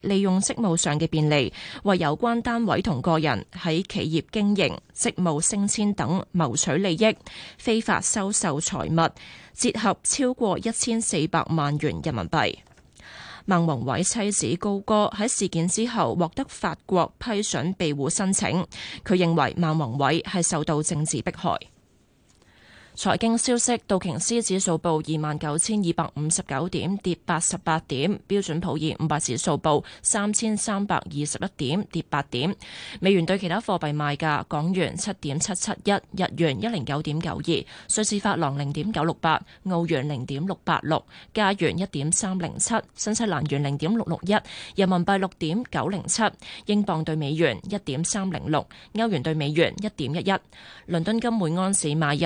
利用職務上嘅便利，為有關單位同個人喺企業經營、職務升遷等謀取利益，非法收受財物，折合超過1400萬元人民幣。孟宏偉妻子高歌喺事件之後獲得法國批准庇護申請，佢認為孟宏偉係受到政治迫害。財經消息：道瓊斯指數報29,259點，跌88點；標準普爾500指數報3,321點，跌8點。美元對其他貨幣賣價：港元7.771，日元109.92，瑞士法郎0.968，澳元0.686，加元1.307，新西蘭元0.661，人民幣6.907，英鎊對美元1.306，歐元對美元1.11。倫敦金每安士買入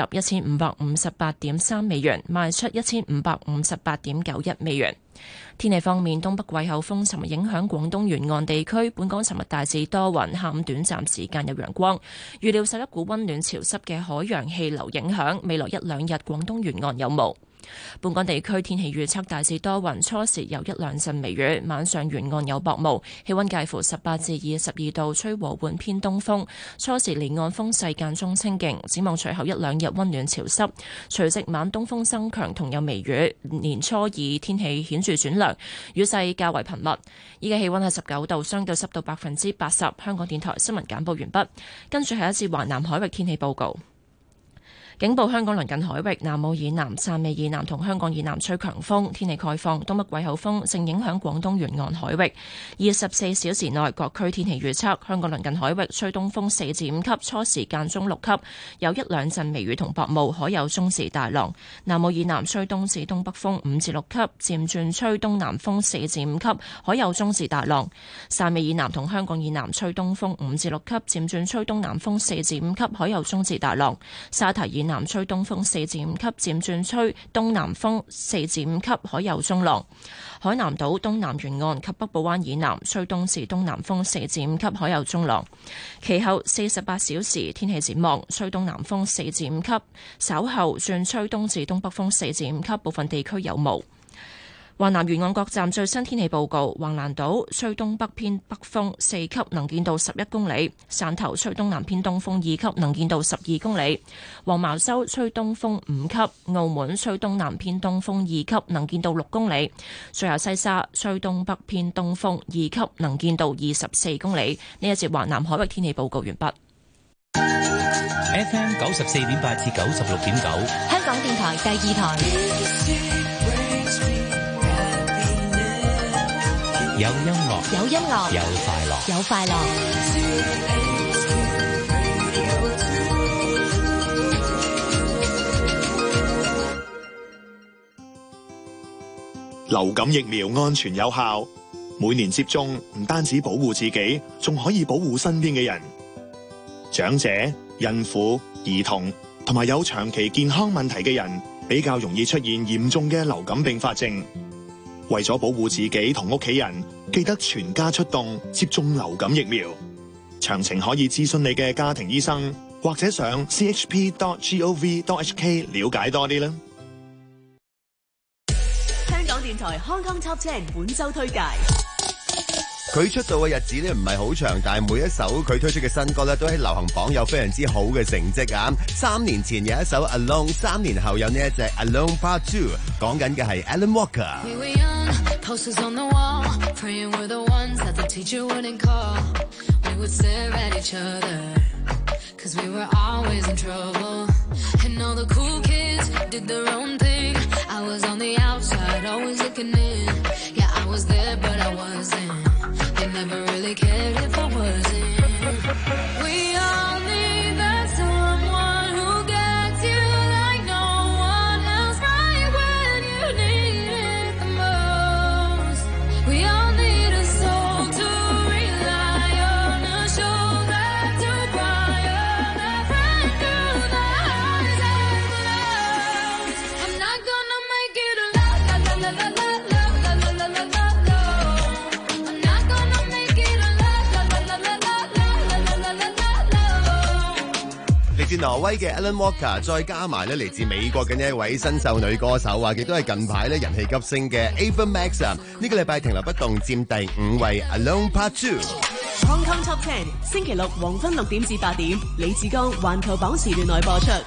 1558.3美元，賣出1558.91美元。天氣方面，東北季候風尋日影響廣東沿岸地區，本港尋日大致多雲，下午短暫時間有陽光。預料受一股溫暖潮濕嘅海洋氣流影響，未來一兩日廣東沿岸有霧。本港地區天氣預測大致多雲，初時有一兩陣微雨，晚上沿岸有薄霧，氣溫介乎18至22度，吹和緩偏東風。初時離岸風勢間中清勁，展望隨後一兩日溫暖潮濕，除夕晚東風增強同有微雨。年初二天氣顯著轉涼，雨勢較為頻密。依家氣溫係19度，相對濕度80%。香港電台新聞簡報完畢，跟住係一節華南海域天氣報告。警報：香港鄰近海域、南澳以南、汕尾以南同香港以南吹強風，天氣概況。東北季候風正影響廣東沿岸海域。24小時內各區天氣預測：香港鄰近海域吹東風4至5級，初時間中6級，有一兩陣微雨同薄霧，海有中時大浪。南澳以南吹東至東北風5至6級，漸轉吹東南風4至5級，海有中時大浪。汕尾以南同香港以南吹東風5至6級，漸轉吹東南風4至5級，海有中時大浪。沙提以南吹東風4至5級，漸轉吹東南風4至5級，海有中浪。海南島東南沿岸及北部灣以南吹東至東南風4至5級，海有中浪。其後48小時天氣展望：吹東南風4至5級，稍後轉吹東至東北風4至5級，部分地區有霧。華南沿岸各站最新天氣報告：橫瀾島吹東北偏北風4級，能見度11公里；汕頭吹東南偏東風2級，能見度12公里；黃茅洲吹東風5級；澳門吹東南偏東風2級，能見度6公里；最後西沙吹東北偏東風2級，能見度24公里。呢一節華南海域天氣報告完畢。 FM 94.8至96.9， 香港電台第二台。 有音樂， 有音樂， 有快樂， 有快樂。 流感疫苗安全有效，每年接種唔單止保護自己，仲可以保護身邊嘅人。長者、孕婦、兒童同埋有長期健康問題嘅人，比較容易出現嚴重嘅流感併發症。為咗保護自己同屋企人，記得全家出動接種流感疫苗。詳情可以諮詢你嘅家庭醫生，或者上 chp.gov.hk 了解多啲啦。 香港電台 Hong Kong Top 10本周推介。 佢出道嘅日子咧唔係好長，但係每一首佢推出嘅新歌咧都喺流行榜有非常之好嘅成績啊！3年前有一首 Alone， 3年後有呢一隻 Alone Part 2， 講緊嘅係 Alan Walker。 They never really cared if I wasn't. We all need that someone who gets you like no one else, right when you need it the most. We all need a soul to rely on, a shoulder to cry on, a friend through the highs and lows. I'm not gonna make it alone, la la la la la la la la la la la. 挪威嘅 Alan Walker， 再加埋咧嚟自美國嘅呢一位新秀女歌手啊，亦都係近排咧人氣急升嘅 Ava Max 啊，呢個禮拜停留不動，佔第5位 Alone Part 2。 Hong Kong Top 10，星期六黃昏6點至8點，李志剛環球榜時段內播出。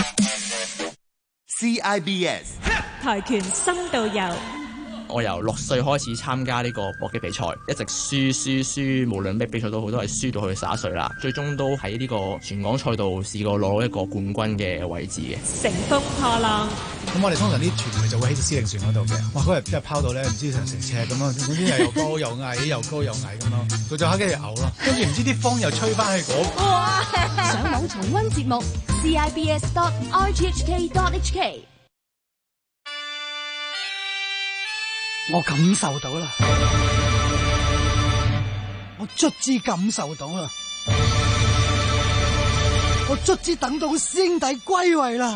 CIBS 跆拳深度遊。 我由6歲開始參加呢個搏擊比賽，一直輸，無論咩比賽都好，都係輸到去11歲啦。最終都喺呢個全港賽道試過攞一個冠軍嘅位置嘅。 乘風破浪。 咁我哋通常啲團隊就會喺隻司令船嗰度嘅。哇！嗰日真係拋到咧，唔知成尺咁咯，總之又高又矮，又高又矮咁咯。到最後跟住嘔咯，跟住唔知啲風又吹翻去嗰。 哇！上網重溫節目 CIBS.RTHK.HK。 我感受到啦，我卒之感受到啦，我卒之等到師兄弟歸位啦。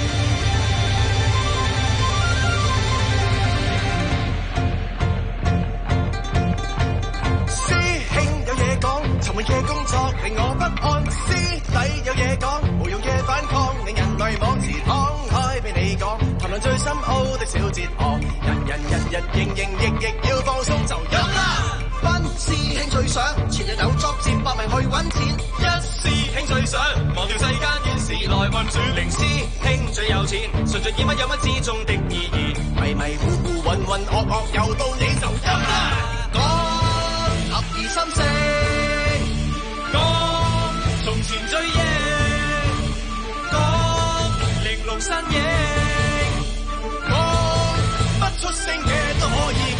師兄有嘢講，尋日嘅工作令我不安，師弟有嘢講，無用嘅反抗令人類網池敞開俾你講，談論最深奧的小哲學，人營營役役要放鬆就飲啦。班師兄最想前日有作戰搏命去揾錢，一師兄最想忘掉世間怨事來運轉，零師兄最有錢，純粹以乜有乜之中的意義，迷迷糊糊渾渾噩噩又到你就飲啦。講合二心四，講從前追憶，講玲瓏身影，講不出聲嘅都可以傾。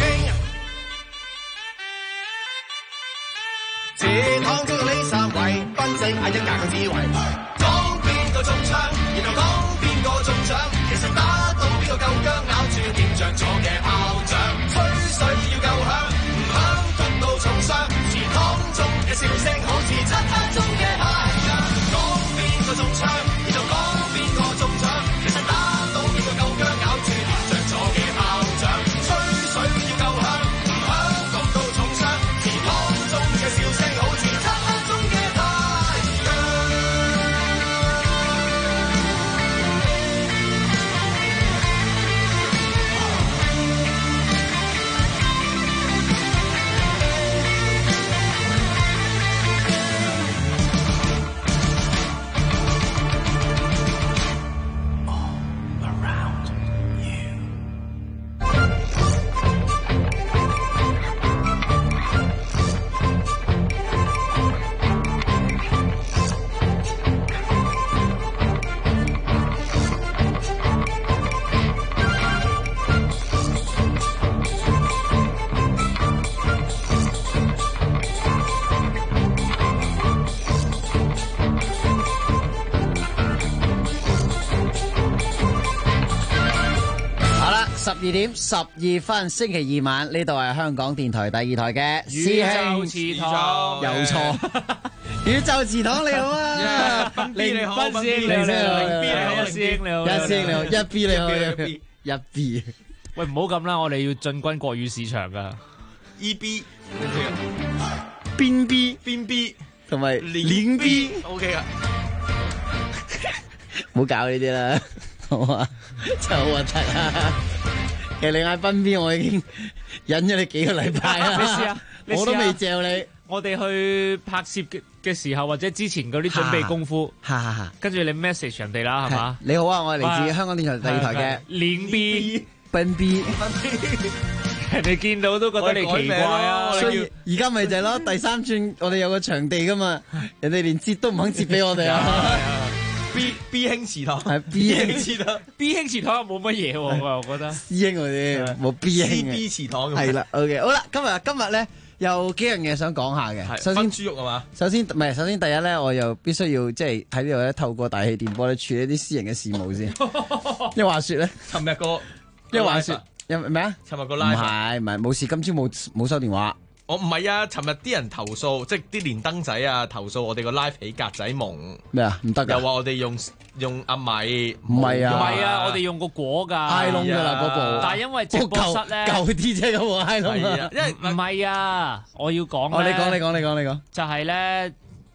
這趟中呢3位，分析下一格嘅智慧，講邊個中槍，然後講邊個中獎，其實打到邊個夠薑，咬住點着咗嘅炮仗，吹水要夠響，唔響捉到重傷，池塘中嘅笑聲好似漆黑中嘅太陽，講邊個中槍，然後講邊個中獎，其實打到邊個夠薑，咬住點着咗嘅炮仗，吹水要夠響，唔響捉到重傷，池塘中嘅笑聲好似漆黑中嘅太陽。 12點12分，星期二晚，呢度係香港電台第2台嘅宇宙祠堂， 有錯，宇宙祠堂你好啊， 斌 B 你好，斌 B 你好，零 B 你好，一師兄你好， 一師兄你好，一 B 你好，一 B。 喂，唔好咁啦，我哋要進軍國語市場噶。 EB 邊 B 邊 B 同埋連 B OK 啊， 唔好搞呢啲啦，好啊，真係好核突啊！其實你嗌斌 B， 我已經忍咗你幾個禮拜啦。 你試下， 我都未嚼你。 我哋去拍攝嘅時候，或者之前嗰啲準備功夫，跟住你 message 人哋啦，係嘛？ 你好啊，我係嚟自香港電台第2台嘅連 B 斌 B。 人哋見到都覺得你奇怪啊！ 所以而家咪就係咯，第3轉我哋有個場地噶嘛，人哋連接都唔肯接俾我哋啊！ B 兄祠堂係 B 兄祠堂 ，B 兄祠堂又冇乜嘢喎，我覺得。 師兄嗰啲冇 B 兄嘅 B 祠堂係啦 ，OK， 好啦，今日咧有幾樣嘢想講下嘅。首先豬肉係嘛？ 首先第一咧，我又必須要即係喺呢度咧透過大氣電波咧處理啲私人嘅事務先。因為話説咧， 尋日個因為話説有咩啊？ 尋日個 live 唔係冇事，今朝冇收電話。 我唔係啊！尋日啲人投訴，即係啲連登仔啊投訴我哋個 live 起格仔夢咩啊？唔得㗎！ 又話我哋用阿米唔係啊！ 唔係啊！我哋用個果㗎 ，high 窿㗎啦嗰部。 但係因為直播室咧舊啲啫，嗰部 high 窿啊！ 因為唔係啊！我要講你講。 就係咧，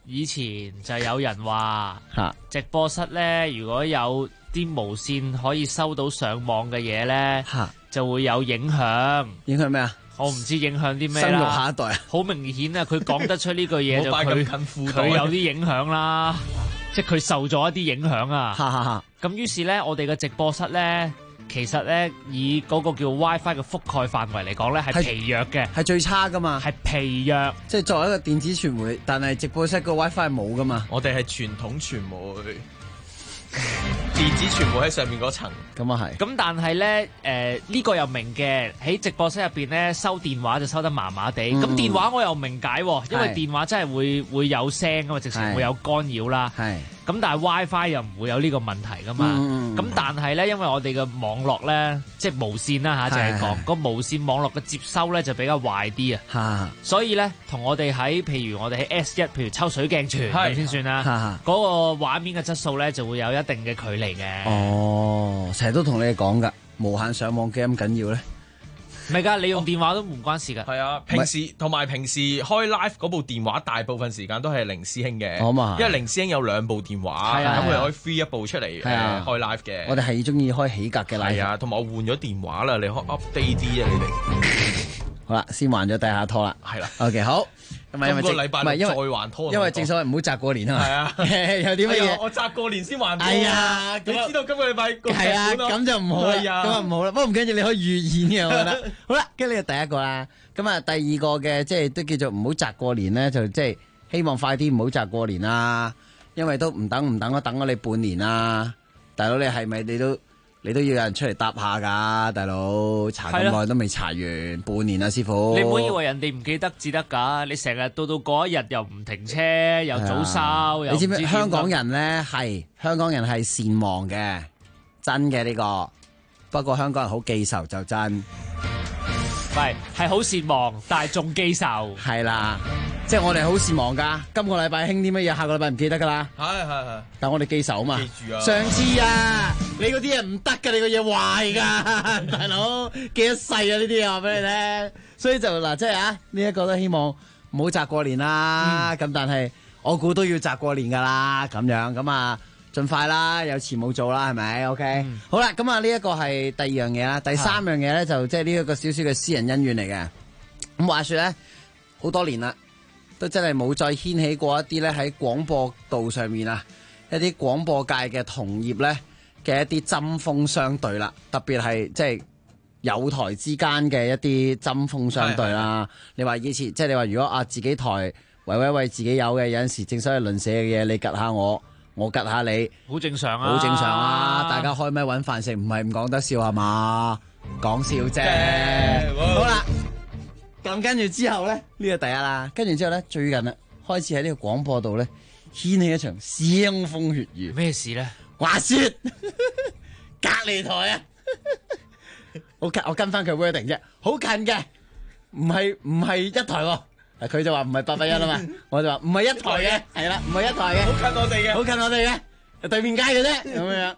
以前就有人話直播室咧，如果有啲無線可以收到上網嘅嘢咧，就會有影響。 影響咩啊？ 我唔知影響啲咩啦。 生育下一代啊！ 好明顯啊，佢講得出呢句嘢就佢有啲影響啦，即係佢受咗一啲影響啊。咁於是咧，我哋嘅直播室咧，其實咧以嗰個叫 WiFi 嘅覆蓋範圍嚟講咧，係疲弱嘅， 係最差噶嘛， 係疲弱。 即係作為一個電子傳媒，但係直播室個 WiFi 係冇噶嘛。 我哋係傳統傳媒。電子傳媒喺上面嗰層， 咁啊係。 咁但係咧，呢個又明嘅，喺直播室入邊咧收電話就收得麻麻地。咁電話我又明解，因為電話真係會有聲噶嘛，直情會有干擾啦。係。咁但係 WiFi 又唔會有呢個問題噶嘛。咁但係咧，因為我哋嘅網絡咧，即係無線啦嚇，就係講個無線網絡嘅接收咧就比較壞啲啊。所以咧，同我哋喺譬如我哋喺 S1，譬如抽水鏡傳咁先算啦。嗰個畫面嘅質素咧就會有一定嘅距離嘅。 哦，成日都同你哋講噶，無限上網幾咁緊要咧？ 唔係㗎，你用電話都唔關事㗎。 係啊，平時開 live 嗰部電話，大部分時間都係凌師兄嘅。因為凌師兄有2部電話，咁佢可以 free 一部出嚟開 live 嘅。 我哋係中意開起格嘅 live。 係啊，同埋我換咗電話啦，你可 update 啲啊，你哋。 好啦，先還咗第下拖啦。 係啦。 OK， 好。 今個禮拜再還拖， 因為正所謂唔好擲過年啊嘛。係啊， 有啲乜嘢？ 我擲過年先還拖。 係啊， 你知道今個禮拜係啊，咁就唔好啦。咁啊唔好啦。不過唔緊要，你可以預演嘅，我覺得。好啦，跟住呢個第一個啦。咁啊，第二個嘅即係都叫做唔好擲過年咧，就即係希望快啲唔好擲過年啦。因為都唔等我等咗你半年啦，大佬你係咪你都要有人出嚟答下㗎，大佬查咁耐都未查完半年啊，師傅。 你唔好以為人哋唔記得至得㗎，你成日到嗰一日又唔停車，又早收，又你知唔知香港人咧係善忘嘅，真嘅呢個。不過香港人好記仇就真。 係好善忘，但係仲記仇。 係啦，即係我哋好善忘噶。今個禮拜興啲乜嘢，下個禮拜唔記得噶啦。係。但我哋記仇嘛。記住啊！上次啊，你嗰啲嘢唔得噶，你個嘢壞噶，大佬記一世啊！呢啲嘢話俾你聽。所以就嗱，即係啊，呢一個都希望唔好擲過年啦。咁但係我估都要擲過年噶啦，咁樣咁啊。盡快啦，有錢冇做啦，係咪 ？OK，好啦，咁啊呢一個係第2樣嘢啦，第3樣嘢咧就即係呢一個少少嘅私人恩怨嚟嘅。咁話說咧，好多年啦，都真係冇再掀起過一啲咧喺廣播道上面啊，一啲廣播界嘅同業咧嘅一啲針鋒相對啦，特別係即係友台之間嘅一啲針鋒相對啦。你話以前即係你話如果啊自己台為自己有嘅，有陣時正所謂鄰舍嘅嘢，你趌下我趌下你， 好正常啊！ 好正常啊！大家開咪揾飯食，唔係唔講得笑係嘛？講笑啫。好啦，咁跟住之後咧，呢個第一啦。跟住之後咧，最近啊，開始喺呢個廣播度咧，掀起一場腥風血雨。 咩事咧？ 話說隔離台啊，我跟翻佢 wording 啫，好近嘅，唔係一台喎。佢就話唔係881啊嘛，我就話唔係一台嘅，係啦，唔係一台嘅， 好近我哋嘅， 好近我哋嘅，對面街嘅啫，咁樣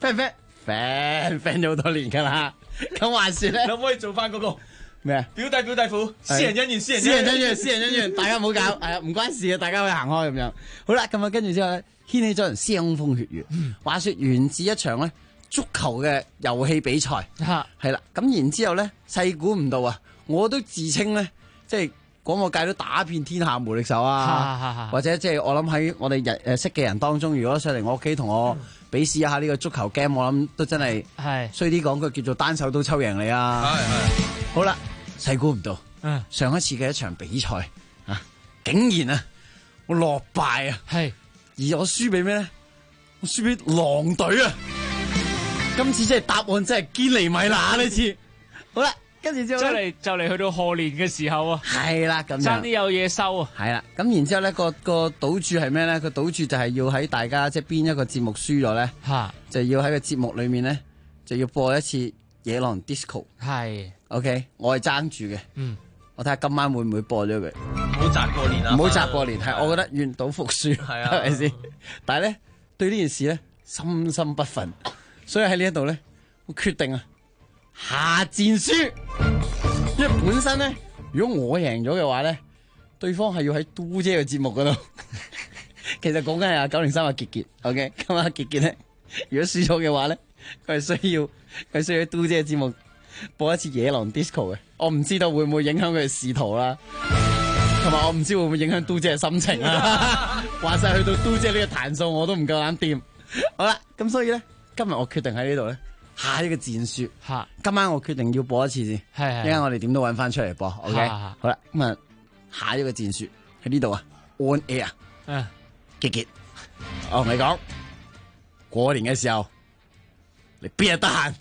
friend 咗好多年噶啦。咁話說咧， 可唔可以做翻嗰個咩啊？ 表弟夫，私人恩怨，私人恩怨， 大家唔好搞，係啊，唔關事嘅，大家可以行開咁樣。好啦，咁啊，跟住之後咧，掀起咗人腥風血雨。話說源自一場咧足球嘅遊戲比賽，係啦，咁然之後咧，細估唔到啊，我都自稱咧，即係。廣播界都打遍天下無敵手啊！或者即係我諗喺我哋識嘅人當中，如果上嚟我屋企同我比試一下呢個足球 game，我諗都真係衰啲講句叫做單手都抽贏你啊！好啦，細估唔到，上一次嘅一場比賽啊，竟然啊我落敗啊！而我輸俾咩咧？我輸俾狼隊啊！今次真係答案真係堅尼米拿呢次。好啦。跟住之後咧， 就嚟去到賀年嘅時候啊， 係啦，咁爭啲有嘢收啊， 係啦，咁然之後咧個賭注係咩咧？個賭注就係要喺大家即係邊一個節目輸咗咧，就要喺個節目裏面咧就要播一次野狼 disco， 係 ，OK， 我係爭住嘅，我睇下今晚會唔會播咗佢， 唔好擲過年啊， 唔好擲過年，係，我覺得願賭服輸，係啊，係咪先？但係咧對呢件事咧深深不忿，所以喺呢一度咧我決定啊。下戰書，因為本身咧，如果我贏咗嘅話咧，對方係要喺嘟姐嘅節目嗰度其實講緊係阿903阿傑傑 ，OK， 咁阿傑傑咧，如果輸咗嘅話咧，佢係需要嘟姐嘅節目播一次野狼 disco 嘅，我唔知道會唔會影響佢嘅仕途啦，同埋我唔知會唔會影響嘟姐嘅心情啦。話晒去到嘟姐呢個彈數，我都唔夠膽掂。好啦，咁所以咧，今日我決定喺呢度咧。下一個戰書，今晚我決定要播一次先，一陣間我哋點都揾翻出嚟播 ，OK， 好啦，咁啊，下一個戰書喺呢度啊 ，on air，傑傑，我同你講，過年嘅時候你邊日得閒，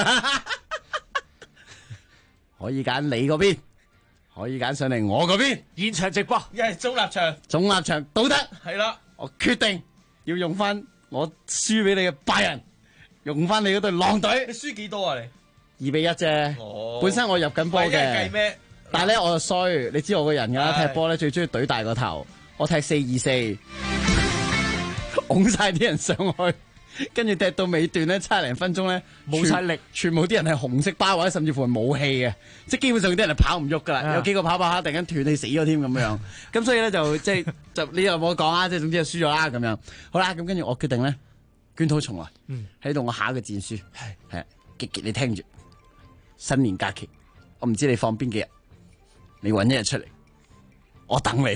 可以揀你嗰邊，可以揀上嚟我嗰邊， 現場直播， 一係中立場， 中立場都得， 係啦， 我決定要用翻我輸俾你嘅拜仁。用翻你嗰隊狼隊， 你輸幾多啊？你 2-1啫。本身我入緊波嘅， 計咩？ 但係咧我就衰，你知我個人噶，踢波咧最中意懟大個頭。我踢4-2-4，拱晒啲人上去，跟住踢到尾段咧，70零分鐘咧冇晒力，全部啲人係紅色包或者甚至乎係冇氣嘅，即係基本上啲人係跑唔喐噶啦。有幾個跑下突然間斷氣死咗添咁樣。咁所以咧就即係就你又冇講啊，即係總之就輸咗啦咁樣。好啦，咁跟住我決定咧。捲土重來，喺度我下一個戰書係傑傑，你聽住，新年假期，我唔知你放邊幾日，你搵一日出嚟，我等你。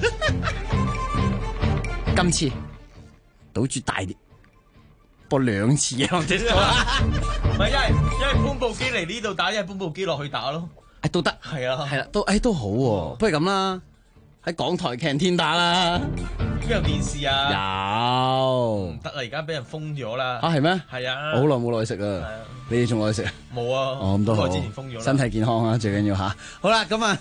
今次賭注大啲，播2次啊！唔係，因為搬部機嚟呢度打，一係搬部機落去打咯。 都得，係啦，都好喎，不如咁啦。喺港台 canteen 打啦， 邊有電視啊？ 有， 唔得啦，而家俾人封咗啦。 係咩？ 係啊， 我好耐冇落去食啊。你哋仲落去食啊？ 冇啊。 哦，咁都好。 之前封咗啦。 身體健康啊，最緊要吓。好啦，咁啊，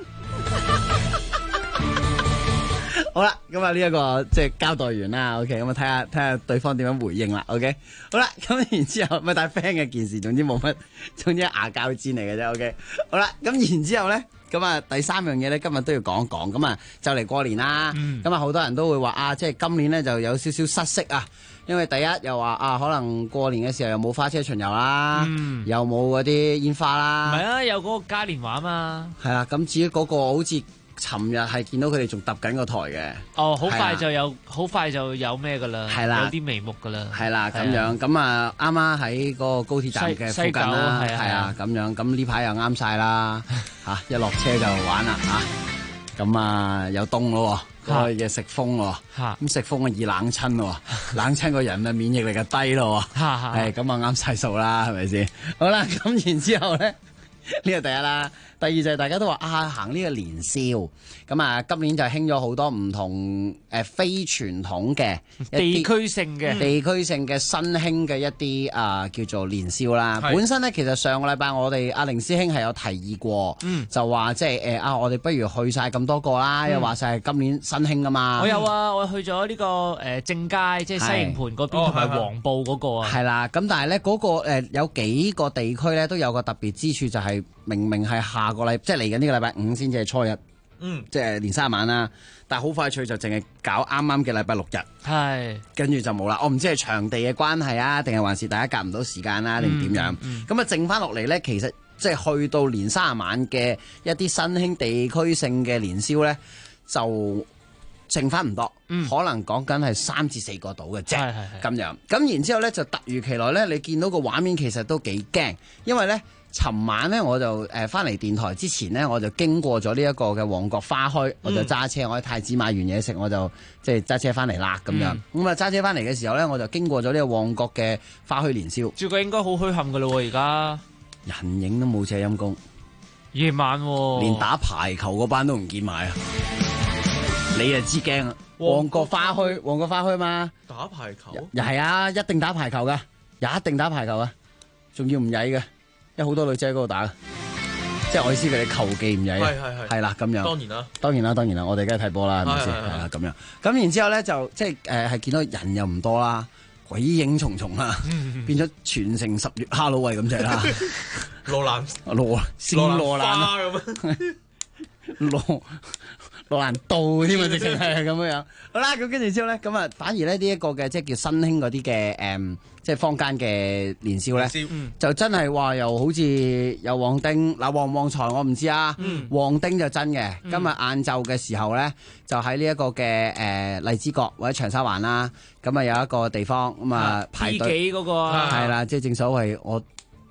好啦，咁啊呢一個即係交代完啦。OK，咁啊睇下對方點樣回應啦。OK，好啦，咁然之後咪帶 friend 嘅件事，總之冇乜，總之牙交戰嚟嘅啫。OK，好啦，咁然之後咧。咁啊，第3樣嘢咧，今日都要講一講。咁啊，就嚟過年啦。咁啊，好多人都會話啊，即係今年咧就有少少失色啊。因為第一又話啊，可能過年嘅時候又冇花車巡遊啦，又冇嗰啲煙花啦。 唔係啊，有嗰個嘉年華嘛。 係啦，咁至於嗰個好似尋日係見到佢哋仲揼緊個台嘅。 哦，好快就有咩噶啦？係啦，有啲眉目噶啦。 係啦，咁樣咁啊，啱啱喺個高鐵站嘅附近啦，係啊，咁樣咁呢排又啱晒啦，嚇一落車就玩啦嚇，咁啊又凍咯，嗰個嘢食風咯，咁食風啊易冷親咯，冷親個人啊免疫力就低咯，係咁啊啱晒數啦，係咪先？好啦，咁然之後咧，呢個第一啦。第二就係大家都話啊，行呢個年宵，咁啊今年就興咗好多唔同非傳統嘅地區性嘅新興嘅一啲叫做年宵啦。本身咧其實上個禮拜我哋阿凌師兄係有提議過，就話即係我哋不如去晒咁多個啦，又話晒今年新興噶嘛。 我有啊，我去咗呢個正佳，即係西營盤嗰邊同埋黃埔嗰個啊。 係啦，咁但係咧嗰個有幾個地區咧都有個特別之處，就係明明係下個禮即係嚟緊呢個禮拜5先至係初一，即係年卅晚啦。但係好快脆就淨係搞啱啱嘅禮拜6日，係跟住就冇啦。我唔知係場地嘅關係啊，定係還是大家夾唔到時間啦，定點樣？咁啊，剩翻落嚟咧，其實即係去到年卅晚嘅一啲新興地區性嘅年宵咧，就剩翻唔多，可能講緊係3至4個度嘅啫，咁樣。咁然之後咧，就突如其來咧，你見到個畫面其實都幾驚，因為咧。尋晚咧我就翻嚟電台之前咧，我就經過咗呢一個嘅旺角花墟，我就揸車，我喺太子買完嘢食，我就即係揸車翻嚟啦咁樣。咁啊揸車翻嚟嘅時候咧，我就經過咗呢個旺角嘅花墟年宵。 照計應該好墟冚噶咯喎，而家人影都冇隻陰公， 夜晚連打排球嗰班都唔見埋啊！你啊知驚啊！旺角花墟嘛， 打排球又係啊，一定打排球噶，一定打排球啊，仲要唔曳嘅。因為好多女仔喺嗰度打，即係我意思佢哋球技唔曳，係啦咁樣。當然啦，我哋梗係睇波啦，係咪先？係啦咁樣。咁然之後咧就即係係見到人又唔多啦，鬼影重重啦，變咗全城10月哈囉喂咁滯啦。羅蘭咁落蘭道添啊，直情係咁樣。好啦，咁跟住之後咧，咁啊反而咧呢一個嘅即係叫新興嗰啲嘅即係坊間嘅年宵咧，就真係話又好似有旺丁嗱，旺財我唔知啊，旺丁就真嘅。今日晏晝嘅時候咧，就喺呢一個嘅荔枝角或者長沙灣啦，咁啊有一個地方咁啊排隊嗰個係啦，即係正所謂我。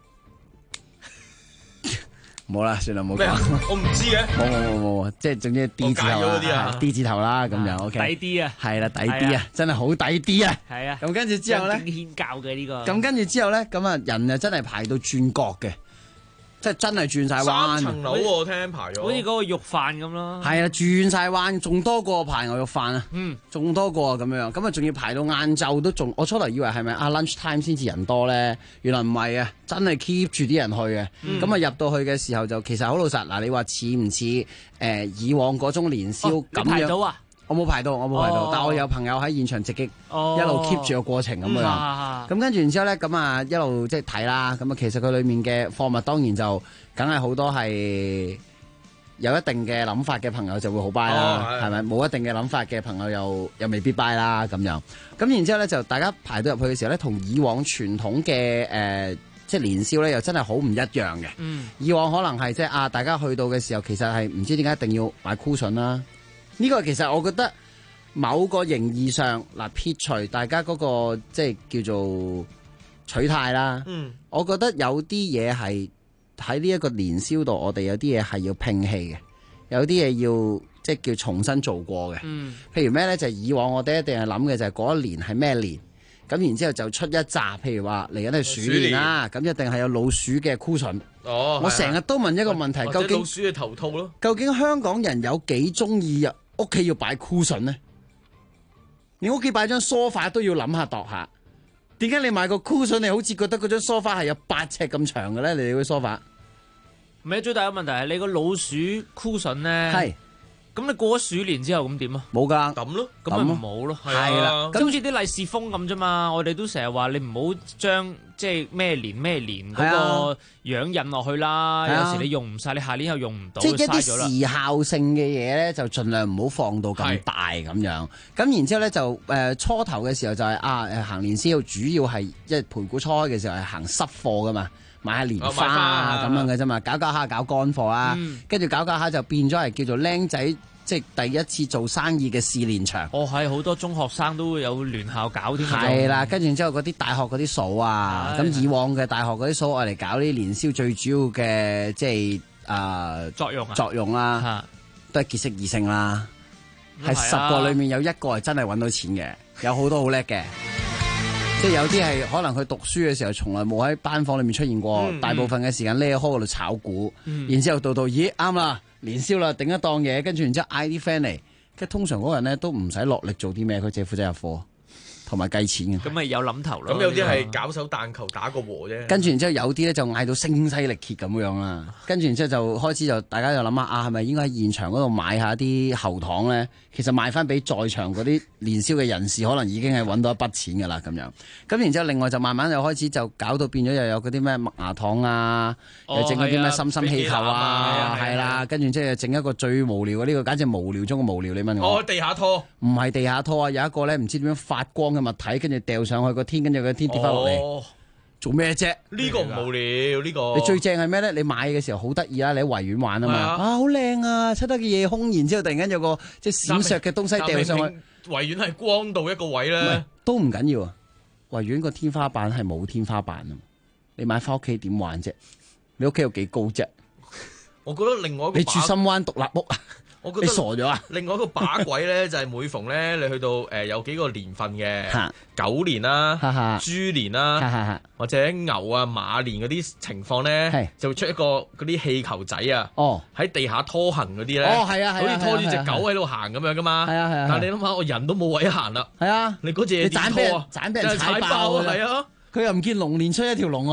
冇啦，算啦，冇講。 我唔知嘅。 冇，即係總之 D 字頭啦，D 字頭啦，咁樣 OK。 抵啲啊！ 係啦，抵啲啊，真係好抵啲啊！ 係啊。 咁跟住之後咧， 獻教嘅呢個。 咁跟住之後咧，咁啊人啊真係排到轉角嘅。即係真係轉晒彎 ，3層樓喎，聽排咗， 好似嗰個肉飯咁咯。 係啊，轉晒彎，仲多過排牛肉飯啊！仲多過咁樣，咁啊仲要排到晏晝都仲。我初頭以為係咪lunch time 先至人多咧，原來唔係啊，真係 keep 住啲人去嘅。咁啊入到去嘅時候就其實好老實嗱，你話似唔似以往嗰種年宵咁樣？ 排到啊！ 我冇排到，但我有朋友喺現場直擊，一路 keep 住個過程咁樣。咁跟住然之後咧，咁啊一路即係睇啦。咁啊其實佢裡面嘅貨物當然就梗係好多係有一定嘅諗法嘅朋友就會好 buy 啦，係咪？冇一定嘅諗法嘅朋友又未必 buy 啦咁樣。咁然之後咧就大家排到入去嘅時候咧，同以往傳統嘅即係年宵咧又真係好唔一樣嘅。以往可能係即係大家去到嘅時候，其實係唔知點解一定要買 cushion 啦。呢個其實我覺得某個形義上嗱，撇除大家嗰個即係叫做取態啦，我覺得有啲嘢係喺呢一個年宵度，我哋有啲嘢係要摒棄嘅，有啲嘢要即係叫重新做過嘅。譬如咩咧？就係以往我哋一定係諗嘅就係嗰一年係咩年，咁然之後就出一集，譬如話嚟緊係鼠年啦，咁一定係有老鼠嘅 cushion。我成日都問一個問題，究竟老鼠嘅頭套咯？ 究竟香港人有幾中意屋企要擺 cushion 呢？你屋企擺張梳化都要諗下度下，點解你買個 cushion 你好似覺得嗰張梳化係有8尺咁長嘅咧？你哋嗰梳化？ 唔係，最大嘅問題係你個老鼠 cushion 咧。係。咁你過咗鼠年之後咁點啊？ 冇㗎， 抌咯， 咁咪唔好咯。係啦，咁好似啲利是封咁啫嘛。我哋都成日話你唔好將即係咩年嗰個樣印落去啦。有時你用唔晒，你下年又用唔到， 即係一啲時效性嘅嘢咧，就盡量唔好放到咁大咁樣。咁然之後咧就初頭嘅時候就係行年宵，主要係即係盤古初開嘅時候係行濕貨㗎嘛。買下蓮花啊咁樣嘅啫嘛，搞下搞乾貨啊，跟住搞下就變咗係叫做僆仔，即係第一次做生意嘅試練場。 係好多中學生都會有聯校搞添。 係啦，跟住之後嗰啲大學嗰啲數啊，咁以往嘅大學嗰啲數我嚟搞呢啲年宵最主要嘅即係作用啦，都係結識異性啦，係10個裡面有1個係真係揾到錢嘅，有好多好叻嘅。即係有啲係可能佢讀書嘅時候從來冇喺班房裏面出現過，大部分嘅時間匿喺開嗰度炒股，然之後到咦啱啦，年宵啦，頂一檔嘢，跟住然之後嗌啲 friend 嚟，跟住通常嗰個人咧都唔使落力做啲咩，佢只係負責入貨同埋計錢嘅。 咁咪有諗頭咯。 咁有啲係搞手彈球打個和啫。 跟住然之後有啲咧就嗌到聲嘶力竭咁樣啦，跟住然之後就開始就大家就諗下係咪應該喺現場嗰度買下啲喉糖咧？其實賣翻俾在場嗰啲年宵嘅人士，可能已經係揾到一筆錢㗎啦咁樣。咁然之後另外就慢慢又開始就搞到變咗又有嗰啲咩麥芽糖啊，又整嗰啲咩心心氣球啊，係啦，跟住之後又整一個最無聊嘅呢個簡直無聊中嘅無聊，你問我？ 地下拖？唔係地下拖啊，有一個咧唔知點樣發光嘅物體，跟住掉上去個天，跟住個天跌翻落嚟。做咩啫？ 呢個唔無聊，呢個。 你最正係咩咧？你買嘅時候好得意啦，你喺維園玩啊嘛，好靚啊，出得嘅夜空，然之後突然間有個即係閃爍嘅東西掉上去。 維園係光到一個位咧， 都唔緊要啊。維園個天花板係冇天花板啊，你買翻屋企點玩啫？你屋企有幾高啫？ 我覺得另外一個你住深灣獨立屋啊？ 我覺得你傻咗啊！ 另外一個把鬼咧，就係每逢咧，你去到有幾個年份嘅狗年啦、豬年啦，或者牛啊、馬年嗰啲情況咧，就會出一個嗰啲氣球仔啊，喺地下拖行嗰啲咧，好似拖住隻狗喺度行咁樣噶嘛。但係你諗下，我人都冇位行啦。係啊，你嗰隻嘢點拖啊？ 斬俾人踩爆啊！ 係啊， 佢又唔見龍年出一條龍啊！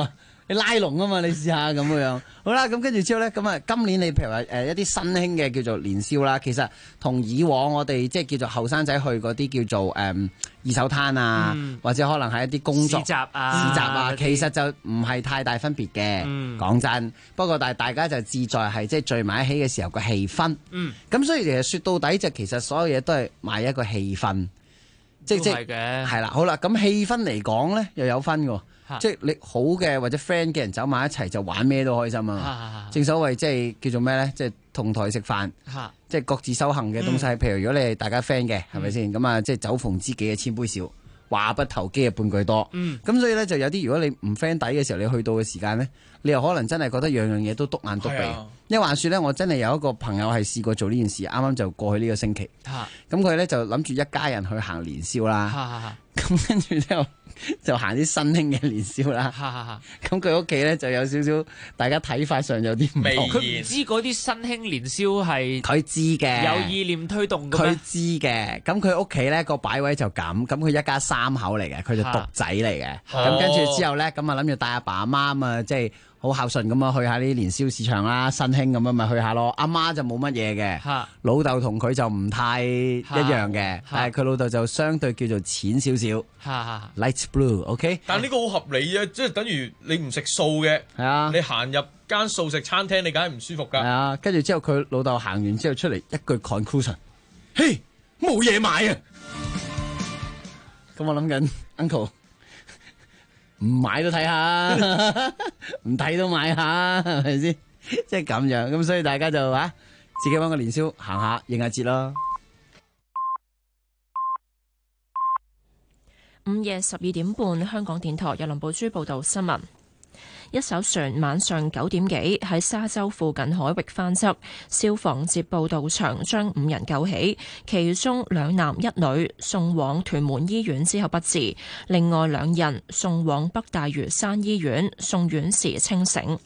你拉龍啊嘛，你試下咁樣。好啦，咁跟住之後咧，咁啊今年你譬如話一啲新興嘅叫做年宵啦，其實同以往我哋即係叫做後生仔去嗰啲叫做二手攤啊，或者可能係一啲工作市集啊， 其實就唔係太大分別嘅。講真，不過但係大家就志在係即係聚埋一起嘅時候個氣氛。咁所以其實說到底就其實所有嘢都係賣一個氣氛。即係嘅，係啦，好啦，咁氣氛嚟講咧又有分喎，即係你好嘅或者 friend 嘅人走埋一齊就玩咩都開心啊！正所謂即係叫做咩咧，即係同台食飯，即係各自修行嘅東西。譬如如果你係大家 friend 嘅，係咪先？咁啊，即係酒逢知己嘅千杯少，話不投機嘅半句多。咁所以咧就有啲如果你唔 friend 底嘅時候，你去到嘅時間咧，你又可能真係覺得樣樣嘢都篤眼篤鼻。因為話說咧，我真係有一個朋友係試過做呢件事，啱啱就過去呢個星期。咁佢咧就諗住一家人去行年宵啦。咁跟住之後就行啲新興嘅年宵啦。咁佢屋企咧就有少少，大家睇法上有啲唔同。 佢唔知嗰啲新興年宵係佢知嘅， 有意念推動嘅咩？ 佢知嘅。咁佢屋企咧個擺位就咁。咁佢一家三口嚟嘅，佢就獨仔嚟嘅。咁跟住之後咧，咁啊諗住帶阿爸阿媽啊，即係。好孝順咁啊，去下呢啲年宵市場啦，新興咁啊，咪去下咯。阿媽就冇乜嘢嘅，老豆同佢就唔太一樣嘅，但係佢老豆就相對叫做淺少少，light blue，OK。 但呢個好合理啊，即係等於你唔食素嘅，你行入間素食餐廳，你梗係唔舒服㗎。 係啊，跟住之後佢老豆行完之後出嚟一句 conclusion， 嘿，冇嘢買啊！咁我諗緊 uncle。唔買都睇下，唔睇都買下，係咪先？即係咁樣，咁所以大家就自己搵個年宵行下，應下節咯。 午夜12點半，香港電台由林寶珠報道新聞。一艘船晚上9點幾喺沙洲附近海域翻側，消防接報到場，將5人救起，其中2男1女送往屯門醫院之後不治，另外2人送往北大嶼山醫院，送院時清醒。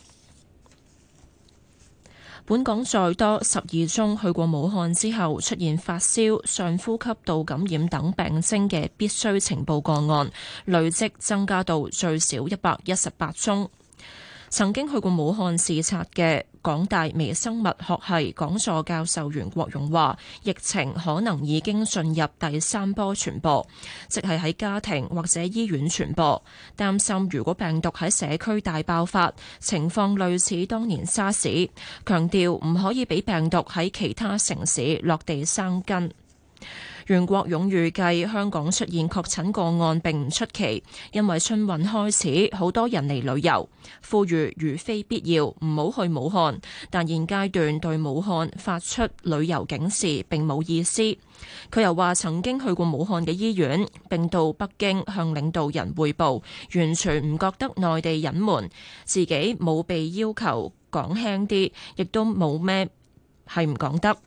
本港再多12宗去過武漢之後出現發燒、上呼吸道感染等病徵嘅必須呈報個案，累積增加到最少118宗。曾經去過武漢視察嘅港大微生物學系講座教授袁國勇話，疫情可能已經進入第3波傳播，即係喺家庭或者醫院傳播。擔心如果病毒喺社區大爆發，情況類似當年沙士，強調唔可以俾病毒喺其他城市落地生根。袁國勇預計香港出現確診個案並唔出奇，因為春運開始，好多人嚟旅遊，呼籲如非必要唔好去武漢，但現階段對武漢發出旅遊警示並冇意思。佢又話曾經去過武漢嘅醫院，並到北京向領導人匯報，完全唔覺得內地隱瞞，自己冇被要求講輕啲，亦都冇咩係唔講得。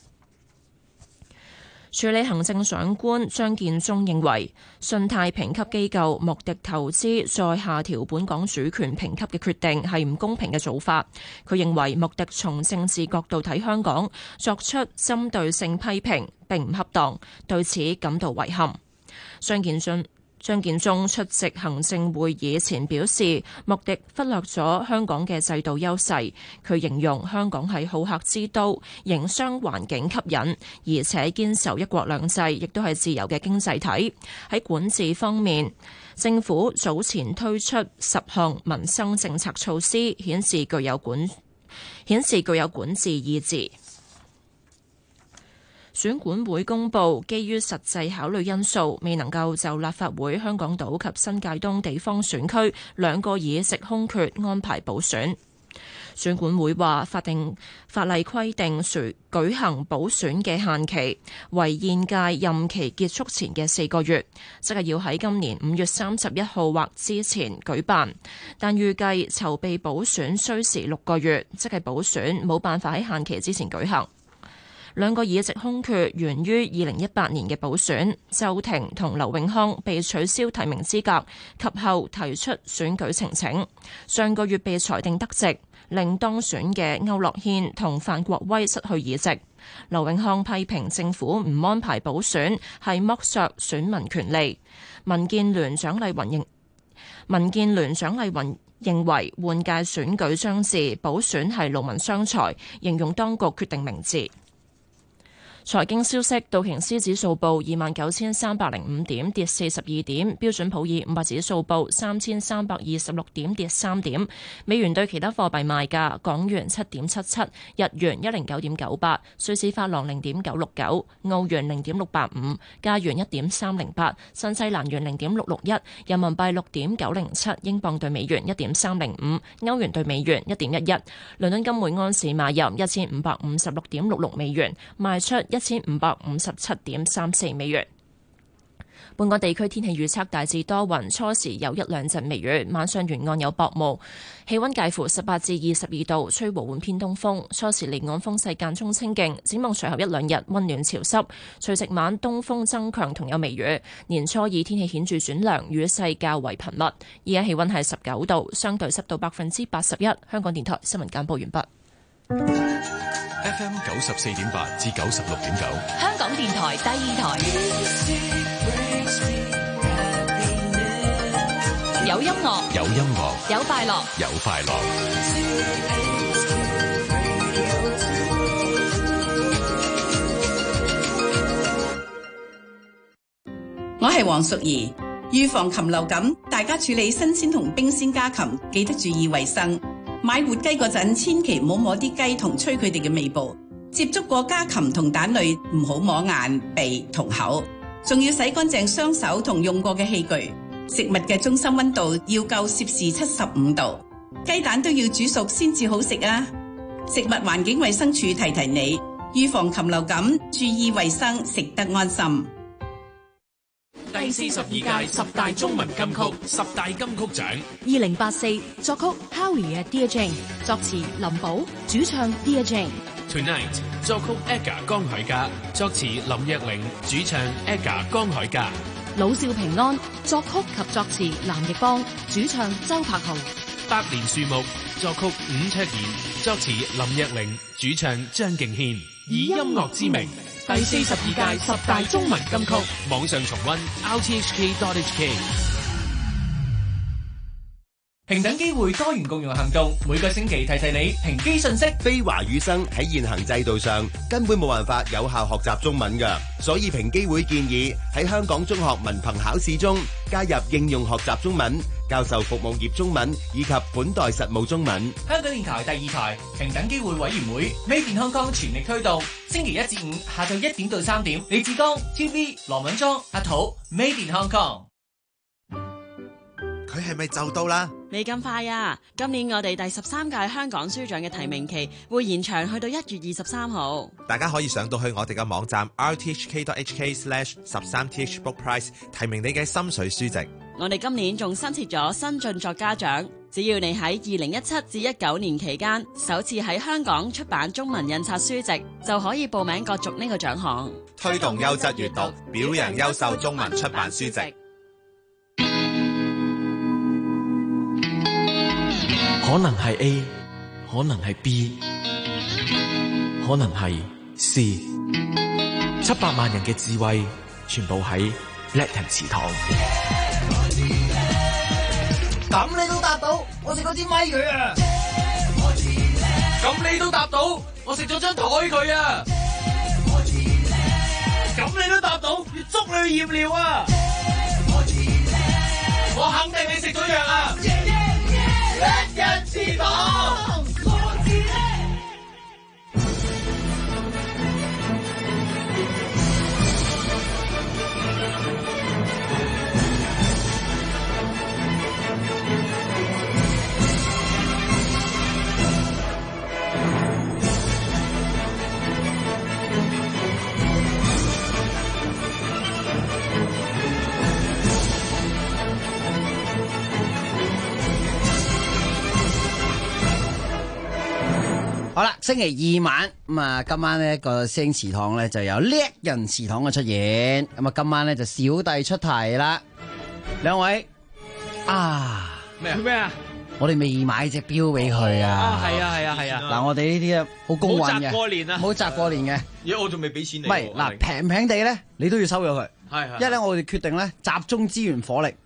署理行政長官張建宗認為，信貸評級機構穆迪投資再下調本港主權評級嘅決定係唔公平嘅做法。佢認為穆迪從政治角度睇香港，作出針對性批評並唔恰當，對此感到遺憾。張建宗出席行政會議前表示，穆迪忽略咗香港嘅制度優勢。佢形容香港係好客之都，營商環境吸引，而且堅守一國兩制，亦都係自由嘅經濟體。喺管治方面，政府早前推出10項民生政策措施，顯示具有管治意志。選管會公佈，基於實際考慮因素，未能夠就立法會香港島及新界東地方選區2個議席空缺安排補選。選管會話，法例規定舉行補選嘅限期為現屆任期結束前嘅4個月，即係要喺今年5月31號或之前舉辦。但預計籌備補選需時6個月，即係補選冇辦法喺限期之前舉行。2個議席空缺源於2018年嘅補選，周庭同劉永康被取消提名資格，及後提出選舉呈請，上個月被裁定得直，令當選嘅區諾軒同范國威失去議席。劉永康批評政府唔安排補選係剝削選民權利。民建聯蔣麗芸認為換屆選舉將至，補選係勞民傷財，形容當局決定明智。財經消息，道瓊斯指數報29,305點，跌42點；標準普爾500指數報3,326點，跌3點。美元對其他貨幣賣價：港元7.77，日元109.98，瑞士法郎0.969，澳元0.685，加元1.308，新西蘭元0.661，人民幣6.907，英鎊對美元1.305，歐元對美元1.11。倫敦金每盎司買入1556.66美元，賣出1557.34美元。本港地區天氣預測大致多雲，初時有一兩陣微雨，晚上沿岸有薄霧，氣溫介乎18至22度，吹和緩偏東風，初時離岸風勢間中清勁。展望隨後一兩日溫暖潮濕，除夕晚東風增強同有微雨。年初二天氣顯著轉涼，雨勢較為頻密。而家氣溫係19度，相對濕度81%。香港電台新聞簡報完畢。 FM 94.8至96.9， 香港電台第二台，有音樂， 有音樂， 有快樂， 有快樂。 我係黃淑儀。預防禽流感，大家處理新鮮同冰鮮家禽，記得注意衛生。買活雞嗰陣，千祈唔好摸啲雞同吹佢哋嘅尾部。接觸過家禽同蛋類，唔好摸眼、鼻同口。仲要洗乾淨雙手同用過嘅器具。食物嘅中心溫度要夠攝氏75度。雞蛋都要煮熟先至好食啊！食物環境衛生署提提你，預防禽流感，注意衛生，食得安心。 第42屆10大中文金曲10大金曲獎 2084作曲 Howie 嘅 Dear Jane， 作詞林寶，主唱 Dear Jane。 Tonight 作曲 Edgar 江海嘉，作詞林若玲，主唱 Edgar 江海嘉。 老少平安作曲及作詞藍奕邦，主唱周柏豪。 百年樹木作曲伍卓賢，作詞林若玲，主唱張敬軒。以音樂之名，第42屆10大中文金曲網上重溫 rthk.hk。 平等機會多元共融行動，每個星期提提你平機信息。 非華語生喺現行制度上根本冇辦法有效學習中文㗎，所以平機會建議喺香港中學文憑考試中加入應用學習中文、教授服務業中文以及本代實務中文。 香港電台第二台平等機會委員會 Made in Hong Kong 全力推動，星期1至5下晝1點到3點，李志剛、TV、羅敏莊、阿土 Made in Hong Kong。 佢係咪就到啦？ 未咁快啊！今年我哋第13屆香港書獎嘅提名期會延長去到1月23號。 大家可以上到去我哋嘅網站 rthk.hk/13thbookprize 提名你嘅心水書籍。 我哋今年仲新設咗新晉作家獎，只要你喺2017至19年期間首次喺香港出版中文印刷書籍，就可以報名角逐呢個獎項。 推動優質閱讀，表揚優秀中文出版書籍。 可能係 A， 可能係 B， 可能係 C。700萬人嘅智慧，全部喺叻人祠堂。 咁你都答到，我食嗰支咪佢啊！ 咁你都答到，我食咗張台佢啊！咁你都答到，要捉你去驗尿啊！我肯定你食咗藥啊！叻人祠堂，我知叻。 好啦，星期二晚咁啊，今晚呢個師兄祠堂咧就有叻人祠堂嘅出現，咁啊今晚咧就小弟出題啦，兩位啊咩啊？ 我哋未買隻錶俾佢啊！ 係啊！ 嗱，我哋呢啲咧好公允嘅， 冇擲過年啊， 冇擲過年嘅。 咦，我仲未俾錢你？ 唔係嗱，平地咧，你都要收咗佢。 係。 因為咧，我哋決定咧集中資源火力，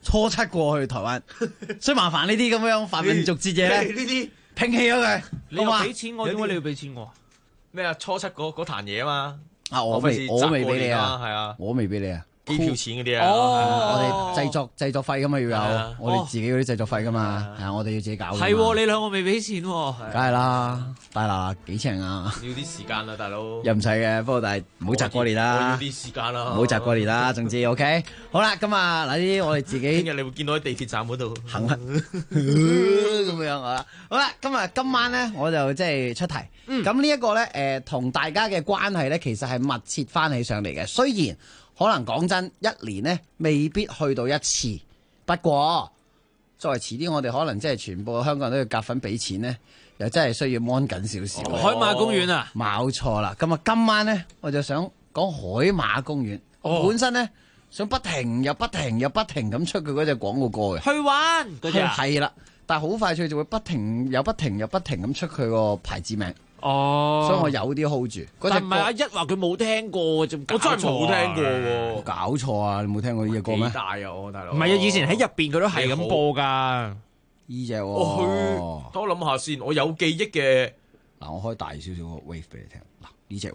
初七過去台灣，所以麻煩呢啲咁樣泛民族節嘢咧， 呢啲摒棄咗佢。 你又俾錢我，點解你要俾錢我？ 咩啊？初七嗰壇嘢啊嘛。 啊，我未俾你啊， 係啊， 我未俾你啊。 機票錢嗰啲啊， 我哋製作費噶嘛要有，我哋自己嗰啲製作費噶嘛，係啊，我哋要自己搞。 係，你兩個未俾錢喎， 梗係啦，大嗱幾錢啊？ 要啲時間啦，大佬。 又唔使嘅，不過但係唔好窒過年啦。 我要啲時間啦， 唔好窒過年啦，總之 OK。好啦，咁啊嗱啲我哋自己。 聽日你會見到喺地鐵站嗰度行咁樣啊。好啦，今晚咧我就即係出題。咁呢一個咧同大家嘅關係咧，其實係密切翻起上嚟嘅，雖然。可能講真，一年呢未必去到一次。不過，作為遲啲，我哋可能即係全部香港人都要夾份俾錢呢，又真係需要掹緊少少。 海馬公園啊， 冇錯啦。咁啊，今晚呢，我就想講海馬公園。本身呢，想不停又不停又不停咁出佢嗰隻廣告歌嘅。 去玩嗰隻係啦，但係好快脆就會不停又不停又不停咁出佢個牌子名。 哦， 所以我有啲 hold 住。 但唔係阿一話佢冇聽過，我真係冇聽過喎。 搞錯啊！你冇聽過呢隻歌咩？ 幾大啊，我大佬。 唔係啊，以前喺入邊佢都係咁播㗎。 呢隻我諗下先，我有記憶嘅。 嗱，我開大少少個 wave 俾你聽。嗱，呢隻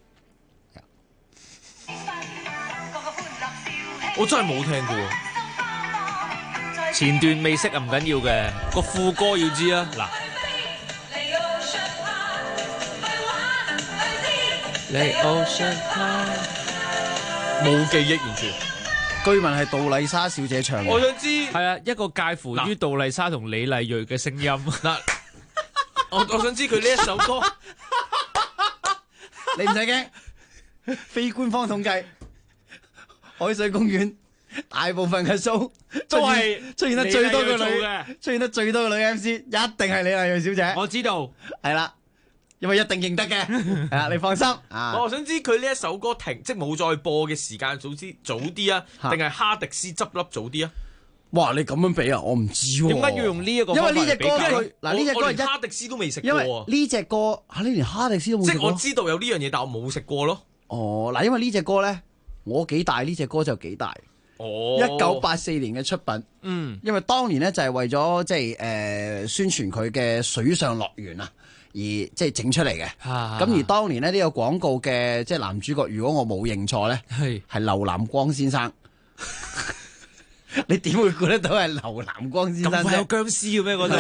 我真係冇聽過。 前段未識啊，唔緊要嘅，個副歌要知啊。嗱。 冇記憶完全， 據聞係杜麗莎小姐唱嘅。 我想知係啊，一個介乎於杜麗莎同李麗蕊嘅聲音。 嗱，我想知佢呢一首歌， 你唔使驚，非官方統計，海水公園大部分嘅 show 都係出現得最多嘅女，出現得最多嘅女 MC，一定係李麗蕊小姐。 我知道， 係啦。因為一定認得嘅，係啊，你放心啊！ 我想知佢呢一首歌停，即係冇再播嘅時間早啲啊，定係哈迪斯執笠早啲啊？ 哇！你咁樣比啊，我唔知喎。 點解要用呢一個？ 因為呢隻歌佢嗱呢隻歌連哈迪斯都未食過。 因為呢隻歌你連哈迪斯都冇食過。 即係我知道有呢樣嘢，但我冇食過咯。 哦，嗱，因為呢隻歌咧，我幾大呢隻歌就幾大。 哦 ，1984年嘅出品。因為當年咧就係為咗即係宣傳佢嘅水上樂園啊。而即係整出嚟嘅，咁而當年咧呢個廣告嘅即係男主角，如果我冇認錯咧，係劉南光先生。你點會估得到係劉南光先生啫？ 咁快有僵屍嘅咩嗰度？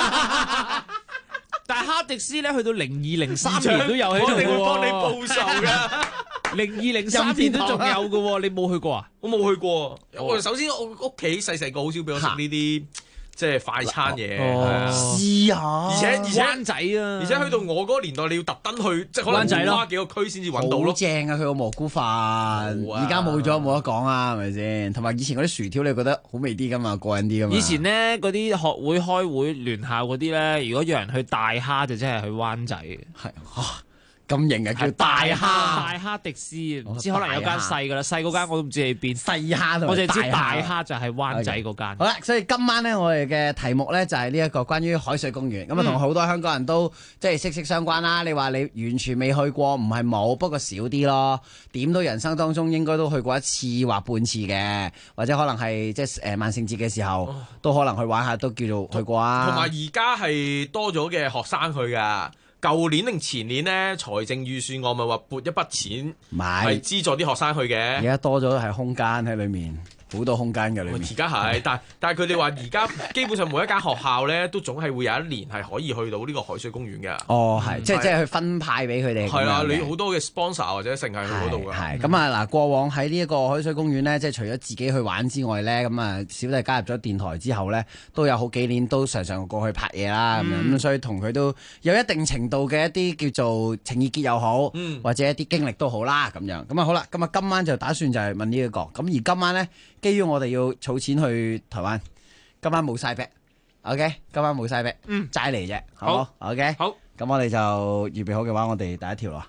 但係哈迪斯咧，去到0203年都有喺度喎。 我哋會幫你報仇嘅。 0203年都仲有嘅喎，你冇去過啊？ 我冇去過。我首先我屋企細個好少俾我食呢啲。即係快餐嘢， 試下， 而且灣仔啊， 而且去到我嗰個年代，你要特登去，即係可能要花幾個區先至揾到咯。 好正啊！佢個蘑菇飯，而家冇咗冇得講啊，係咪先？同埋以前嗰啲薯條，你覺得好味啲噶嘛，過癮啲噶嘛。 以前咧嗰啲學會開會聯校嗰啲咧，如果有人去大蝦，就真係去灣仔嘅。 係咁型嘅叫大蝦， 大蝦迪斯，唔知可能有間細噶啦，細嗰間我都唔知喺邊。 細蝦我就知大蝦就係灣仔嗰間。 好啦，所以今晚咧，我哋嘅題目咧就係呢一個關於海水公園。咁啊，同好多香港人都即係息息相關啦。你話你完全未去過，唔係冇，不過少啲咯。點都人生當中應該都去過一次或半次嘅，或者可能係即係萬聖節嘅時候都可能去玩下，都叫做去過啊。 同埋而家係多咗嘅學生去㗎。舊年定前年咧，財政預算案咪話撥一筆錢，係資助啲學生去嘅。 而家多咗係空間喺裏面，好多空間嘅裏面。 而家係，但係佢哋話而家基本上每一間學校咧，都總係會有一年係可以去到呢個海水公園嘅。 哦，係，即係去分派俾佢哋。 係啦，你好多嘅 sponsor 或者成係去嗰度㗎。 係咁啊！嗱，過往喺呢一個海水公園咧，即係除咗自己去玩之外咧，咁啊，小弟加入咗電台之後咧，都有好幾年都常常過去拍嘢啦，咁樣咁，所以同佢都有一定程度嘅一啲叫做情意結又好，或者一啲經歷都好啦，咁樣咁啊好啦，咁啊今晚就打算就係問呢一個，咁而今晚咧，基於我哋要儲錢去台灣，今晚冇晒 back，OK， 今晚冇晒 back，齋嚟啫，好唔好 ？OK， 好，咁我哋就預備好嘅話，我哋第一條啦。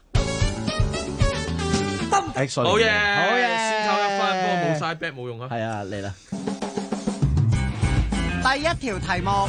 好嘢，好嘢，先扣1分，不過冇晒 back 冇用啊。 係啊，嚟啦。第一條題目。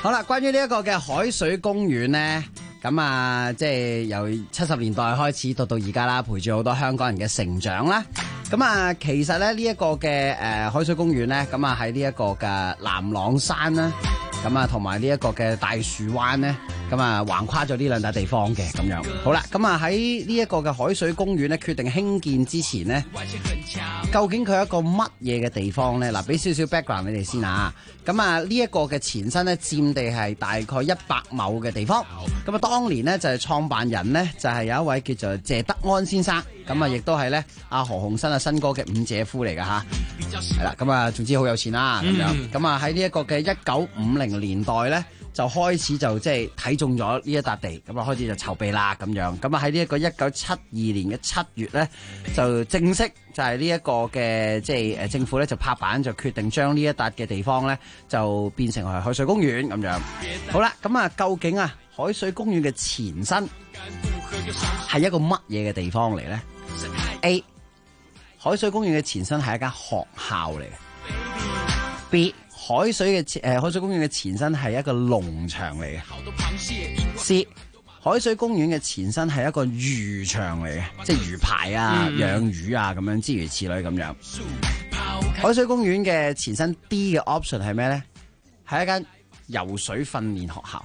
好啦，關於呢一個嘅海水公園咧。咁啊，即係由70年代開始到而家啦，陪住好多香港人嘅成長啦。咁啊，其實咧呢一個嘅海水公園咧，咁啊喺呢一個嘅南朗山啦，咁啊同埋呢一個嘅大樹灣咧，咁啊橫跨咗呢兩笪地方嘅咁樣。好啦，咁啊喺呢一個嘅海水公園咧決定興建之前咧，究竟佢係一個乜嘢嘅地方咧？嗱，俾少少 background 你哋先啊。咁啊呢一個嘅前身咧佔地係大概100畝嘅地方。咁啊當年咧就係創辦人咧就係有一位叫做謝德安先生，咁啊亦都係咧阿何鴻燊啊新歌嘅五姐夫嚟㗎吓，係啦，咁啊總之好有錢啦咁樣。咁啊喺呢一個嘅1950年代咧就開始就即係睇中咗呢一笪地，咁啊開始就籌備啦咁樣。咁啊喺呢一個1972年嘅7月咧就正式就係呢一個嘅即係政府咧就拍板就決定將呢一笪嘅地方咧就變成係海水公園咁樣。好啦，咁啊究竟啊海水公園嘅前身係一個乜嘢嘅地方嚟呢？ A. 海水公園嘅前身係一間學校嚟嘅。 B. 海水公園嘅前身係一個農場嚟嘅。 C. 海水公園嘅前身係一個漁場嚟嘅，即係魚排啊、養魚啊咁樣諸如此類咁樣。海水公園嘅前身 D 嘅 option 係咩呢？係一間游水訓練學校。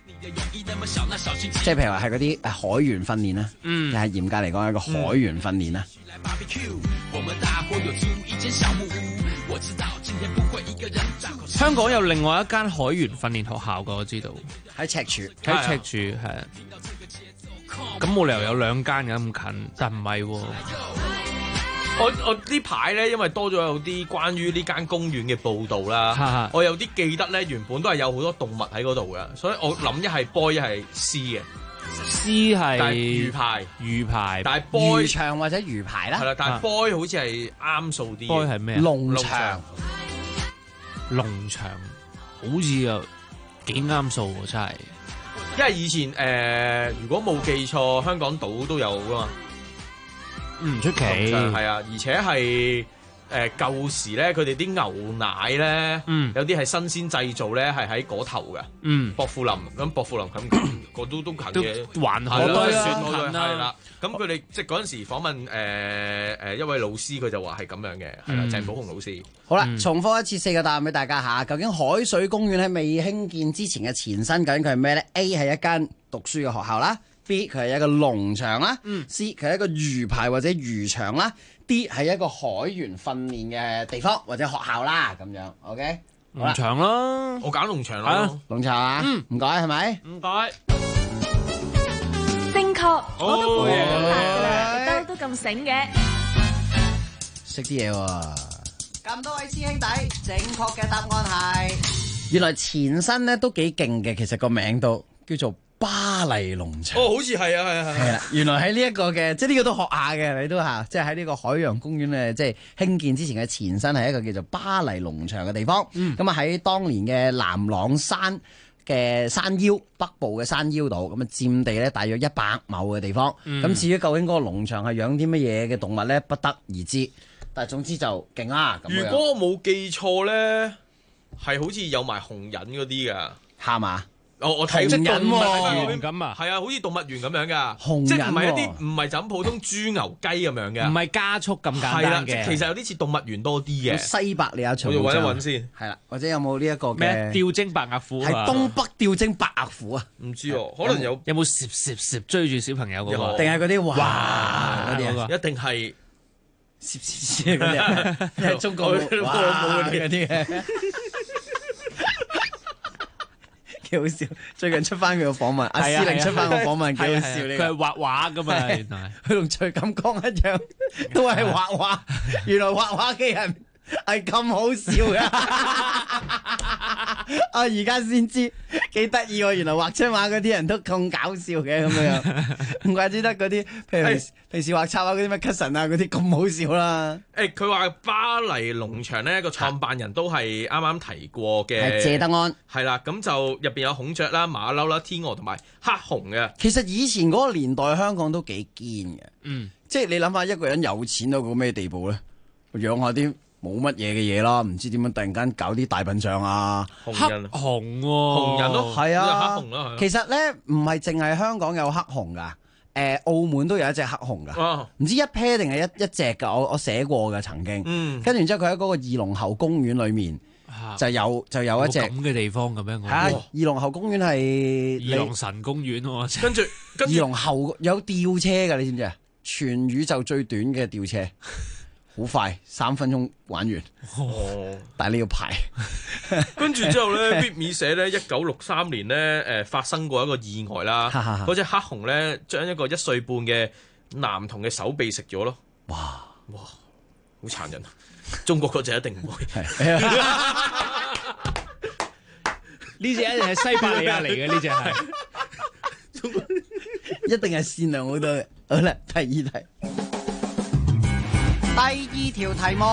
即係譬如話係嗰啲海員訓練啦，又係嚴格嚟講係一個海員訓練啦。 香港有另外一間海員訓練學校㗎，我知道喺赤柱， 係咁冇理由有兩間嘅咁近，但唔係喎。 我呢排咧，因為多咗有啲關於呢間公園嘅報導啦，我有啲記得咧，原本都係有好多動物喺嗰度嘅，所以我諗一係 boy 一係 C 嘅。 C 係魚排， 但係 boy 漁場或者魚排啦。 係啦，但係 boy 好似係啱數啲。 boy 係咩？ 農場好似又幾啱數喎，真係。 因為以前如果冇記錯，香港島都有噶嘛。 唔出奇， 係啊，而且係舊時咧，佢哋啲牛奶咧，有啲係新鮮製造咧，係喺嗰頭嘅，薄扶林咁，薄扶林咁嗰都近嘅， 還好都算近啦。 係啦，咁佢哋即係嗰陣時訪問一位老師，佢就話係咁樣嘅，係啦，鄭寶鴻老師。 好啦，重複一次4個答案俾大家嚇。究竟海水公園喺未興建之前嘅前身，究竟佢係咩咧？A 係一間讀書嘅學校啦。B 佢係一個農場啦，C 佢係一個魚排或者漁場啦，D 係一個海員訓練嘅地方或者學校啦，咁樣 OK。 農場啦， 我揀農場啦， 農場啊，唔該係咪？ 唔該， 正確，我都估到都咁醒嘅， 識啲嘢喎。咁多位師兄弟，正確嘅答案係原來前身咧都幾勁嘅，其實個名都叫做巴黎農場。 哦，好似係啊，係啦，原來喺呢一個嘅，即係呢個都學下嘅，你都嚇，即係喺呢個海洋公園咧，即係興建之前嘅前身係一個叫做巴黎農場嘅地方。咁啊喺當年嘅南朗山嘅山腰北部嘅山腰度，咁啊佔地咧大約100畝嘅地方。咁至於究竟嗰個農場係養啲乜嘢嘅動物咧，不得而知。但係總之就勁啦。 如果我冇記錯咧，係好似有埋紅人嗰啲㗎， 係嘛？ 我睇紅動物園咁啊， 係啊，好似動物園咁樣噶， 紅人即係唔係一啲唔係就咁普通豬牛雞咁樣嘅， 唔係加速咁簡單嘅， 其實有啲似動物園多啲嘅。 西伯利亞長毛我要揾一揾象先， 係啦，或者有冇呢一個嘅咩吊睛白額虎？ 係東北吊睛白額虎啊？ 唔知哦，可能有冇攝追住小朋友嗰個？ 定係嗰啲哇嗰啲啊？ 一定係攝嗰啲，係中國哇嗰啲嘅。幾好笑！最近出翻佢個訪問，阿司令出翻個訪問，幾好笑呢個。 佢係畫畫噶嘛，原來佢同徐錦江一樣，都係畫畫。原來畫畫嘅人係咁好笑噶。我而家先知幾得意喎！原來畫出畫嗰啲人都咁搞笑嘅咁樣，唔怪之得嗰啲譬如平時畫插畫嗰啲咩 Cousin 啊嗰啲咁好笑啦。 佢話巴黎農場呢個創辦人都係啱啱提過嘅， 係謝德安。 係啦，咁就入邊有孔雀啦、馬騮啦、天鵝同埋黑熊嘅。 其實以前嗰個年代香港都幾堅嘅，即係你諗下一個人有錢到個咩地步咧？養下啲冇乜嘢嘅嘢啦，唔知點樣突然間搞啲大笨象啊， 黑熊紅人咯， 係啊， 黑熊啦。 其實咧唔係淨係香港有黑熊㗎。澳門都有一隻黑熊㗎，唔知一 pair 定係一隻㗎，我寫過㗎曾經。跟住然之後佢喺嗰個二龍喉公園裏面就有一隻咁嘅地方咁樣。 二龍喉公園係二龍神公園喎， 跟住二龍喉有吊車㗎，你知唔知啊？全宇宙最短嘅吊車，好快3分鐘玩完。但係你要排。 跟住之後咧 ，Bit Me 寫咧1963年咧發生過一個意外啦。嗰隻黑熊咧將一個1歲半嘅男童嘅手臂食咗咯。哇，好殘忍啊！中國嗰隻一定唔會。 呢隻一定係西伯利亞嚟嘅，呢隻係。 一定係善良好多嘅。好啦，第二題。 第二條題目。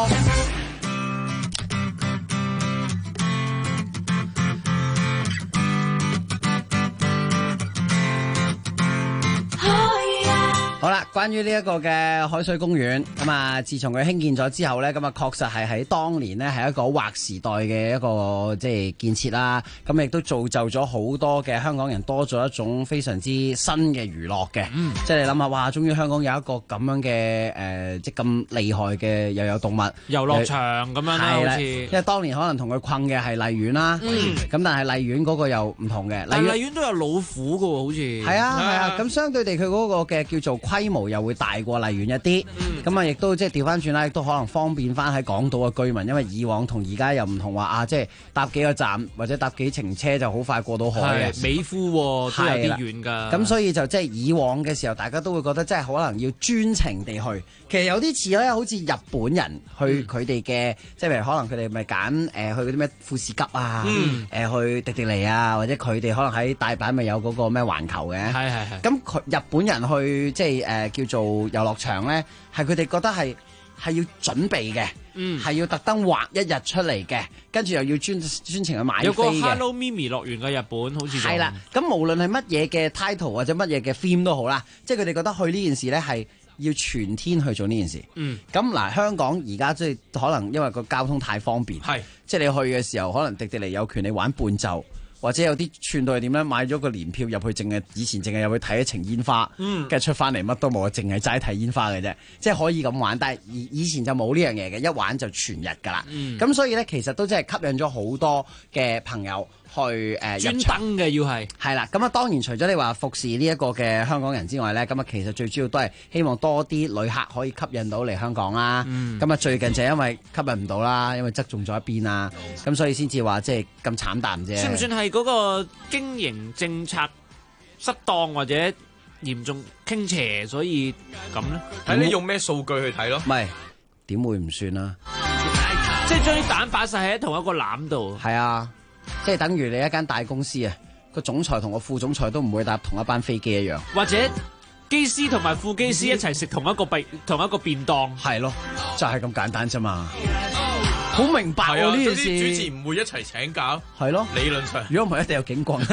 好啦，關於呢一個嘅海水公園咁啊，自從佢興建咗之後呢，咁啊確實係喺當年呢係一個劃時代嘅一個即係建設啦。咁亦都造就咗好多嘅香港人多咗一種非常之新嘅娛樂嘅。即係你諗下，哇！終於香港有一個咁樣嘅即係咁厲害嘅又有動物遊樂場咁樣啦，好似。 因為當年可能同佢困嘅係荔園啦，咁但係荔園嗰個又唔同嘅。 荔園都有老虎㗎喎，好似。 係啊，咁相對地佢嗰個嘅叫做規模又會大過荔園一啲，咁啊亦都即係調翻轉啦，亦都可能方便翻喺港島嘅居民，因為以往同而家又唔同話啊，即係搭幾個站或者搭幾程車就好快過到海嘅。 美孚都有啲遠㗎。 咁所以就即係以往嘅時候，大家都會覺得即係可能要專程地去。其實有啲似咧，好似日本人去佢哋嘅，即係譬如可能佢哋咪揀去嗰啲咩富士急啊，去迪士尼啊，或者佢哋可能喺大阪咪有嗰個咩環球嘅。係。咁日本人去即係叫做遊樂場咧，係佢哋覺得係要準備嘅，係要特登劃一日出嚟嘅，跟住又要專程去買飛嘅。 有個 Hello Mimi 樂園嘅日本好似係啦。咁無論係乜嘢嘅 title 或者乜嘢嘅 theme 都好啦，即係佢哋覺得去呢件事咧係要全天去做呢件事。咁嗱，香港而家即係可能因為個交通太方便，即係你去嘅時候，可能迪士尼有權你玩半晝。或者有啲串到係點咧？買咗個年票入去，以前淨係入去睇一程煙花，跟住出翻嚟乜都冇，淨係齋睇煙花嘅啫，即係可以咁玩。但係以前就冇呢樣嘢嘅，一玩就全日㗎啦。咁所以咧，其實都真係吸引咗好多嘅朋友去專登嘅要係啦。咁啊，當然除咗你話服侍呢一個嘅香港人之外咧，咁啊其實最主要都係希望多啲旅客可以吸引到嚟香港啦。咁啊最近就因為吸引唔到啦，因為側重咗一邊啦，咁所以先至話即係咁慘淡啫。 算唔算係嗰個經營政策失當或者嚴重傾斜，所以咁咧？ 睇你用咩數據去睇咯。 唔係點會唔算啊？ 即係將啲蛋擺晒喺同一個籃度。 係啊，即係等於你一間大公司啊，個總裁同個副總裁都唔會搭同一班飛機一樣。 或者機師同埋副機師一齊食同一個便當。 係咯，就係咁簡單啫嘛。好明白喎呢件事。 主持唔會一齊請假。 係咯， 理論上。 如果唔係，一定有警棍。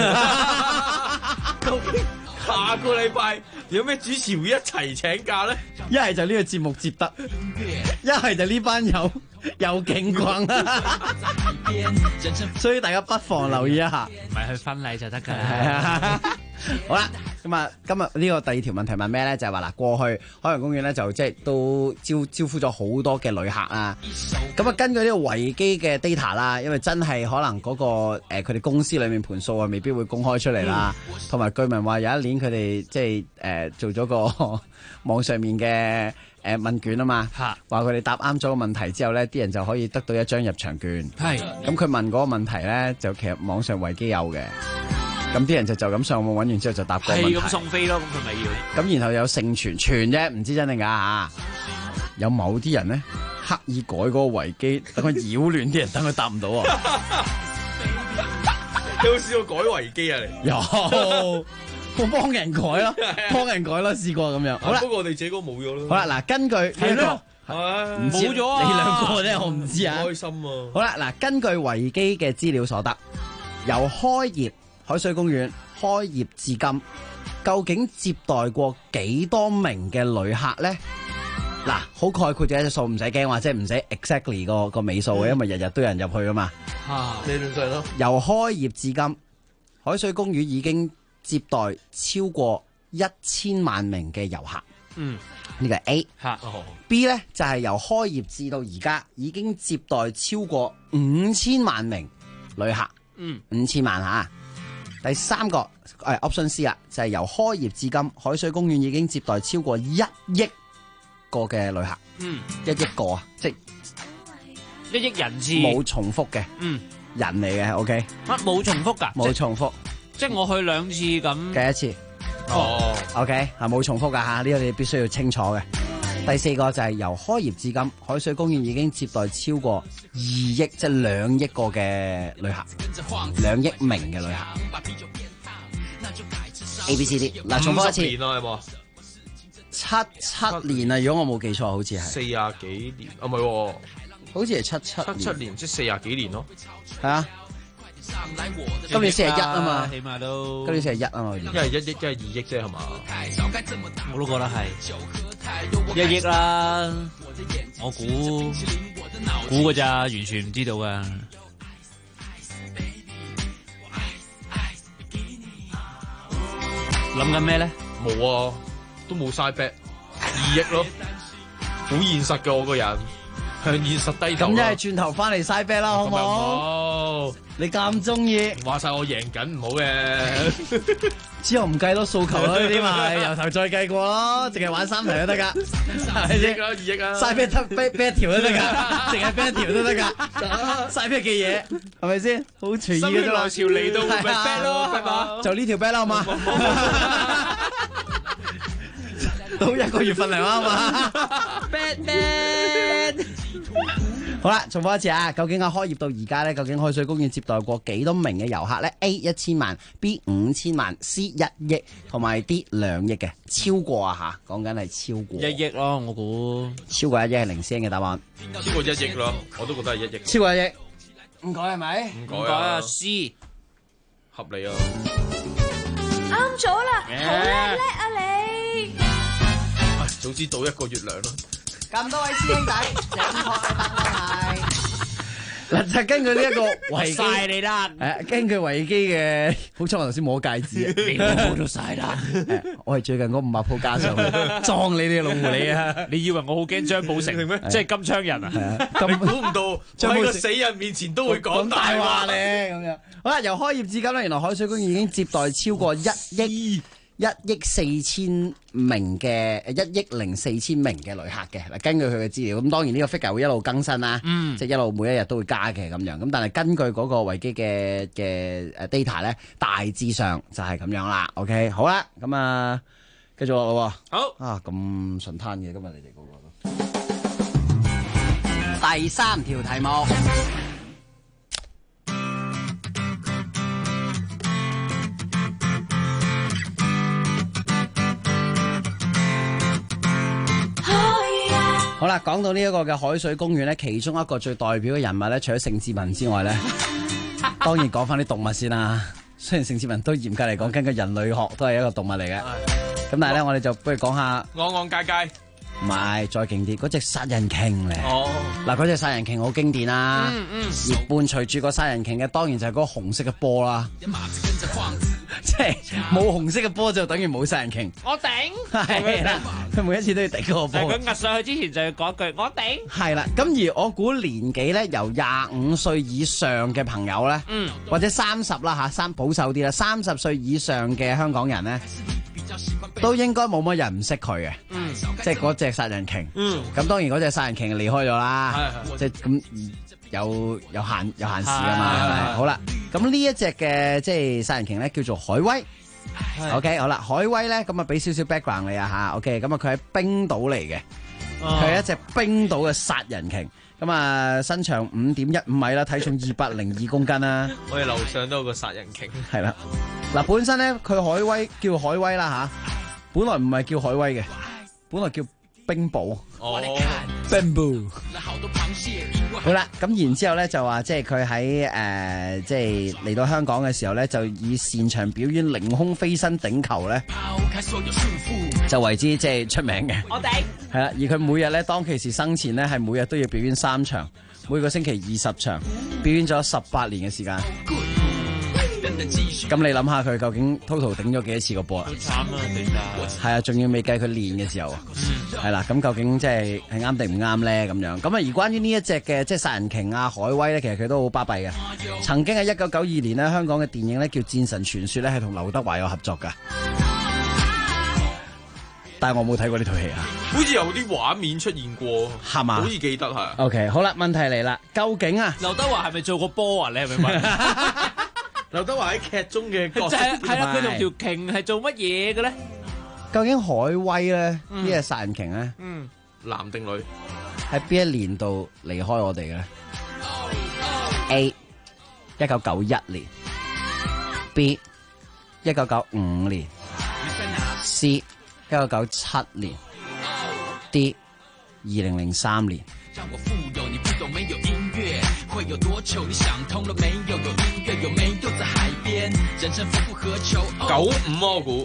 下個禮拜有咩主持會一齊請假咧？ 一係就呢個節目接得，一係就呢班有警棍。所以大家不妨留意一下。 唔係去婚禮就得㗎。 好啦，咁啊，今日呢個第二條問題問咩咧？就係話嗱，過去海洋公園咧就即係都招呼咗好多嘅旅客啊。咁啊，根據呢個維基嘅 data 啦，因為真係可能嗰個佢哋公司裏面盤數啊，未必會公開出嚟啦。同埋據聞話有一年佢哋即係做咗個網上面嘅問卷啊嘛，話佢哋答啱咗個問題之後咧，啲人就可以得到一張入場券。係，咁佢問嗰個問題咧，就其實網上維基有嘅。咁啲人就咁上網揾完之後就答個問題。 係咁送飛咯，咁佢咪要？ 咁然後有盛傳啫，唔知真定假嚇。有某啲人咧刻意改嗰個維基，等佢擾亂啲人，等佢答唔到啊！ 有冇試過改維基啊？你有，我幫人改咯，試過咁樣。好啦， 不過我哋自己個冇咗咯。 好啦，嗱，根據呢個冇咗啊！ 你兩個咧，我唔知啊。 開心啊！ 好啦，嗱，根據維基嘅資料所得，由開業海水公園開業至今，究竟接待過幾多名嘅旅客咧？ 嗱，好概括嘅一隻數，唔使驚話，即係唔使 exactly 個尾數嘅，因為日日都有人入去啊嘛。 理論上咯。 由開業至今，海水公園已經接待超過1000萬名嘅遊客。呢個係 A。B 咧就係由開業至到而家，已經接待超過5000萬名旅客。5000萬嚇。第三個option C 啦，就係由開業至今，海水公園已經接待超過1億個嘅旅客。1億個啊，即係 1億人次， 冇重複嘅。人嚟嘅 ，OK。 冇重複㗎？ 冇重複， 即係我去2次咁。 計1次。OK， 冇重複㗎嚇，呢個你必須要清楚嘅。第四個就係由開業至今，海水公園已經接待超過2億，即係2億個嘅旅客，2億名嘅旅客。A、B、C、D 嗱，重複一次。 50年啦，有冇 ？77年啊，如果我冇記錯，好似係 40幾年啊，唔係喎， 好似係77 年，即係40幾年咯。 係啊，今年41啊嘛， 起碼都今年41啊嘛， 一係1億，一係2億啫，係嘛？ 我都覺得係1億啦，我估㗎咋，完全唔知道㗎。諗緊咩咧？ 冇啊，都冇嘥 bet，2億咯，好現實㗎我個人，向現實低頭。 咁一係轉頭翻嚟嘥 bet 啦，好唔好？你咁中意？ 話晒我贏緊唔好嘅， 之後唔計多數球啦，呢啲咪由頭再計過咯，淨係玩3題都得㗎。 2億啦，2億啊！ 嘥 bet 一條都得㗎，淨係 bet 一條都得㗎。嘥 bet 嘅嘢係咪先？好隨意嘅啫嘛。 心血來潮嚟到咪 bet 咯，係嘛？ 就呢條 bet 啦，好嘛？都1個月份嚟啦嘛。bet。好啦，重複一次啊！究竟開業到而家咧，究竟海水公園接待過幾多名嘅遊客咧 ？A 1000萬 ，B 5000萬 ，C 1億，同埋 D 2億嘅，超過啊吓，講緊係超過 1億咯，我估超過1億係領先嘅答案。 超過1億咯，我都覺得係1億。 超過1億，唔改係咪？ 唔改啊 ，C 合理啊。 啱咗啦，好叻啊你！ 早知賭1個月糧咯。 咁多位師兄弟，正確嘅答案係嗱，就根據呢一個維基， 晒你啦。 根據維基嘅，好彩我頭先冇戒指， 你都冇咗晒啦。 我係最近嗰500鋪加上去裝你啲老狐狸啊！ 你以為我好驚張寶成咩？即係金槍人啊！ 你估唔到喺個死人面前都會講大話咧咁樣。好啦，由開業至今咧，原來海水公園已經接待超過1億4000名嘅1億04千名嘅旅客嘅嗱，根據佢嘅資料，咁當然呢個 figure 會一路更新啦，即係一路每一日都會加嘅咁樣。咁但係根據嗰個維基嘅data 咧，大致上就係咁樣啦。OK， 好啦，咁啊，繼續落咯。 好啊，咁順攤嘅今日你哋嗰個第3條題目。好啦，講到呢一個嘅海水公園咧，其中一個最代表嘅人物咧，除咗盛智文之外咧，當然講翻啲動物先啦。雖然盛智文都嚴格嚟講，根據人類學都係一個動物嚟嘅，咁但係咧，我哋就不如講下昂昂街街。 唔係，再勁啲，嗰隻殺人鯨咧。嗱，嗰隻殺人鯨好經典啦。而伴隨住個殺人鯨嘅，當然就係嗰個紅色嘅波啦。即係冇紅色嘅波就等於冇殺人鯨。 我頂。 係啦，佢每一次都要頂嗰個波。 佢壓上去之前就要講一句我頂。 係啦，咁而我估年紀咧，由25歲以上嘅朋友咧，或者30啦嚇，保守啲啦，30歲以上嘅香港人咧，都應該冇乜人唔識佢嘅。即係嗰隻殺人鯨。咁當然嗰隻殺人鯨離開咗啦。即係咁有閒時啊嘛，係咪？好啦，咁呢一隻嘅即係殺人鯨咧，叫做海威。OK， 好啦，海威咧，咁啊俾少少 background 你啊吓。OK， 咁啊佢喺冰島嚟嘅，佢係一隻冰島嘅殺人鯨。咁啊身長5.15米啦，體重202公斤啦。 我哋樓上都有個殺人鯨。係啦，嗱本身咧佢海威叫海威啦吓，本來唔係叫海威嘅，本來叫冰堡。冰堡。 好啦，咁然之後咧就話，即係佢喺即係嚟到香港嘅時候咧，就以擅長表演凌空飛身頂球咧，就為之即係出名嘅。 我哋係啦，而佢每日咧當其時生前咧係每日都要表演3場，每個星期20場，表演咗18年嘅時間。咁你諗下佢究竟 total 頂咗幾多次個波啊？ 慘啊，頂㗎！ 係啊，仲要未計佢練嘅時候啊。係啦，咁究竟即係啱定唔啱咧？咁樣咁啊，而關於呢一隻嘅即係殺人鯨啊、海威咧，其實佢都好巴閉嘅。曾經喺1992年咧，香港嘅電影咧叫《戰神傳說》咧，係同劉德華有合作㗎。但係我冇睇過呢套戲啊。 好似有啲畫面出現過， 係嘛？ 好似記得係。 OK， 好啦，問題嚟啦，究竟啊， 劉德華係咪做過波啊？你係咪問？ 劉德華喺劇中嘅角色係啦，佢同條鯨係做乜嘢嘅咧？ 究竟海威咧呢隻殺人鯨咧， 男定女？ 喺邊一年度離開我哋嘅咧 ？A 1991年 ，B 1995年 ，C 1997年 ，D 2003年。 让我富有，你不懂没有音乐会有多糗？你想通了没有？有音乐有没有在海边？人生夫复何求 ？95我估。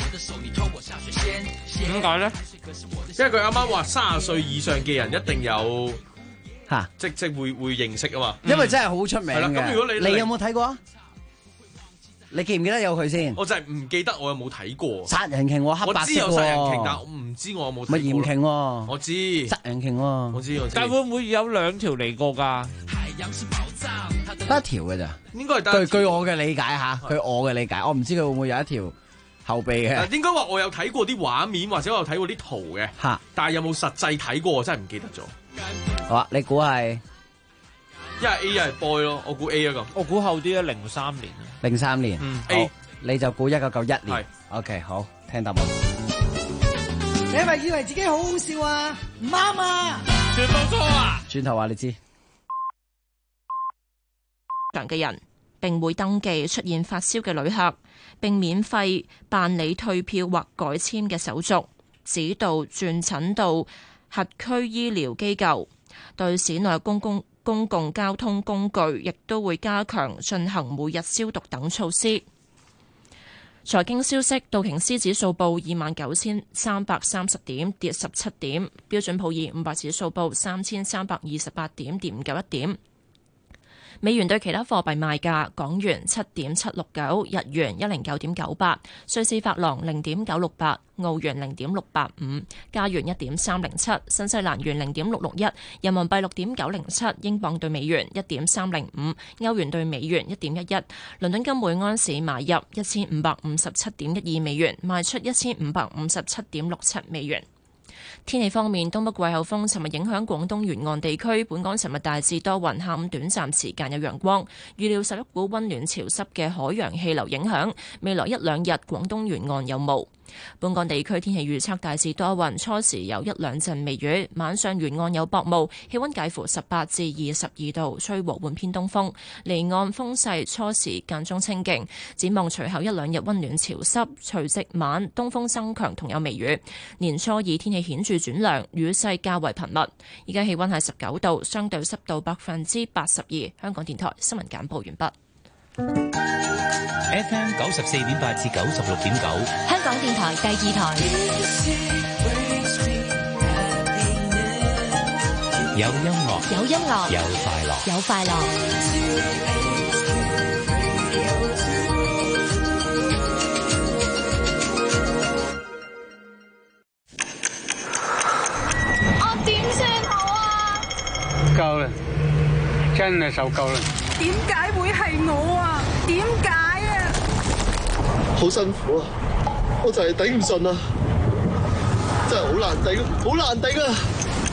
點解咧？ 因為佢啱啱話30歲以上嘅人一定有嚇， 即會認識啊嘛。 因為真係好出名嘅。係啦， 咁如果你有冇睇過啊？你記唔記得有佢先？ 我就係唔記得，我有冇睇過。 殺人鯨喎，黑白色喎。 我知有殺人鯨，但我唔知我有冇睇過。 咪鹽鯨喎。 我知。 殺人鯨喎。 我知。 但會唔會有2條嚟過㗎？ 得一條嘅咋？ 應該係得。 據我嘅理解嚇，據我嘅理解，我唔知佢會唔會有一條後備嘅。 應該話我有睇過啲畫面，或者我有睇過啲圖嘅。 嚇！但係有冇實際睇過？我真係唔記得咗。 好啊，你估係？ 一係 A 一係 boy 咯，我估 A 啊咁。 我估後啲啊，03年。 03年。 A。 你就估1991年。係。OK， 好，聽答案。 你係咪以為自己好好笑啊？唔啱啊！ 全部錯啊！ 轉頭話你知。 嘅人並會登記出現發燒嘅旅客，並免費辦理退票或改簽嘅手續，指導轉診到轄區醫療機構。對市內公共交通工具亦都會加強進行每日消毒等措施。財經消息，道瓊斯指數報29,330點，跌17點；標準普爾500指數報3,328點，跌51點。美元對其他貨幣賣價：港元7.769，日元109.98，瑞士法郎0.968，澳元0.685，加元1.307，新西蘭元0.661，人民幣6.907，英鎊對美元1.305，歐元對美元1.11。倫敦金每安士買入1557.12美元，賣出1557.67美元。天氣方面，東北季候風尋日影響廣東沿岸地區，本港尋日大致多雲，下午短暫時間有陽光。預料受一股溫暖潮濕嘅海洋氣流影響，未來1-2日廣東沿岸有霧。本港地區天氣預測大致多雲，初時有1-2陣微雨，晚上沿岸有薄霧，氣溫介乎18至22度，吹和緩偏東風，離岸風勢初時間中清勁。展望隨後1-2日溫暖潮濕，除夕晚東風增強同有微雨。年初二天氣顯著轉涼，雨勢較為頻密。而家氣溫係19度，相對濕度82%。香港電台新聞簡報完畢。 FM 94.8至96.9， 香港電台第2台。 有音樂， 有音樂， 有快樂， 有快樂。 我點算好啊？ 夠啦，真係受夠啦。 點解會係我啊？點解啊？ 好辛苦啊！我就係頂唔順啊！真係好難頂，好難頂啊！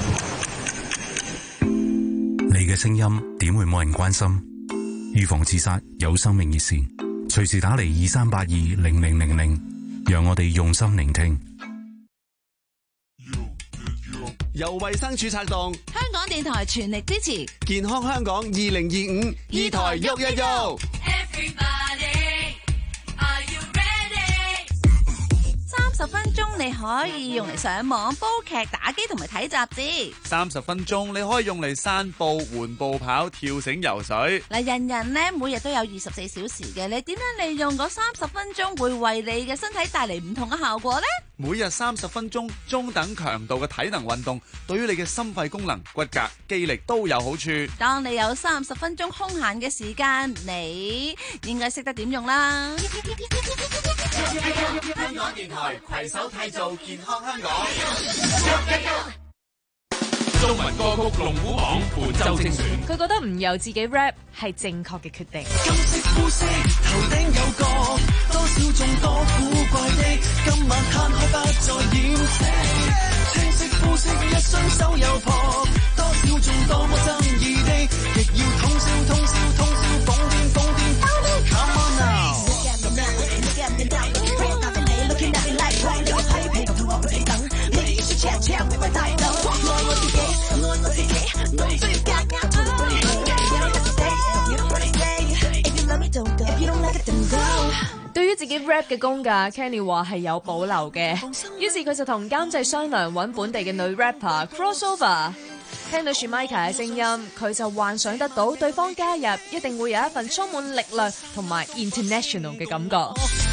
你嘅聲音點會冇人關心？預防自殺有生命熱線，隨時打嚟23820000，讓我哋用心聆聽。 由衛生署策動， 香港電台全力支持健康香港2025，二台喐一喐。 30分鐘你可以用嚟上網、煲劇、打機同埋睇雜誌。 30分鐘你可以用嚟散步、緩步跑、跳繩、游水。 嗱，人人呢每日都有24小時嘅，你點樣利用嗰30分鐘會為你嘅身體帶嚟唔同嘅效果呢？ 每日30分鐘中等強度嘅體能運動，對於你嘅心肺功能、骨骼、肌力都有好處。 當你有30分鐘空閒嘅時間，你應該識得點用啦。 香港電台攜手締造健康香港。 中文歌曲龍虎榜本周精選。 佢覺得唔由自己 rap 係正確嘅決定。 金色膚色，頭頂有個多少眾多古怪的，今晚攤開不再掩飾。青色膚色，一雙手有破，多少眾多麼爭議的，亦要通宵通宵通宵瘋癲瘋癲。Come on now。 對於自己 rap 嘅功架 ，Kenny 話係有保留嘅，於是佢就同監製商量揾本地嘅女 rapper crossover。聽到 Shimika 嘅聲音，佢就幻想得到對方加入一定會有一份充滿力量同埋 international 嘅感覺。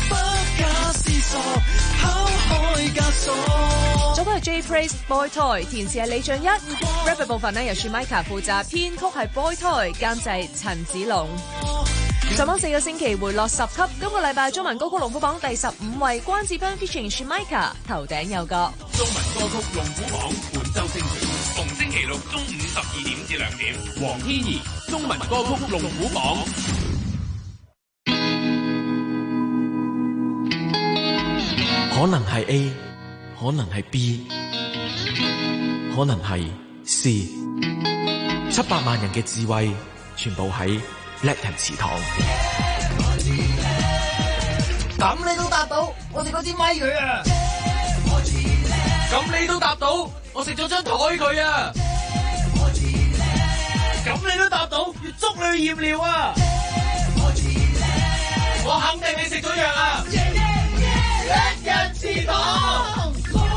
作曲係 J Praise Boy Toy， 填詞係李俊一 ，rap 嘅部分由 Shimika 負責，編曲係 Boy Toy， 監製陳子龍。上榜4個星期回落10級，今個禮拜中文歌曲龍虎榜第15位，關智斌 featuring Shimika 頭頂有角。 中文歌曲龍虎榜本周精選，逢星期六中午12點至2點，黃天怡中文歌曲龍虎榜。 可能係 A， 可能係 B， 可能係 C。700萬人嘅智慧，全部喺叻人祠堂。 咁你都答到，我食嗰支咪佢啊！ 咁你都答到，我食咗張台佢啊！ 咁你都答到，要捉你去驗尿啊！ 我肯定你食咗藥啊！ 叻人祠堂。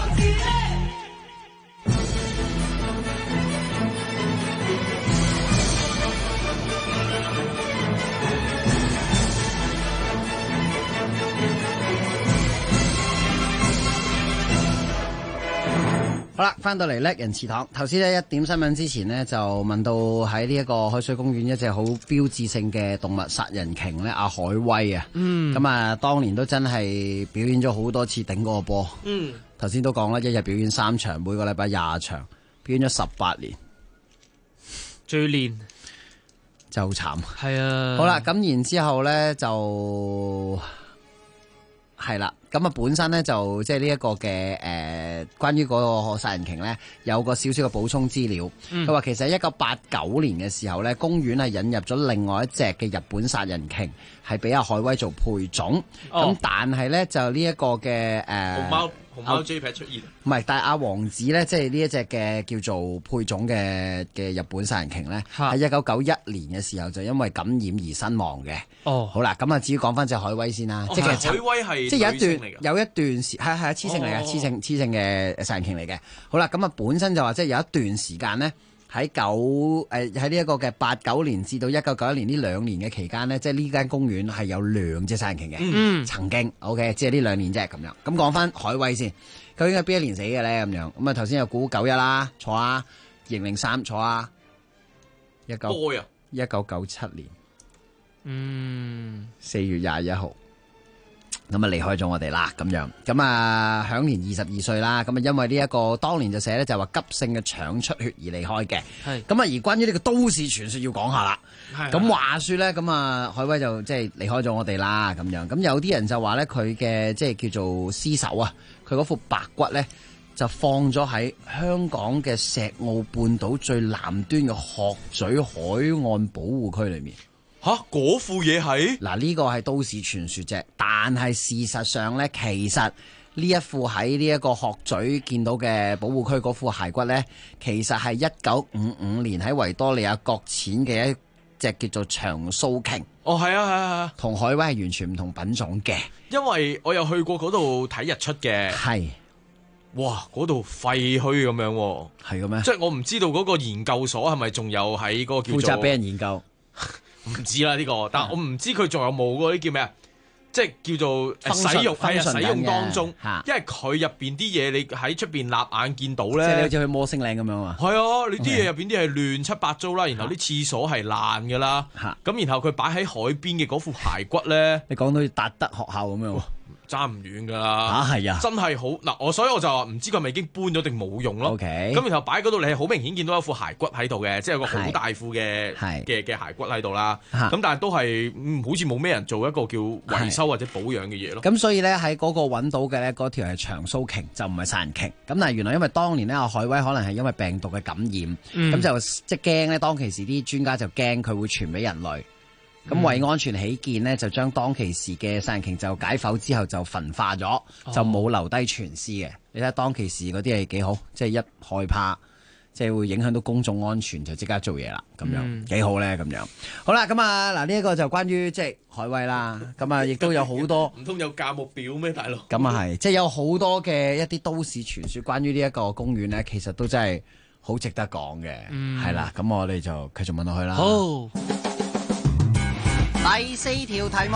好啦，翻到嚟叻人祠堂。頭先呢一點新聞之前呢，就問到喺呢一個海水公園一隻好標誌性嘅動物殺人鯨咧，阿海威啊。咁啊，當年都真係表演咗好多次頂嗰個波。頭先都講啦，一日表演3場，每個禮拜20場，表演咗18年。 最練就好慘。 係啊。 好啦，咁然之後咧就係啦。咁啊，本身咧就即係呢一個嘅關於嗰個殺人鯨咧，有個少少嘅補充資料。佢話其實1989年嘅時候咧，公園係引入咗另外一隻嘅日本殺人鯨，係俾阿海威做配種。咁但係咧就呢一個嘅熊貓 JPEG 出現， 唔係，但係阿王子咧，即係呢一隻嘅叫做配種嘅日本殺人鯨咧，喺1991年嘅時候就因為感染而身亡嘅。好啦，咁啊，至於講翻隻海威先啦，即係海威係即係有一段時係雌性嚟嘅，雌性嘅殺人鯨嚟嘅。好啦，咁啊本身就話即係有一段時間咧。喺呢一個嘅89年至到1991年呢2年嘅期間呢，即係呢間公園係有2隻殺人鯨嘅，曾經 OK， 即係呢2年啫咁樣。咁講翻海威先，究竟係邊一年死嘅咧？咁樣咁啊，頭先有估91啦，錯啊；2003錯啊，1997年，4月21號。咁啊離開咗我哋啦，咁樣，咁啊享年22歲啦，咁啊因為呢一個當年就寫咧就話急性嘅腸出血而離開嘅，咁啊而關於呢個都市傳說要講下啦，咁話說咧，咁啊海威就即係離開咗我哋啦，咁樣，咁有啲人就話咧佢嘅即係叫做屍首啊，佢嗰副白骨咧就放咗喺香港嘅石澳半島最南端嘅鶴咀海岸保護區裏面。 嗰副嘢係嗱，呢個係都市傳說啫，但係事實上咧，其實呢一副喺呢一個鶴咀見到嘅保護區嗰副骸骨咧，其實係1955年喺維多利亞擱淺嘅一隻叫做長鬚鯨。 哦，係啊， 同海威係完全唔同品種嘅。 因為我又去過嗰度睇日出嘅。 係。 哇！嗰度廢墟咁樣喎。 係嘅咩？ 即係我唔知道嗰個研究所係咪仲有喺嗰個叫做負責俾人研究。 唔知啦呢個，但係我唔知佢仲有冇嗰啲叫咩啊？即係叫做使用使用當中，因為佢入邊啲嘢你喺出邊立眼見到咧， 即係你好似去摩星嶺咁樣啊。 係啊，你啲嘢入邊啲係亂七八糟啦，然後啲廁所係爛㗎啦，咁然後佢擺喺海邊嘅嗰副骸骨咧， 你講到似達德學校咁樣。 爭唔遠㗎啦， 係啊， 真係好嗱，所以我就話唔知佢係咪已經搬咗定冇用咯。 OK， 咁然後擺喺嗰度，你係好明顯見到有副骸骨喺度嘅，即係有個好大副嘅骸骨喺度啦。咁但係都係好似冇咩人做一個叫維修或者保養嘅嘢咯。 咁所以咧喺嗰個揾到嘅咧，嗰條係長鬚鯨，就唔係殺人鯨。咁但係原來因為當年咧海威可能係因為病毒嘅感染，咁就即係驚咧，當其時啲專家就驚佢會傳俾人類。咁為安全起見呢，就將當其時嘅殺人鯨就解剖之後就焚化咗，就冇留低全屍嘅。你睇下當其時嗰啲係幾好，即係一害怕，即係會影響到公眾安全，就即刻做嘢啦。咁樣幾好咧，咁樣。好啦，咁啊嗱，呢一個就關於即係海威啦。咁啊，亦都有好多。 唔通有價目表咩，大佬？ 咁啊係，即係有好多嘅一啲都市傳說關於呢一個公園咧，其實都真係好值得講嘅。係啦，咁我哋就繼續問落去啦。 好。 第4條題目，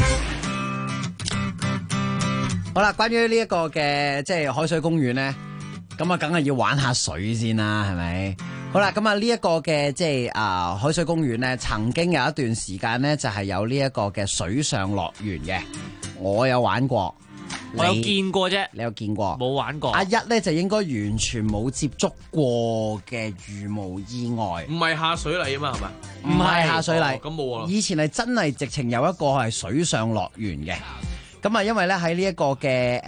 好啦，關於呢一個嘅即係海水公園咧，咁啊，梗係要玩下水先啦，係咪？好啦，咁啊，呢一個嘅即係海水公園咧，曾經有一段時間咧，就係有呢一個嘅水上樂園嘅，我有玩過。 我有見過啫， 你有見過？ 冇玩過。 阿一咧就應該完全冇接觸過嘅，如無意外。 唔係下水禮啊嘛，係咪？ 唔係下水禮。 咁冇啊。 以前係真係直情有一個係水上樂園嘅。咁啊，因為咧喺呢一個嘅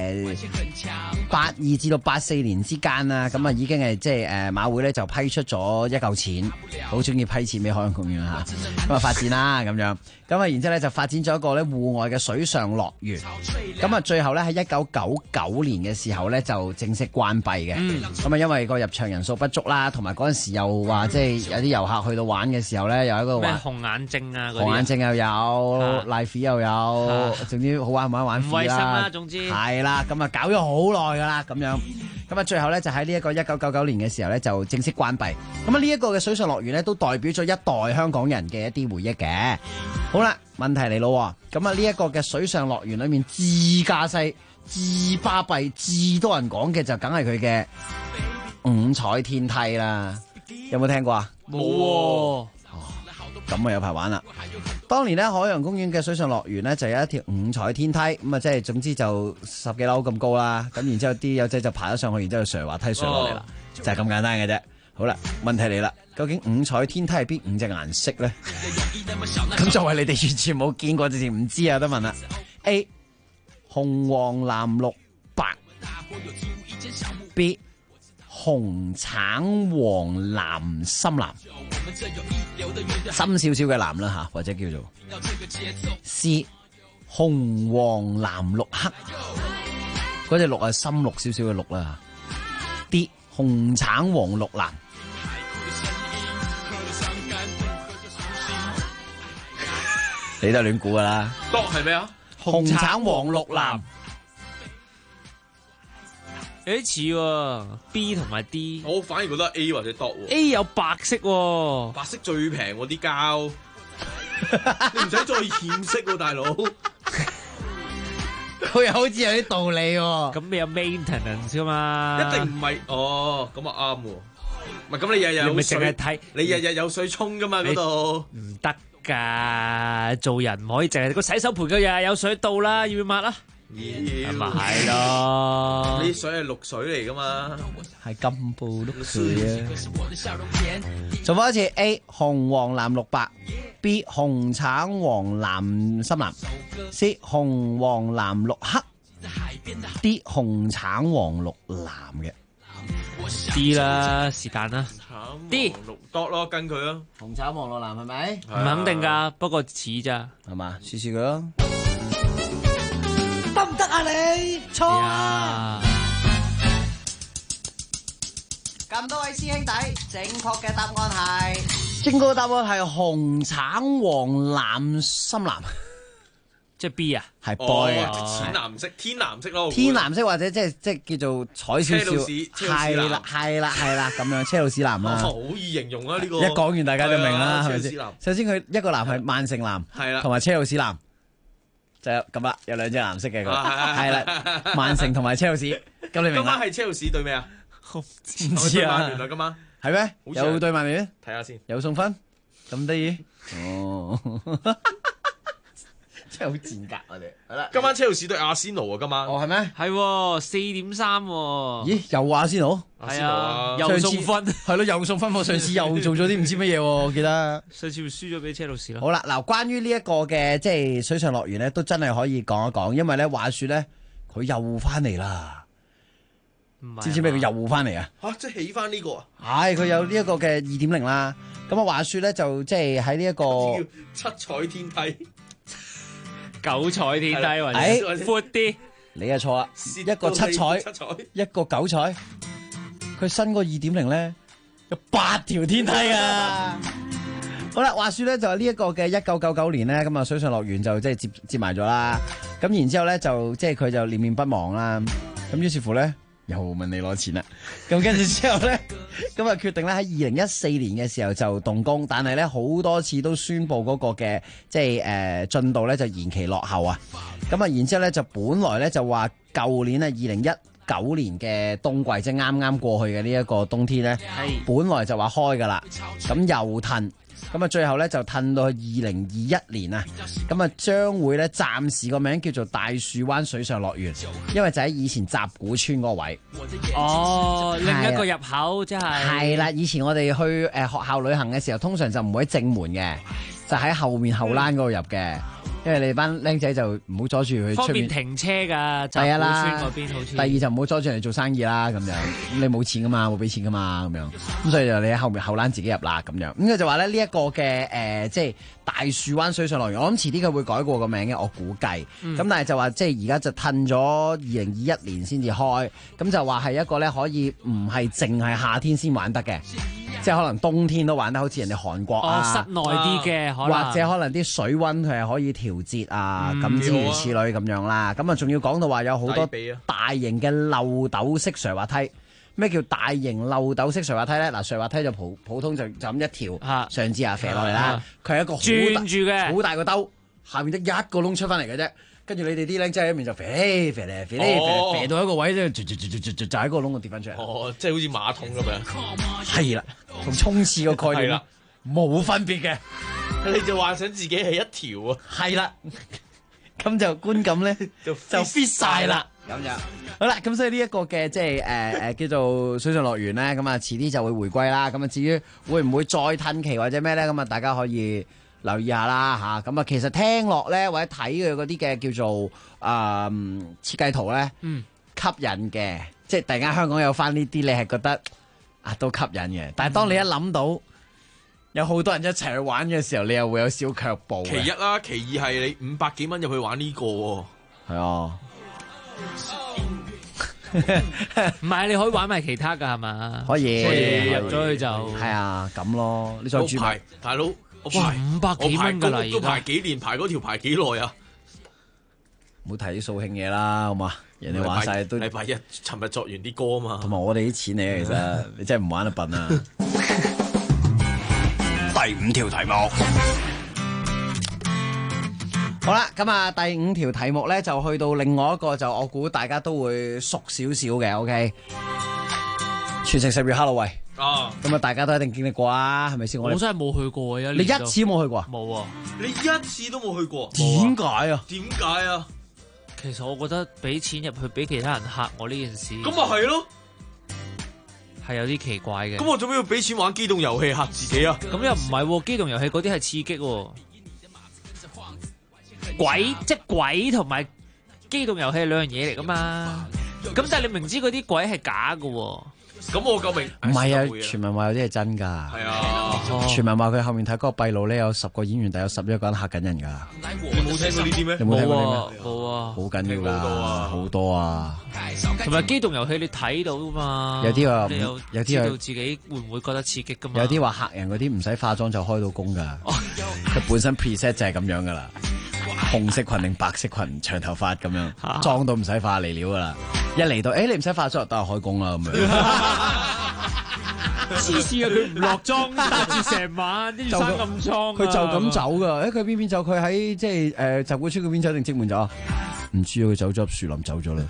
82至到84年之間啦，咁啊已經係即係馬會咧就批出咗一嚿錢，好中意批錢俾海洋公園嚇，咁啊發展啦咁樣，咁啊然之後咧就發展咗一個咧戶外嘅水上樂園，咁啊最後咧喺1999年嘅時候咧就正式關閉嘅，咁啊因為個入場人數不足啦，同埋嗰陣時又話即係有啲遊客去到玩嘅時候咧，有一個話咩紅眼症啊， 紅眼症又有，瀨屎又有，總之好玩唔玩唔衛生啦，總之係啦，咁啊搞咗好耐噶啦，咁樣，咁啊最後咧就喺呢一個1999年嘅時候咧就正式關閉。咁啊呢一個嘅水上樂園咧都代表咗一代香港人嘅一啲回憶嘅。好啦，問題嚟咯，咁啊呢一個嘅水上樂園裏面至架勢、至巴閉、至多人講嘅就梗係佢嘅五彩天梯啦。有冇聽過啊？ 冇。 咁啊有排玩啦！當年咧海洋公園嘅水上樂園咧就有一條五彩天梯，咁啊即係總之就10幾樓咁高啦，咁然之後啲友仔就爬咗上去，然之後上滑梯上落嚟啦，就係咁簡單嘅啫。好啦，問題嚟啦，究竟五彩天梯係邊5隻顏色咧？咁作為你哋完全冇見過，直情唔知啊，得問啦。A 紅黃藍綠白 ，B 紅橙黃藍深藍，深少少嘅藍啦吓，或者叫做 C 紅黃藍綠黑，嗰隻綠係深綠少少嘅綠啦。D 紅橙黃綠藍，你都係亂估噶啦。 角係咩啊？ 紅橙黃綠藍。 有啲似喎 B 同埋 D， 我反而覺得 A 或者 dot 喎。 A 有白色喎， 白色最平喎啲膠，你唔使再染色喎，大佬。 佢又好似有啲道理喎。 咁你有 maintenance 噶嘛？ 一定唔係哦，咁啊啱喎。唔係咁你日日有水睇，你日日有水沖噶嘛嗰度？ 唔得㗎，做人唔可以淨係個洗手盆嘅日日有水到啦，要唔要抹啊？咁咪係咯， 呢水係綠水嚟噶嘛， 係金布綠水啊！重複一次 ：A 紅黃藍綠白 ，B 紅橙黃藍深藍 ，C 紅黃藍綠黑 ，D 紅橙黃綠藍嘅。 D 啦，是但啦。D 黃綠多咯，跟佢咯。 紅橙黃綠藍係咪？ 唔肯定㗎，不過似咋， 係嘛？試試佢咯。 得唔得啊你？錯啊！ 咁多位師兄弟，正確嘅答案係正確答案係紅橙黃藍深藍， 即係 B 啊， 係 boy 啊， 淺藍色、天藍色咯， 天藍色或者即係叫做彩少少，係啦咁樣車路士藍啦， 好易形容啊呢個， 一講完大家就明啦，係咪先？首先佢一個藍係曼城藍， 係啦， 同埋車路士藍，就咁啦，有兩隻藍色嘅，係啦，曼城同埋車路士，咁你明啦？ 今晚係車路士對咩啊？ 唔知啊， 原來今晚係咩？有對曼聯， 睇下先， 有送分，咁得意哦。真係好賤格我哋，係啦。 今晚車路士對阿仙奴啊，今晚。 哦，係咩？ 係4.3。 咦，又阿仙奴？ 係啊，又送分。 係咯，又送分。我上次又做咗啲唔知乜嘢喎，我記得。 上次咪輸咗俾車路士咯。 好啦，嗱，關於呢一個嘅即係水上樂園咧，都真係可以講一講，因為咧話説咧，佢又翻嚟啦。知唔知咩叫又翻嚟啊？ 嚇，即係起翻呢個啊？ 係，佢有呢一個嘅2.0啦。咁啊話説咧，就即係喺呢一個七彩天梯。 九彩天梯或者闊啲， 你啊錯啦，一個七彩，一個九彩，佢新個2.0咧有8條天梯啊！好啦，話說咧就係呢一個嘅1999年咧，咁啊水上樂園就即係接埋咗啦，咁然之後咧就即係佢就念念不忘啦，咁於是乎咧。又問你攞錢啦，咁跟住之後咧，咁啊決定咧喺2014年嘅時候就動工，但係咧好多次都宣布嗰個嘅即係進度咧就延期落後啊，咁啊然之後咧就本來咧就話舊年啊2019年嘅冬季即係啱啱過去嘅呢一個冬天咧，本來就話開噶啦，咁又褪。咁啊，最後咧就褪到去2021年啊，咁啊將會咧暫時個名叫做大樹灣水上樂園，因為就喺以前集古村嗰個位。 哦，另一個入口即係。 係啦，以前我哋去學校旅行嘅時候，通常就唔會喺正門嘅，就喺後面後欄嗰度入嘅。因為你班僆仔就唔好阻住佢出面， 方便停車㗎，集古村嗰邊好似。 第二就唔好阻住人哋做生意啦，咁樣。咁你冇錢㗎嘛，冇俾錢㗎嘛，咁樣。咁所以就你喺後面後欄自己入啦，咁樣。咁佢就話咧呢一個嘅即係大樹灣水上樂園，我諗遲啲佢會改過個名嘅，我估計。咁但係就話即係而家就褪咗2021年先至開，咁就話係一個咧可以唔係淨係夏天先玩得嘅。即係可能冬天都玩得好似人哋韓國啊， 室內啲嘅， 或者可能啲水溫佢係可以調節啊，咁諸如此類咁樣啦。咁啊，仲要講到話有好多大型嘅漏斗式瀡滑梯。咩叫大型漏斗式瀡滑梯咧？嗱，瀡滑梯就普通就咁一條上至下飛落嚟啦。佢係一個轉住嘅， 好大個兜，下面得一個窿出翻嚟嘅啫。跟住你哋啲僆仔喺面就飛到一個位啫，就喺個窿度跌翻出嚟。 哦，即係好似馬桶咁樣。 係啦，同衝刺個概念冇分別嘅。 你就幻想自己係一條啊。 係啦，咁就觀感咧就 fit 晒啦。咁樣好啦，咁所以呢一個嘅即係叫做水上樂園咧，咁啊遲啲就會回歸啦。咁啊至於會唔會再褪期或者咩咧？咁啊大家可以留意下啦嚇，咁啊其實聽落咧或者睇佢嗰啲嘅叫做設計圖咧，吸引嘅，即係突然間香港有翻呢啲，你係覺得啊都吸引嘅。但係當你一諗到有好多人一齊去玩嘅時候，你又會有少卻步。 其一啦，其二係你500幾蚊入去玩呢個喎。 係啊， 唔係你可以玩埋其他㗎係嘛？ 可以入咗去就係啊咁咯。你再住排大佬。 哇，500幾蚊㗎啦， 都排幾年，排嗰條排幾耐啊？ 唔好睇啲掃興嘢啦，好嘛？人哋話晒都禮拜一，尋日作完啲歌啊嘛。 同埋我哋啲錢嚟，其實你真係唔玩得笨啊！ 第5條題目， 好啦，咁啊，第5條題目咧就去到另外一個，就我估大家都會熟少少嘅。OK， 全城10月哈囉喂。咁啊，大家都一定經歷過啊，係咪先？ 我真係冇去過啊！ 你一次冇去過？ 冇啊！ 你一次都冇去過？ 點解啊？ 點解啊？ 其實我覺得俾錢入去俾其他人嚇我呢件事， 咁咪係咯， 係有啲奇怪嘅。 咁我做咩要俾錢玩機動遊戲嚇自己啊？ 咁又唔係，機動遊戲嗰啲係刺激，鬼即係鬼同埋機動遊戲係兩樣嘢嚟噶嘛。咁但係你明知嗰啲鬼係假噶。 咁我夠明， 唔係啊！傳聞話有啲係真㗎。 係啊， 傳聞話佢後面睇嗰個閉路咧，有10個演員，但有11個人嚇緊人㗎。 你冇聽過呢啲咩？ 你冇聽過呢啲咩？ 冇啊， 好緊要㗎，好多啊。 同埋機動遊戲你睇到㗎嘛？ 有啲話，有啲知道自己會唔會覺得刺激㗎嘛？ 有啲話嚇人嗰啲唔使化妝就開到工㗎，佢本身 preset 就係咁樣㗎啦。紅色裙定白色裙，長頭髮咁樣，妝都唔使化嚟料㗎啦。一嚟到，你唔使化妝，得我開工啦咁樣。 黐線啊！佢唔落妝，搭住成晚，啲衫咁蒼。 佢就咁走㗎。佢邊走？佢喺即係集會出嗰邊走定直門走啊？唔知啊，佢走咗入樹林走咗啦。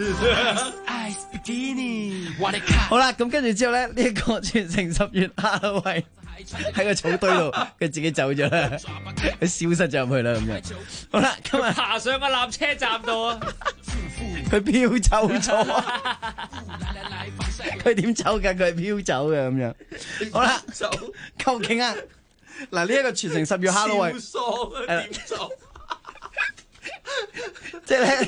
好啦，咁跟住之後咧，呢一個全城10月哈囉喂喺個草堆度，佢自己走咗啦，佢消失咗入去啦咁樣。好啦，今日爬上個纜車站度啊， 佢飄走咗。佢點走㗎？佢係飄走嘅咁樣。好啦，究竟啊嗱呢一個全城10月哈囉喂， 點走？ 即係咧，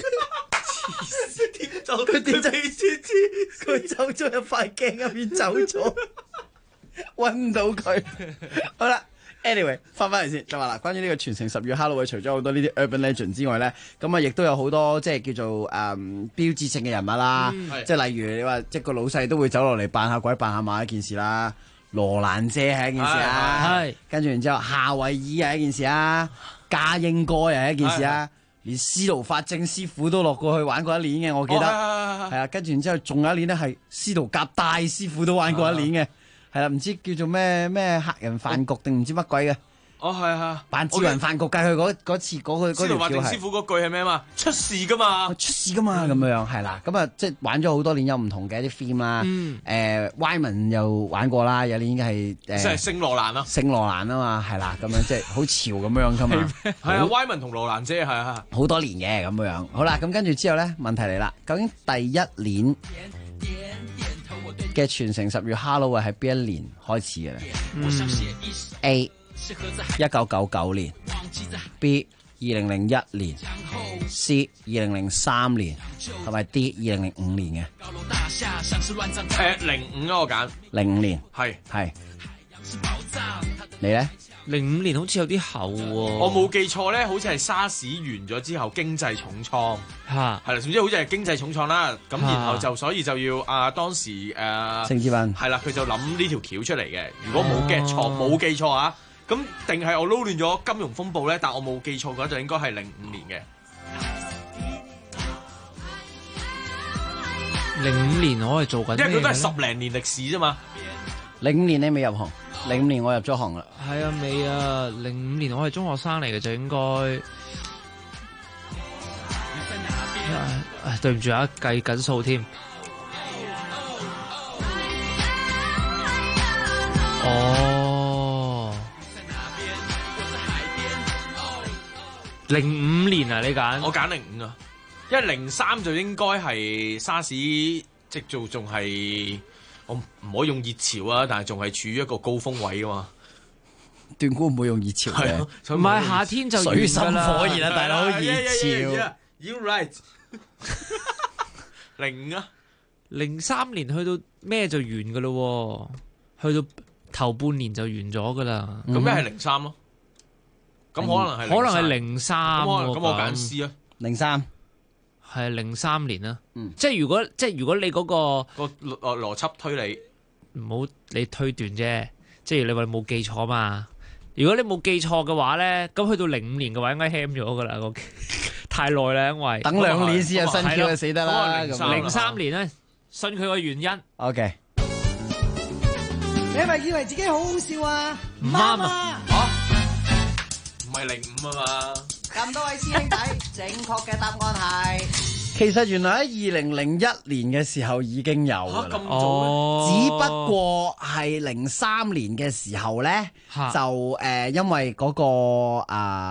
點走？ 佢點走？佢走咗入塊鏡入面走咗，搵唔到佢。好啦 ，anyway， 翻嚟先就話啦，關於呢個全城10月哈囉喂，除咗好多呢啲 urban legend 之外咧，咁啊亦都有好多即係叫做標誌性嘅人物啦，即係例如你話即係個老細都會走落嚟扮下鬼扮下馬一件事啦，羅蘭姐係一件事啊，跟住然之後夏威夷係一件事啊。家英哥又係一件事啊，連司徒法正師傅都落過去玩過一年嘅，我記得係啊，跟住然之後仲有一年咧係司徒甲大師傅都玩過一年嘅，係啦，唔知叫做咩客人飯局定唔知乜鬼嘅。係扮智雲飯局計佢嗰次嗰條橋係。 師傅嗰句係咩嘛？出事㗎嘛咁樣係啦，咁啊即係玩咗好多年有唔同嘅一啲 theme 啦。Wyman 又玩過啦，有年已經係即係聖羅蘭咯。 聖羅蘭啊嘛，係啦，咁樣即係好潮咁樣㗎嘛。 係啊，Wyman 同羅蘭姐係啊， 好多年嘅咁樣。好啦，咁跟住之後咧，問題嚟啦，究竟第一年嘅全城10月哈囉喂係邊一年開始嘅咧？A 1999年 ，B 2001年 ，C 2003年，同埋 D 2005年嘅。 05啊，我揀 05年，係。你咧 ？05年好似有啲後喎。 我冇記錯咧，好似係沙士完咗之後經濟重創，係啦，總之好似係經濟重創啦。咁然後所以就要當時盛智文係啦，佢就諗呢條橋出嚟嘅。如果冇記錯啊。咁定係我撈亂咗金融風暴咧？但我冇記錯嘅話，就應該係05年嘅。05年我係做緊咩？ 因為佢都係10零年歷史啫嘛。 05年你未入行，05年我入咗行啦。 係啊，未啊，05年我係中學生嚟嘅，就應該。對唔住啊，計緊數添。05年啊，你揀？ 我揀05啊，因為03就應該係沙士，即做仲係我唔可以用熱潮啊，但係仲係處於一個高峰位噶嘛。 斷估唔會用熱潮嘅， 唔係夏天就水深火熱啊，大佬熱潮。 You right 05啊 ，03年去到咩就完噶咯，去到頭半年就完咗噶啦。 咁咩係03咯？咁可能係 03， 咁我揀 C 啊 ，03 係03年啦。即係如果你嗰個邏輯推理， 唔好你推斷啫。即係你話冇記錯嘛？如果你冇記錯嘅話咧，咁去到05年嘅話應該 ham 咗噶啦，太耐啦，因為等2年先有新橋就死得啦。 03年咧，信佢個原因。 OK， 你係咪以為自己好好笑啊？ 唔啱啊！ 唔係05啊嘛。 咁多位師兄弟，正確嘅答案係。 其實原來喺2001年嘅時候已經有㗎啦， 咁早只不過係03年嘅時候咧，就因為嗰個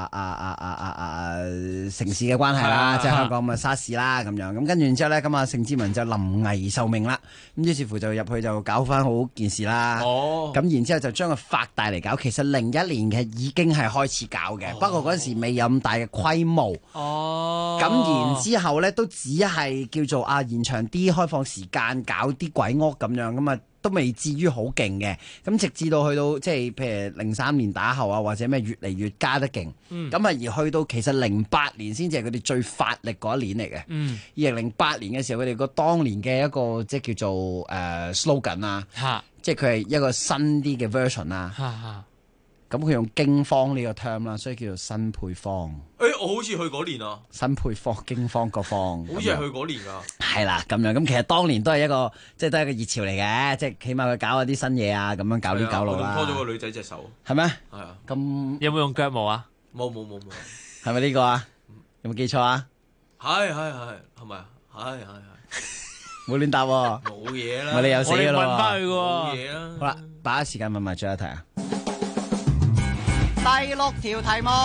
城市嘅關係啦，即係香港咁啊沙士啦咁樣，咁跟住然之後咧，咁啊盛智文就臨危受命啦，咁於是乎就入去就搞翻好件事啦。咁然之後就將佢發大嚟搞，其實01年嘅已經係開始搞嘅，不過嗰陣時未有咁大嘅規模。咁然之後咧都只係叫做延長啲開放時間，搞啲鬼屋咁樣，咁啊都未至於好勁嘅。咁直至到去到即係譬如03年打後啊，或者咩越嚟越加得勁。咁啊而去到其實08年先至係佢哋最發力嗰一年嚟嘅。2008年嘅時候，佢哋個當年嘅一個即係叫做slogan 啊，即係佢係一個新啲嘅 version 啦。咁佢用驚慌呢個 term 啦，所以叫做新配方。 我好似去嗰年啊， 新配方驚慌個方， 好似係去嗰年㗎。 係啦，咁樣咁其實當年都係一個即係都係一個熱潮嚟嘅，即係起碼佢搞下啲新嘢啊，咁樣搞啲搞路啦。 我仲拖咗個女仔隻手， 係咩？ 係啊。 咁有冇用腳毛啊？ 冇， 係咪呢個啊？有冇記錯啊？ 係咪啊？係。 冇亂答喎。 冇嘢啦。 咪你又死㗎咯喎。 我哋問翻佢喎。 冇嘢啦。 好啦，把握時間問埋最後一題啊。 第6條題目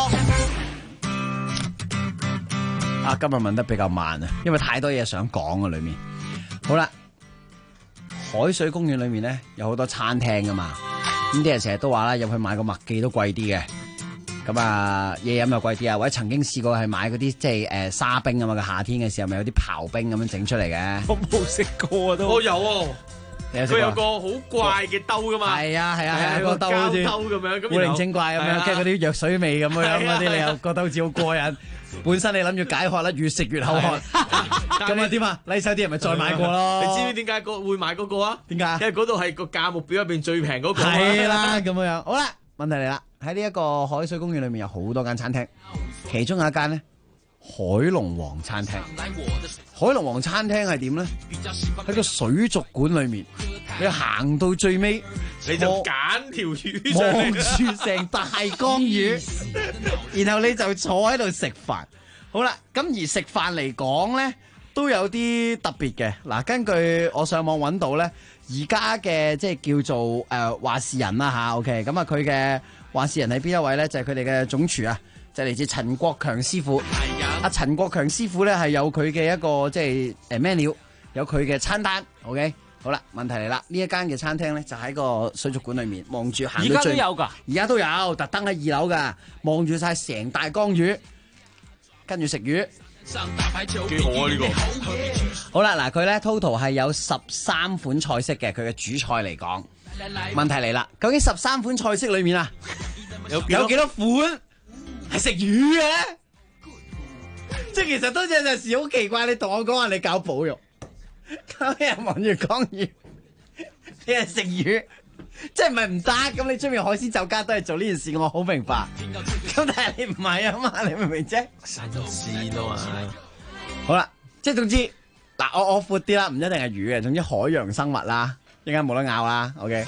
啊，今日問得比較慢啊，因為太多嘢想講啊，裏面。好啦，海水公園裏面咧有好多餐廳噶嘛，咁啲人成日都話啦，入去買個麥記都貴啲嘅。咁啊，嘢飲又貴啲啊，或者曾經試過係買嗰啲即係沙冰啊嘛，個夏天嘅時候咪有啲刨冰咁樣整出嚟嘅。 我冇食過啊都。 我有喎。佢有個好怪嘅兜噶嘛， 係啊，個兜好似兜咁樣， 古靈精怪咁樣，跟住嗰啲藥水味咁樣嗰啲，你又覺得好似好過癮。本身你諗住解渴啦，越食越口渴，咁啊點啊？呢手啲人咪再買過咯。 你知唔知點解會買嗰個啊？ 點解？ 因為嗰度係個價目表入邊最平嗰個。 係啦，咁樣。好啦，問題嚟啦，喺呢一個海水公園裏面有好多間餐廳，其中有一間咧。海龍王餐廳，海龍王餐廳係點咧？喺個水族館裏面，你行到最尾， 你就揀條魚， 望住成大江魚，然後你就坐喺度食飯。好啦，咁而食飯嚟講咧，都有啲特別嘅。嗱，根據我上網揾到咧，而家嘅即係叫做話事人啦吓 OK， 咁啊佢嘅話事人係邊一位咧？就係佢哋嘅總廚啊。就嚟自陳國強師傅，阿陳國強師傅咧係有佢嘅一個即係menu，有佢嘅餐單。OK， 好啦，問題嚟啦，呢一間嘅餐廳咧就喺個水族館裏面，望住行到最， 而家都有㗎， 而家都有，特登喺2樓㗎，望住晒成大江魚，跟住食魚， 幾好啊呢個！ 好啦，嗱佢咧 total 係有13款菜式嘅，佢嘅主菜嚟講，問題嚟啦，究竟13款菜式裏面啊，有幾多款？係食魚嘅，即係其實都有陣時好奇怪。你同我講話你搞保育，咁你又望住江魚，你係食魚，即係唔係唔得？咁你出面海鮮酒家都係做呢件事，我好明白。咁但係你唔係啊嘛，你明唔明啫？ 新鮮啊嘛。 好啦，即係總之嗱，我闊啲啦，唔一定係魚嘅，總之海洋生物啦，一陣間冇得拗啦。OK，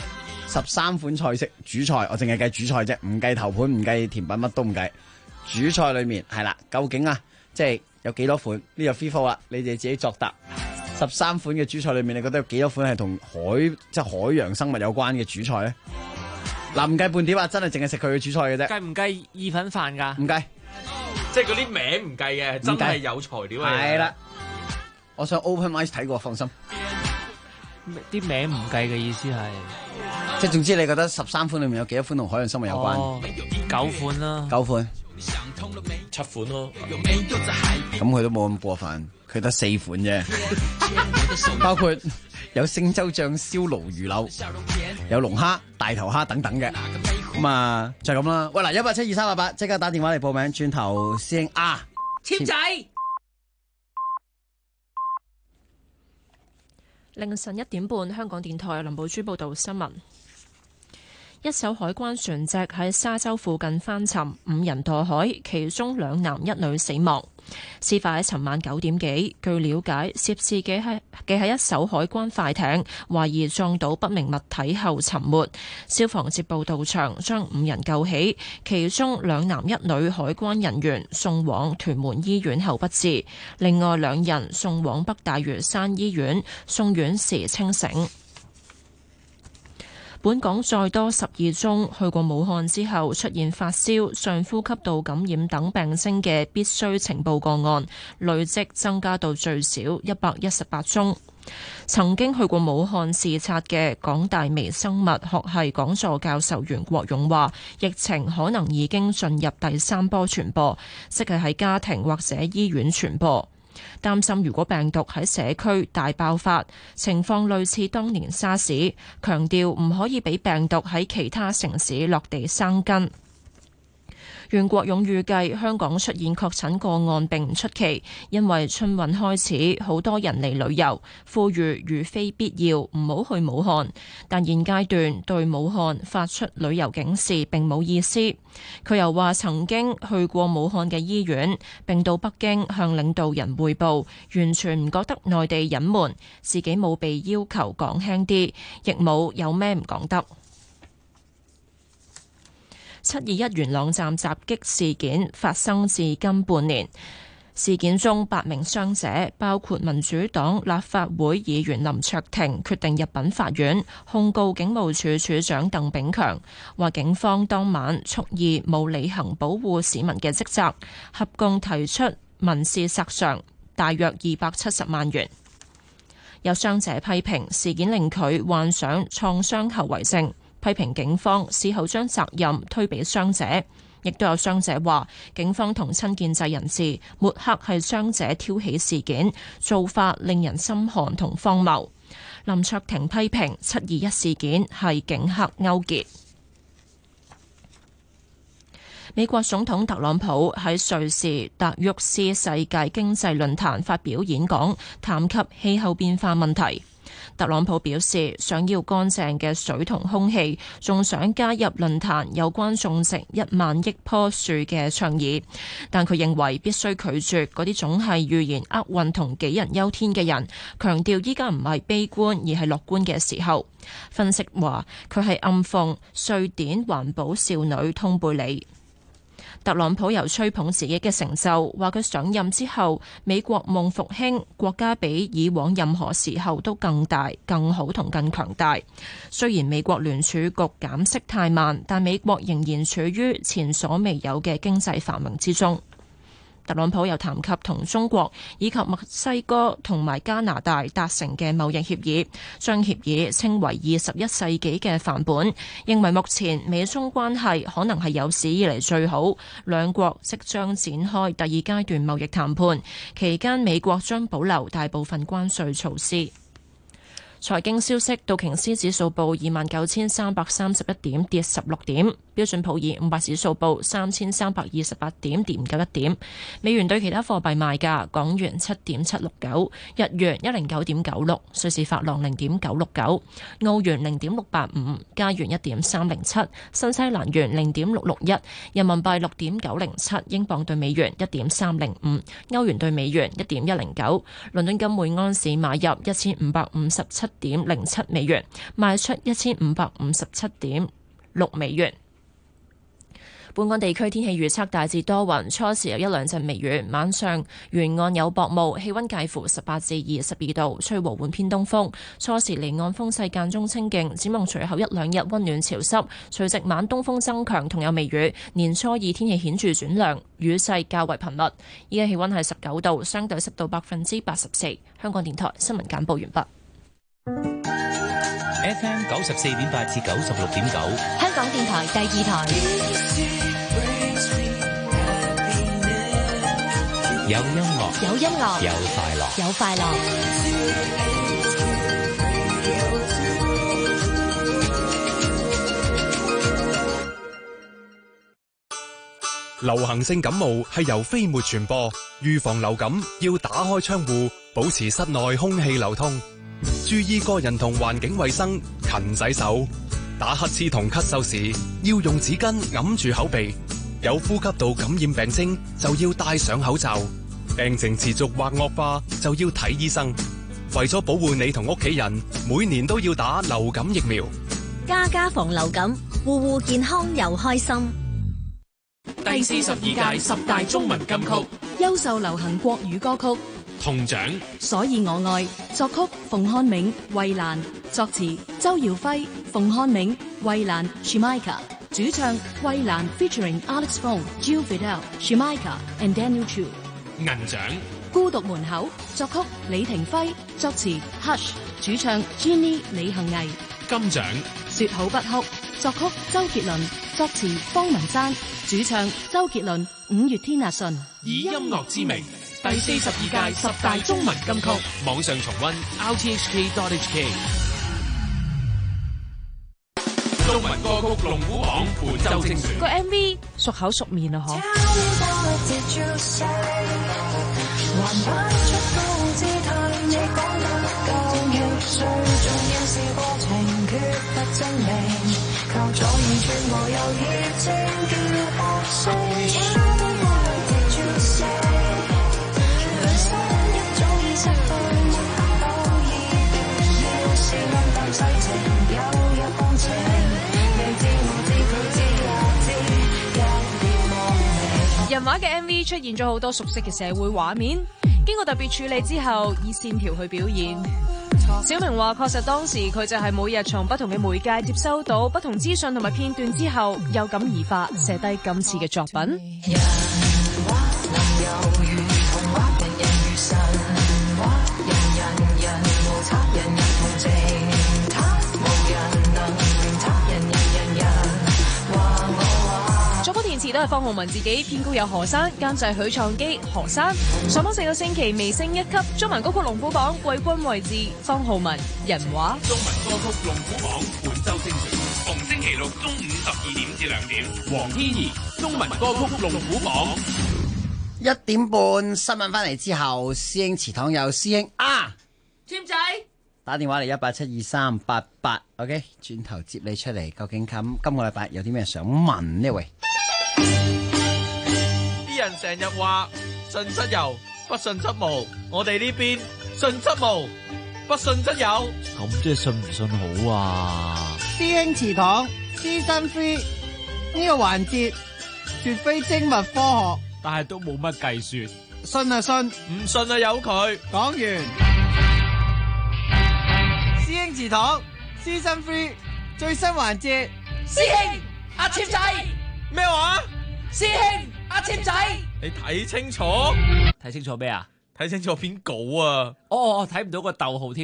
13款菜式主菜，我淨係計主菜啫，唔計頭盤，唔計甜品，乜都唔計。主菜裏面係啦，究竟啊，即係有幾多款？呢個 free fall 啦，你哋自己作答。13款嘅主菜裏面，你覺得有幾多款係同即係海洋生物有關嘅主菜咧？嗱，唔計半碟啊，真係淨係食佢嘅主菜嘅啫。 計唔計意粉飯㗎？ 唔計， 即係嗰啲名唔計嘅，真係有材料嘅。 係啦，我想 open mic 睇過，放心。 啲名唔計嘅意思係， 即係總之你覺得13款裏面有幾多款同海洋生物有關 ？9款啦 ，9款 ，7款咯。 咁佢都冇咁過分，佢得4款啫，包括有星洲醬燒鱸魚柳，有龍蝦、大頭蝦等等嘅。咁啊，就係咁啦。喂，嗱，1872388，即刻打電話嚟報名。轉頭師兄啊， 簽仔。 凌晨1點半，香港電台林寶珠報道新聞。一艘海關船隻喺沙洲附近翻沉，5人墮海，其中2男1女死亡。事發喺尋晚9點幾，據了解，涉事嘅係一艘海關快艇，懷疑撞到不明物體後沉沒。消防接報到場，將5人救起，其中2男1女海關人員送往屯門醫院後不治，另外2人送往北大嶼山醫院，送院時清醒。本港再多12宗去過武漢之後出現發燒、上呼吸道感染等病徵嘅必須呈報個案，累積增加到最少118宗。曾經去過武漢視察嘅港大微生物學系講座教授袁國勇話，疫情可能已經進入第3波傳播，即係喺家庭或者醫院傳播。 擔心如果病毒喺社區大爆發，情況類似當年沙士，強調唔可以俾病毒喺其他城市落地生根。袁國勇預計香港出現確診個案並唔出奇，因為春運開始，好多人嚟旅遊，呼籲如非必要唔好去武漢。但現階段對武漢發出旅遊警示並冇意思。佢又話曾經去過武漢嘅醫院，並到北京向領導人匯報，完全唔覺得內地隱瞞，自己冇被要求講輕啲，亦冇有咩唔講得。721元朗站襲擊事件發生至今半年，事件中8名傷者，包括民主黨立法會議員林卓廷，決定入稟法院控告警務處處長鄧炳強，話警方當晚蓄意冇履行保護市民嘅職責，合共提出民事索償大約270萬元。有傷者批評事件令佢患上創傷後遺症，批評警方事後將責任推俾傷者，亦都有傷者話警方同親建制人士抹黑係傷者挑起事件，做法令人心寒同荒謬。林卓廷批評721事件係警黑勾結。美國總統特朗普喺瑞士達沃斯世界經濟論壇發表演講，談及氣候變化問題。特朗普表示想要乾淨嘅水同空氣，仲想加入論壇有關種植1萬億棵樹嘅倡議，但佢認為必須拒絕嗰啲總係預言厄運同杞人憂天嘅人，強調依家唔係悲觀而係樂觀嘅時候。分析話佢係暗諷瑞典環保少女通貝里。特朗普又吹捧自己嘅成就，話佢上任之後，美國夢復興，國家比以往任何時候都更大、更好同更強大。雖然美國聯儲局減息太慢，但美國仍然處於前所未有嘅經濟繁榮之中。特朗普又談及同中國以及墨西哥同埋加拿大達成嘅貿易協議，將協議稱為21世紀嘅範本，認為目前美中關係可能係有史以嚟最好。兩國即將展開第2階段貿易談判，期間美國將保留大部分關稅措施。財經消息：道瓊斯指數報29,331點，跌16點；標準普爾500指數報3,328點，跌91點。美元對其他貨幣賣價：港元7.769，日元109.96，瑞士法郎0.969，澳元0.685，加元1.307，新西蘭元0.661，人民幣6.907，英鎊對美元1.305，歐元對美元1.109。倫敦金每安士買入1557.07美元，賣出1557.6美元。本港地區天氣預測大致多雲，初時有一兩陣微雨，晚上沿岸有薄霧，氣溫介乎18至22度，吹和緩偏東風。初時離岸風勢間中清勁，展望隨後一兩日溫暖潮濕，隨即晚東風增強同有微雨。年初二天氣顯著轉涼，雨勢較為頻密。依家氣溫係19度，相對濕度84%。香港電台新聞簡報完畢。 FM 94.8至96.9， 香港電台第2台。 有音樂， 有音樂， 有快樂， 有快樂。 流行性感冒係由飛沫傳播，預防流感要打開窗戶，保持室內空氣流通。注意個人同環境衛生，勤洗手。打乞嗤同咳嗽時，要用紙巾揞住口鼻。有呼吸道感染病徵就要戴上口罩。病情持續或惡化就要睇醫生。為咗保護你同屋企人，每年都要打流感疫苗。 家家防流感，戶戶健康又開心。 第42屆10大中文金曲， 優秀流行國語歌曲。 銅獎， 所以我愛，作曲馮漢銘、衛蘭，作詞周耀輝、馮漢銘、衛蘭 Shimika， 主唱衛蘭 featuring Alex Fong、Jill Fidel、Shimika and Daniel Chu。 銀獎， 孤獨門口，作曲李庭輝，作詞 Hush， 主唱 Jenny 李幸倪。 金獎， 說好不哭，作曲周杰倫，作詞方文山，主唱周杰倫、五月天阿信。 以音樂之名第42屆10大中文金曲，網上重溫 rthk.hk。中文歌曲龍虎榜本周精選。 個 MV 熟口熟面啊，嗬！人畫嘅 MV 出現咗好多熟悉嘅社會畫面，經過特別處理之後，以線條去表現。小明話：確實當時佢就係每日從不同嘅媒介接收到不同資訊同埋片段之後，有感而發，寫低今次嘅作品。都係方浩文自己，編曲有何山，監製許創基、何山。上榜4個星期，微升一級。中文歌曲龍虎榜季軍位置，方浩文人話。 中文歌曲龍虎榜本周精選，逢星期六中午12點至2點。黃天怡中文歌曲龍虎榜。 1點半新聞翻嚟之後，師兄祠堂有師兄啊， 簽仔打電話嚟1872388 ，OK， 轉頭接你出嚟。究竟今個禮拜有啲咩想問呢？喂？ 啲人成日話信則有，不信則無。我哋呢邊信則無，不信則有。 咁即係信唔信好啊？ 師兄祠堂 Season 3呢個環節絕非精密科學， 但係都冇乜計算。 信啊信， 唔信啊由佢。 講完。師兄祠堂 Season 3最新環節， 師兄阿簽仔。 咩話？ 師兄阿簽仔， 你睇清楚？ 睇清楚咩啊？ 睇清楚篇稿啊！ 哦，睇唔到個逗號添。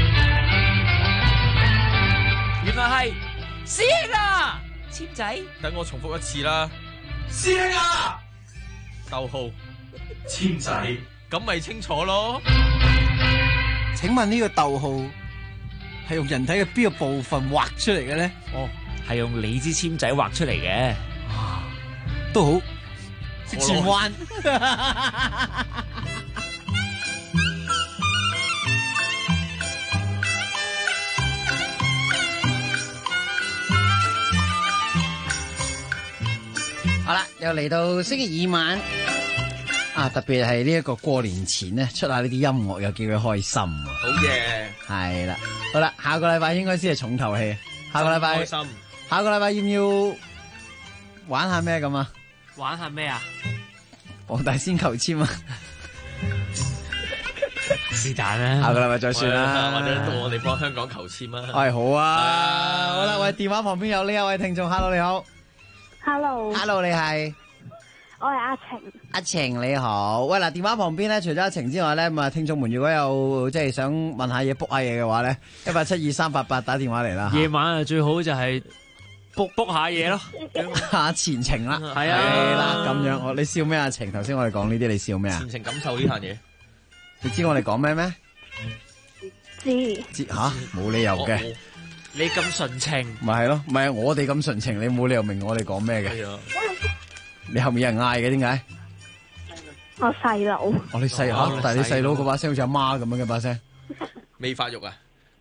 原來係師兄啊，簽仔。 等我重複一次啦。 師兄啊， 逗號簽仔，咁咪清楚咯。 請問呢個逗號係用人體嘅邊個部分畫出嚟嘅咧？ 哦，係用你支簽仔畫出嚟嘅。 都好識轉彎。 好啦，又嚟到星期二晚啊！特別係呢一個過年前咧，出下呢啲音樂又叫佢開心。 好嘢， 係啦，好啦，下個禮拜應該先係重頭戲。下個禮拜，下個禮拜要唔要玩下咩咁啊？ 玩下咩啊？ 黃大仙求簽啊！ 是但啦， 下個禮拜再算啦， 或者到我哋幫香港求簽啊！ 係好啊！好啦，喂，電話旁邊有呢一位聽眾 ，Hello 你好 ，Hello， 你係？ 我係阿晴。 阿晴你好，喂嗱，電話旁邊咧，除咗阿晴之外咧，咁啊，聽眾們如果有即係想問下嘢、book 下嘢嘅話咧，1872388打電話嚟啦。 夜晚啊，最好就係book 下嘢咯， 下前程啦， 係啊， 咁樣你笑咩？阿晴，頭先我哋講呢啲，你笑咩啊？ 前程感受呢樣嘢， 你知我哋講咩咩？ 知吓，冇理由嘅。 你咁純情， 咪係咯，唔係我哋咁純情，你冇理由明我哋講咩嘅。你後面有人嗌嘅，點解？ 我細佬。 哦，你細佬，但係你細佬嗰把聲好似阿媽咁樣嘅把聲。 未發育啊？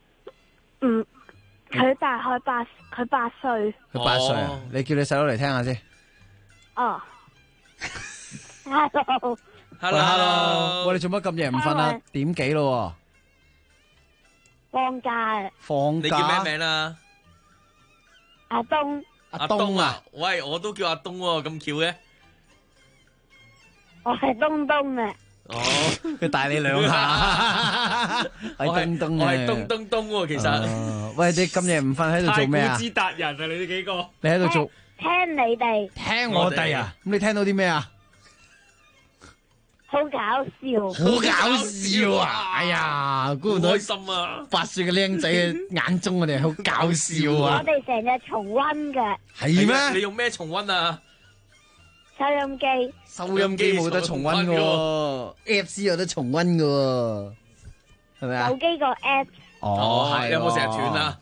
佢大概佢8歲。 佢8歲啊？你叫你細佬嚟聽下先。 哦。Hello。 喂，你做乜咁夜唔瞓啊？點幾咯？ 放假。 放假。 你叫咩名啊？ 阿東。 阿東啊！喂，我都叫阿東喎，咁巧嘅。 我係東東嘅。 哦， 佢帶你兩下。係東東嘅。 我係東喎，其實。 喂，你咁夜唔瞓喺度做咩啊？ 太古之達人啊！你哋幾個？ 你喺度做？ 聽你哋。 聽我哋啊！咁你聽到啲咩啊？ 好搞笑。 好搞笑啊！哎呀，估唔到開心啊 ！8歲嘅僆仔嘅眼中，我哋好搞笑啊！ 我哋成日重溫嘅。 係咩？ 你用咩重溫啊？ 收音機。 收音機冇得重溫嘅喎，Apps 有得重溫嘅喎，係咪啊？ 手機個 app。 哦，係。 有冇成日斷啊？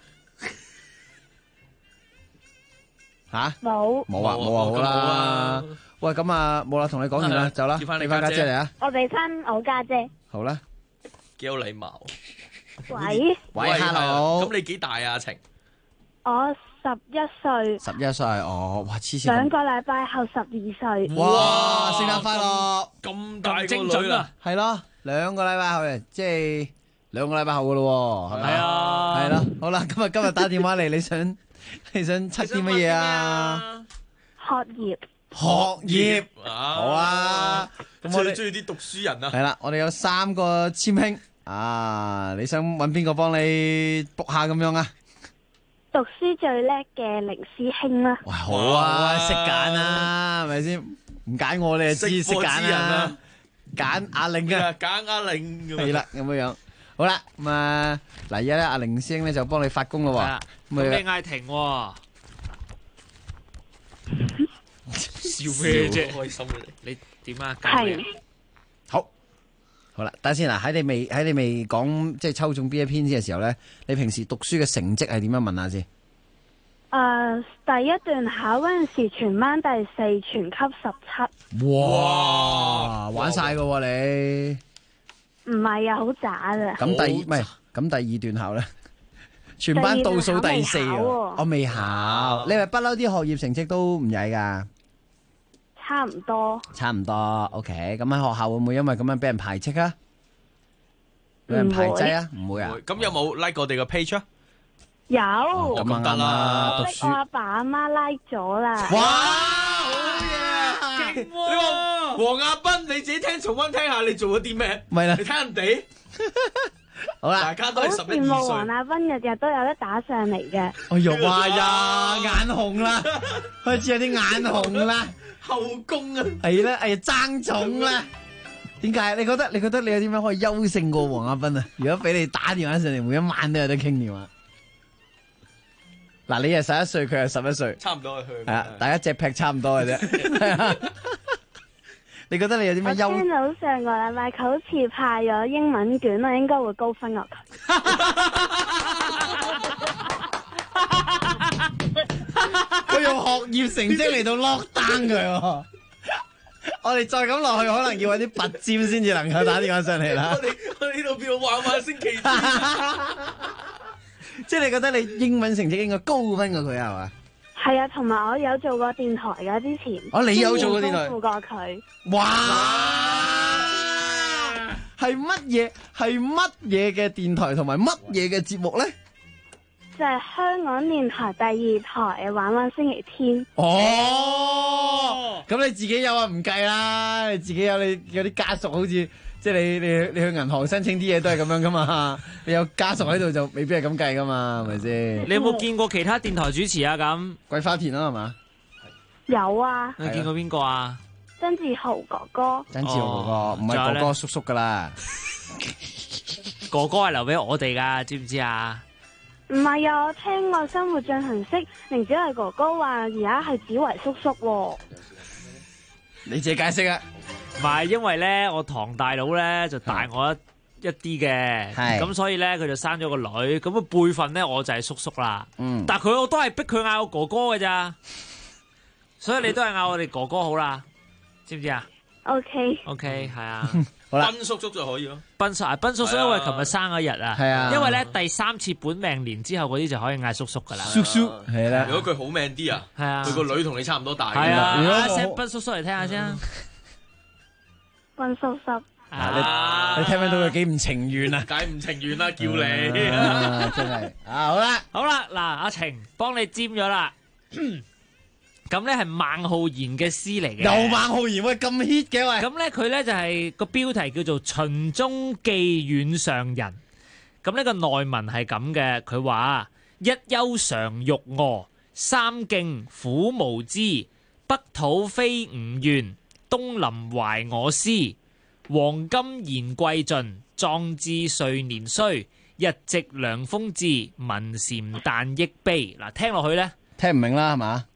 吓？ 冇。 冇啊，冇啊，好啦。喂，咁啊，冇啦，同你講完啦，走啦， 叫翻俾翻家姐嚟啊。 我俾翻我家姐。 好啦。 幾有禮貌。 喂。 喂 ，hello。 咁你幾大啊？晴。 我11歲。 11歲，哦，哇，黐線。 2個禮拜後12歲。 哇，聖誕快樂！ 咁大個女啦。 係咯，2個禮拜後嘅，即係2個禮拜後噶咯，係咪？係啊。係咯，好啦，今日打電話嚟，你想測啲乜嘢啊？ 學業。 學業。好啊。 咁我哋中意啲讀書人啊。 係啦，我哋有3個簽兄啊，你想揾邊個幫你 book 下咁樣啊？ 讀書最叻嘅凌師兄啦。 哇，好啊，識揀啊，係咪先？唔揀我你就知識揀啊。揀阿玲嘅。 揀阿玲。 係啦，咁樣。好啦，咁啊，嗱，而家咧阿凌師兄咧就幫你發工咯喎。 咁你嗌停喎。笑咩啫？開心你點啊？係。 好啦，等下先嗱，喺你未講即係抽中邊一篇嘅時候咧，你平時讀書嘅成績係點樣？問下先。 第一段考嗰陣時，全班第4，全級17。 哇！玩晒噶喎你。唔係啊，好渣㗎。 咁第二段考咧，全班倒數第4啊！我未考。你咪不嬲啲學業成績都唔曳噶？ 差唔多。差唔多 ，OK。咁喺學校會唔會因為咁樣俾人排斥啊？俾人排擠啊？唔會啊？ 咁有冇 like 我哋個 page 啊？ 有。 咁得啦。 我阿爸阿媽 like 咗啦。 哇！好嘢啊！勁喎！你話黃亞斌，你自己聽重溫聽下，你做咗啲咩？ 咪啦， 你睇人哋。 好啦， 大家都係11、12歲。 羨慕黃亞斌日日都有得打上嚟嘅。 哎呀，哇呀，眼紅啦，開始有啲眼紅啦。 後宮啊， 係啦，哎呀爭寵啦，點解？你覺得你有啲咩可以優勝過黃亞斌啊？如果俾你打電話上嚟，每一晚都有得傾電話。嗱，你係11歲，佢係11歲， 差唔多去。 係啊，大家隻劈差唔多嘅啫。你覺得你有啲咩優？ 我聽到上個禮拜佢好似派咗英文卷，我應該會高分過佢。 佢用學業成績嚟到 lock down 佢，我哋再咁落去，可能要揾啲拔尖先至能夠打電話上嚟啦。 我哋呢度變到玩星期天。 即係你覺得你英文成績應該高分過佢係嘛？ 係啊，同埋我有做過電台㗎之前。 你有做過電台？ 豐富過佢。 哇！係乜嘢嘅電台同埋乜嘢嘅節目咧？ 就係香港電台第2台玩星期天。 哦，咁你自己有啊？唔計啦，你自己有啲家屬，好似即係你去銀行申請啲嘢都係咁樣噶嘛？你有家屬喺度就未必係咁計噶嘛？係咪先？ 你有冇見過其他電台主持啊？咁桂花田啦係嘛？ 有啊。 你見過邊個啊？ 曾志豪哥哥。 曾志豪哥哥，唔係哥哥叔叔噶啦。 哥哥係留俾我哋噶，知唔知啊？ 唔係啊，我聽過生活進行式，凌子維哥哥話而家係子維叔叔喎。 你自己解釋啊？ 唔係，因為咧我堂大佬咧就大我一啲嘅，咁所以咧佢就生咗個女，咁嘅輩分咧我就係叔叔啦。但係我都係逼佢嗌我哥哥嘅咋，所以你都係嗌我哋哥哥好啦，知唔知啊 ？OK，係啊。 好啦， 斌叔叔就可以咯。 斌叔叔因為琴日生咗日啊， 係啊， 因為咧第3次本命年之後嗰啲就可以嗌叔叔噶啦。 叔叔係啦。 如果佢好命啲啊， 係啊， 佢個女同你差唔多大。 係啊，嗌聲斌叔叔嚟聽下先。 斌叔叔， 你聽唔聽到佢幾唔情願啊？ 梗唔情願啦，叫你真係啊！ 好啦，嗱，阿晴幫你占咗啦。咁咧係孟浩然嘅詩嚟嘅， 又孟浩然喂，咁 hit 嘅喂。 咁咧佢咧就係個標題叫做《秦中寄遠上人》。咁呢個內文係咁嘅，佢話一休常欲臥，三徑苦無知，北土非吾願，東臨懷我師。黃金言貴盡，壯志歲年衰。日夕涼風至，聞蟬但益悲。嗱，聽落去咧。 聽唔明啦，係嘛？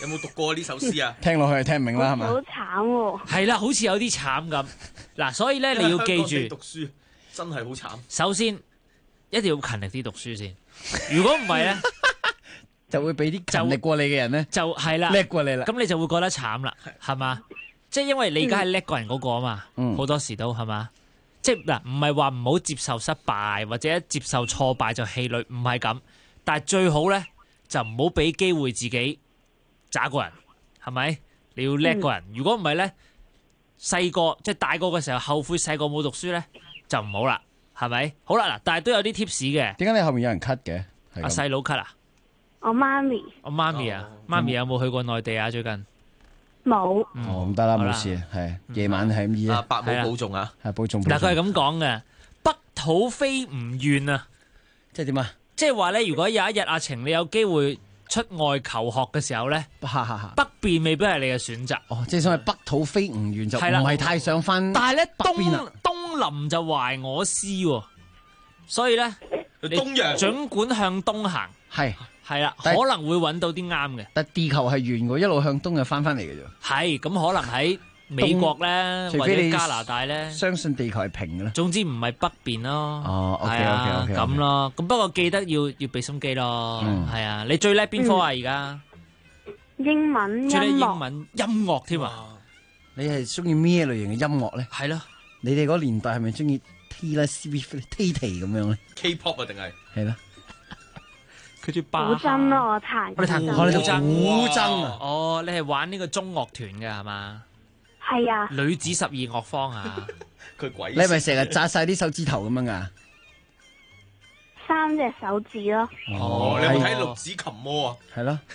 有冇讀過呢首詩啊？ 聽落去係聽唔明啦，係咪？ 好慘喎！ 係啦，好似有啲慘咁。嗱，所以咧你要記住， 讀書真係好慘。 首先一定要勤力啲讀書先。如果唔係咧， 就會俾啲勤力過你嘅人咧， 就係啦， 叻過你啦。 咁你就會覺得慘啦，係嘛？即係因為你而家係叻過人嗰個啊嘛，好多時都係嘛？即係嗱，唔係話唔好接受失敗或者接受挫敗就氣餒，唔係咁。但係最好咧就唔好俾機會自己渣過人，係咪？你要叻過人。如果唔係咧，細個即係大個嘅時候後悔細個冇讀書咧，就唔好啦，係咪？好啦嗱，但係都有啲 tips 嘅。點解你後面有人 cut 嘅？ 阿細佬 cut 啊？ 我媽咪。 我媽咪啊，媽咪有冇去過內地啊？最近？ 冇。 哦，唔得啦，冇事，係夜晚係咁醫啊。 伯母保重啊， 係保重。 嗱，佢係咁講嘅，北土非唔願啊， 即係點啊？ 即係話咧，如果有一日阿晴你有機會出外求學嘅時候咧，北邊未必係你嘅選擇。 哦，即係所謂北土非唔願就唔係太想翻。 但係咧東臨就懷我師喎，所以咧你儘管向東行，係啦，可能會揾到啲啱嘅。 但地球係圓嘅，一路向東就翻翻嚟嘅啫。 係咁可能喺美國咧，或者加拿大咧， 相信地球係平嘅啦。 總之唔係北邊咯。 哦，OK， 咁咯。咁不過記得要俾心機咯。係啊，你最叻邊科啊？而家英文、 最叻音樂、 英文、音樂添啊！ 你係中意咩類型嘅音樂咧？ 係咯， 你哋嗰年代係咪中意 Taylor Swift、Tay 咁樣咧 ？K-pop 啊，定係？ 係啦。 佢最巴古箏咯，我彈。 我哋彈古箏啊！ 哦，你係玩呢個中樂團嘅係嘛？ 係啊。 女子12樂坊啊！ 佢鬼！ 你係咪成日紮晒啲手指頭咁樣噶 ？3隻手指咯。 哦，你有冇睇六指琴魔啊？ 係咯。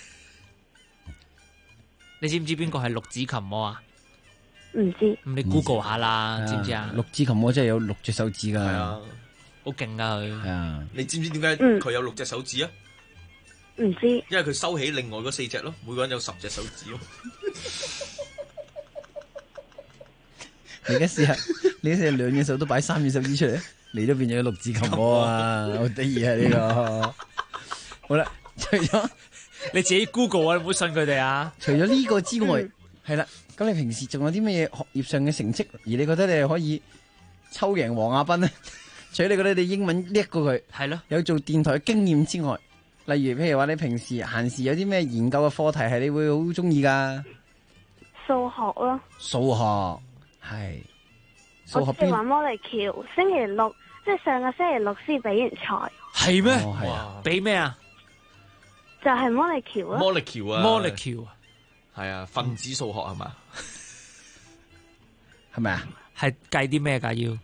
你知唔知邊個係六指琴魔啊？ 唔知。 咁你 Google 下啦，知唔知啊？ 六指琴魔真係有6隻手指噶。 係啊， 好勁噶佢。 係啊。 你知唔知點解佢有6隻手指啊？ 唔知。 因為佢收起另外嗰4隻咯，每個人有10隻手指咯。 你而家試下，你試下2隻手都擺3隻手指出嚟，你都變咗6指琴魔啊！好得意啊呢個。好啦，除咗你自己 Google 啊，你唔好信佢哋啊。 除咗呢個之外，係啦，咁你平時仲有啲咩嘢學業上嘅成績，而你覺得你係可以抽贏黃亞斌咧？除咗你覺得你英文叻過佢， 係咯， 有做電台嘅經驗之外，例如譬如話你平時閒時有啲咩研究嘅課題係你會好中意噶？ 數學咯。 數學。係， 我識玩魔力橋，星期六即係上個星期六先比完賽。 係咩？ 係啊， 比咩啊？ 就係魔力橋咯。 魔力橋啊！ 魔力橋啊！ 係啊，分子數學係嘛？ 係咪啊？ 係計啲咩噶？要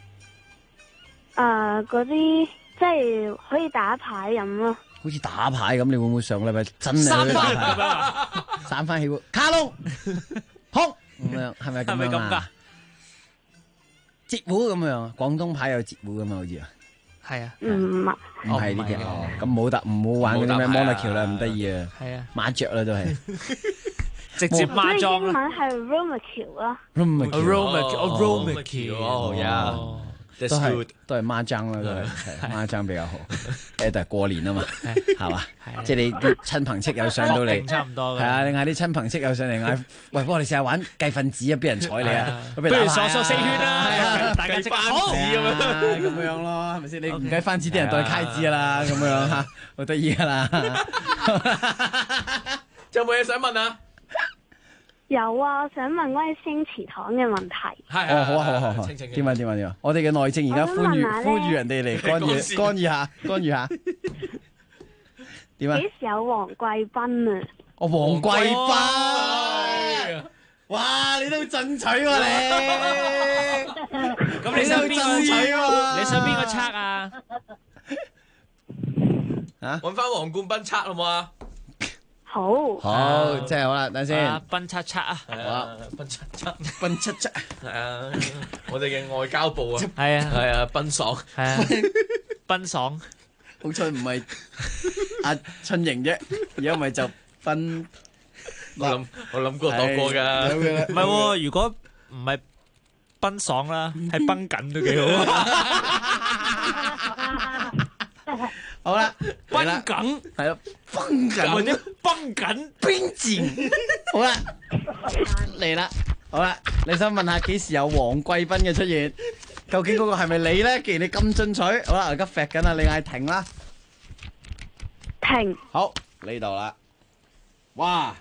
嗰啲即係可以打牌咁咯。 好似打牌咁，你會唔會上個禮拜真係三番咁樣？ 三番起喎，卡窿空。咁樣係咪咁樣啊？截胡咁樣，廣東牌有截胡噶嘛？好似啊， 係啊， 唔係呢啲，咁冇得唔好玩嗰啲咩摩力橋啦，唔得意啊， 係啊， 麻雀啦都係， 直接孖裝英文係 Roma 橋啦 ，Roma 橋， 哦呀。 都係孖爭啦，都係孖爭比較好。誒，但係過年啊嘛，係嘛？即係你啲親朋戚友上到嚟， 差唔多。 係啊，你嗌啲親朋戚友上嚟嗌，喂，幫我哋試下玩計分子啊，俾人睬你啊， 不如數數4圈啦，大家即刻好咁樣咯，係咪先？你唔計番子，啲人當係揩子啦，咁樣嚇，好得意噶啦。 仲有冇嘢想問啊？ 有啊，想問關於星祠堂嘅問題。 係好啊，點啊！我哋嘅內政而家呼籲人哋嚟干預下。點啊？ 幾時有黃貴賓啊？ 哦，黃貴賓，哇！你都進取喎你。 咁你想邊個？你想邊個測啊？ 啊！揾翻黃冠賓測好唔好啊？ 好， 即係好啦，等先。 賓測啊， 係啊，賓測，係啊，我哋嘅外交部啊， 係啊， 賓爽， 係啊，賓爽， 好彩唔係阿春瑩啫，如果唔係就賓。 我諗過度過㗎， 唔係喎，如果唔係賓爽啦，係賓緊都幾好。 好啦， 繃緊係咯，繃緊或者繃緊邊戰。好啦，嚟啦，好啦，你想問下幾時有黃貴賓嘅出現？究竟嗰個係咪你咧？既然你咁進取，好啦，而家揈緊啦，你嗌停啦， 停。 好，呢度啦，哇！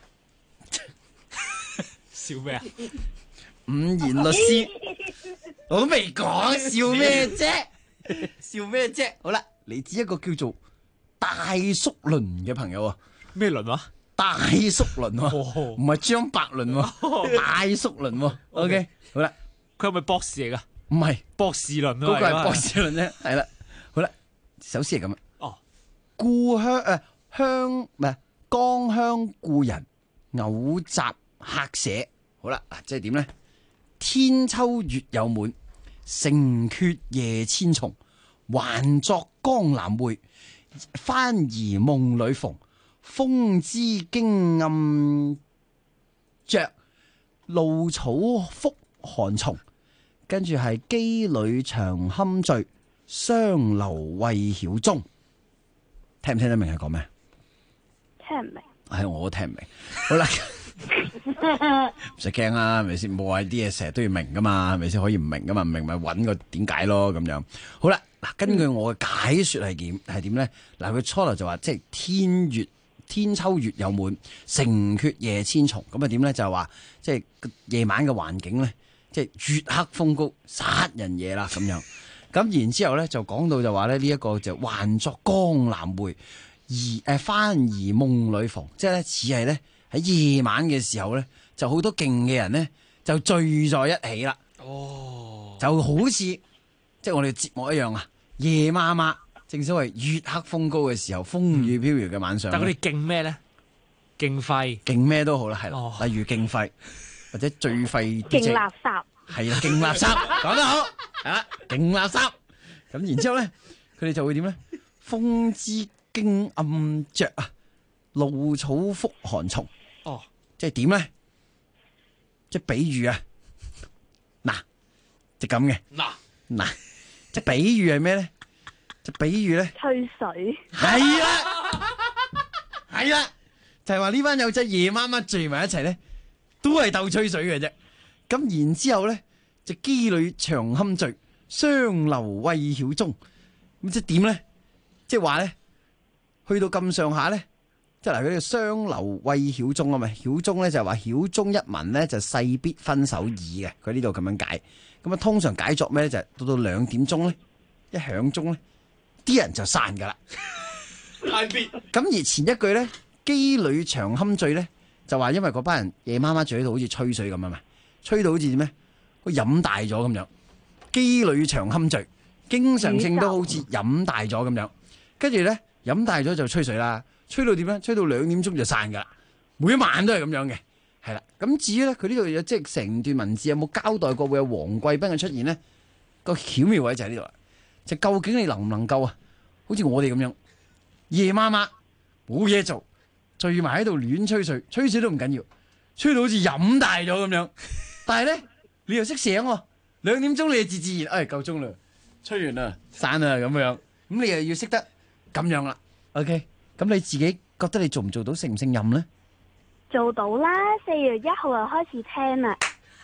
笑咩啊？ 五言律師，我都未講，笑咩啫？笑咩啫？好啦，嚟自一個叫做大叔倫嘅朋友啊。 咩倫話？ 大叔倫喎，唔係張伯倫喎，大叔倫喎。OK， 好啦， 佢係咪博士嚟噶？ 唔係博士倫啊， 嗰個係博士倫啫。係啦，好啦，首先係咁啊。 哦， 故鄉鄉唔係江鄉故人偶集客寫。好啦，嗱，即係點咧？天秋月有滿，城闕夜千重。還作江南會，番兒夢裏逢。風枝驚暗着，露草覆寒松。跟住係羈旅長堪醉，雙流為曉鐘。聽唔聽得明係講咩？ 聽唔明。 係我都聽唔明。好啦。唔使驚啦，係咪先？冇話啲嘢成日都要明噶嘛，係咪先？可以唔明噶嘛？唔明咪揾個點解咯，咁樣。好啦，嗱，根據我嘅解說係點咧？嗱，佢初頭就話即係天秋月有滿，城闕夜千重。咁啊點咧？就係話即係夜晚嘅環境咧，即係月黑風高，殺人夜啦咁樣。咁然之後咧就講到就話咧呢一個就還作江南會，番兒夢裏逢，即係咧似係咧。喺夜晚嘅時候咧，就好多勁嘅人咧就聚在一起啦。哦，就好似即係我哋節目一樣啊！夜媽媽，正所謂月黑風高嘅時候，風雨飄搖嘅晚上。 但係佢哋勁咩咧？勁廢， 勁咩都好啦，係啦。例如勁廢或者最廢， 勁垃圾。 係啦，勁垃圾，講得好，係啦，勁垃圾。咁然之後咧，佢哋就會點咧？風枝驚暗着啊，露草覆寒松。 哦， 即係點咧？即係比喻啊！嗱，就咁嘅。嗱，即係比喻係咩咧？就比喻咧， 吹水。 係啦，係啦，就係話呢班友仔夜媽媽聚埋一齊咧，都係鬥吹水嘅啫。咁然之後咧，就羈旅長堪醉，雙流為曉鐘。咁即係點咧？即係話咧，去到咁上下咧。即係嗱，佢哋雙流為曉鐘啊嘛，曉鐘咧就係話曉鐘一聞咧就勢必分手矣嘅，佢呢度咁樣解。咁啊，通常解作咩咧？就係到2點鐘咧，一響鐘咧，啲人就散噶啦。 太必。 咁而前一句咧，羈旅長堪醉咧，就話因為嗰班人夜媽媽住喺度好似吹水咁啊嘛，吹到好似點咩？佢飲大咗咁樣，羈旅長堪醉，經常性都好似飲大咗咁樣。跟住咧飲大咗就吹水啦。吹到點咧？吹到2點鐘就散噶啦，每一晚都係咁樣嘅，係啦。咁至於咧，佢呢度有即係成段文字有冇交代過會有黃貴賓嘅出現咧？個巧妙位就喺呢度啦。就究竟你能唔能夠啊？好似我哋咁樣，夜媽媽冇嘢做，聚埋喺度亂吹水，吹水都唔緊要，吹到好似飲大咗咁樣。但係咧，你又識醒喎，2點鐘你就自然，夠鐘啦，吹完啦，散啦咁樣。咁你又要識得咁樣啦。OK。咁你自己覺得你做唔做到，勝唔勝任咧？ 做到啦，4月1號就開始聽啦。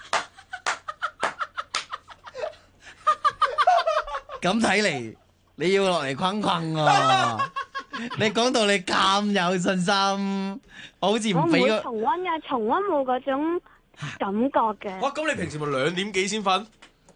咁睇嚟，你要落嚟困困喎。你講到你咁有信心，我好似唔俾個。 我唔會重溫嘅，重溫冇嗰種感覺嘅。 哇！咁你平時咪2點幾先瞓？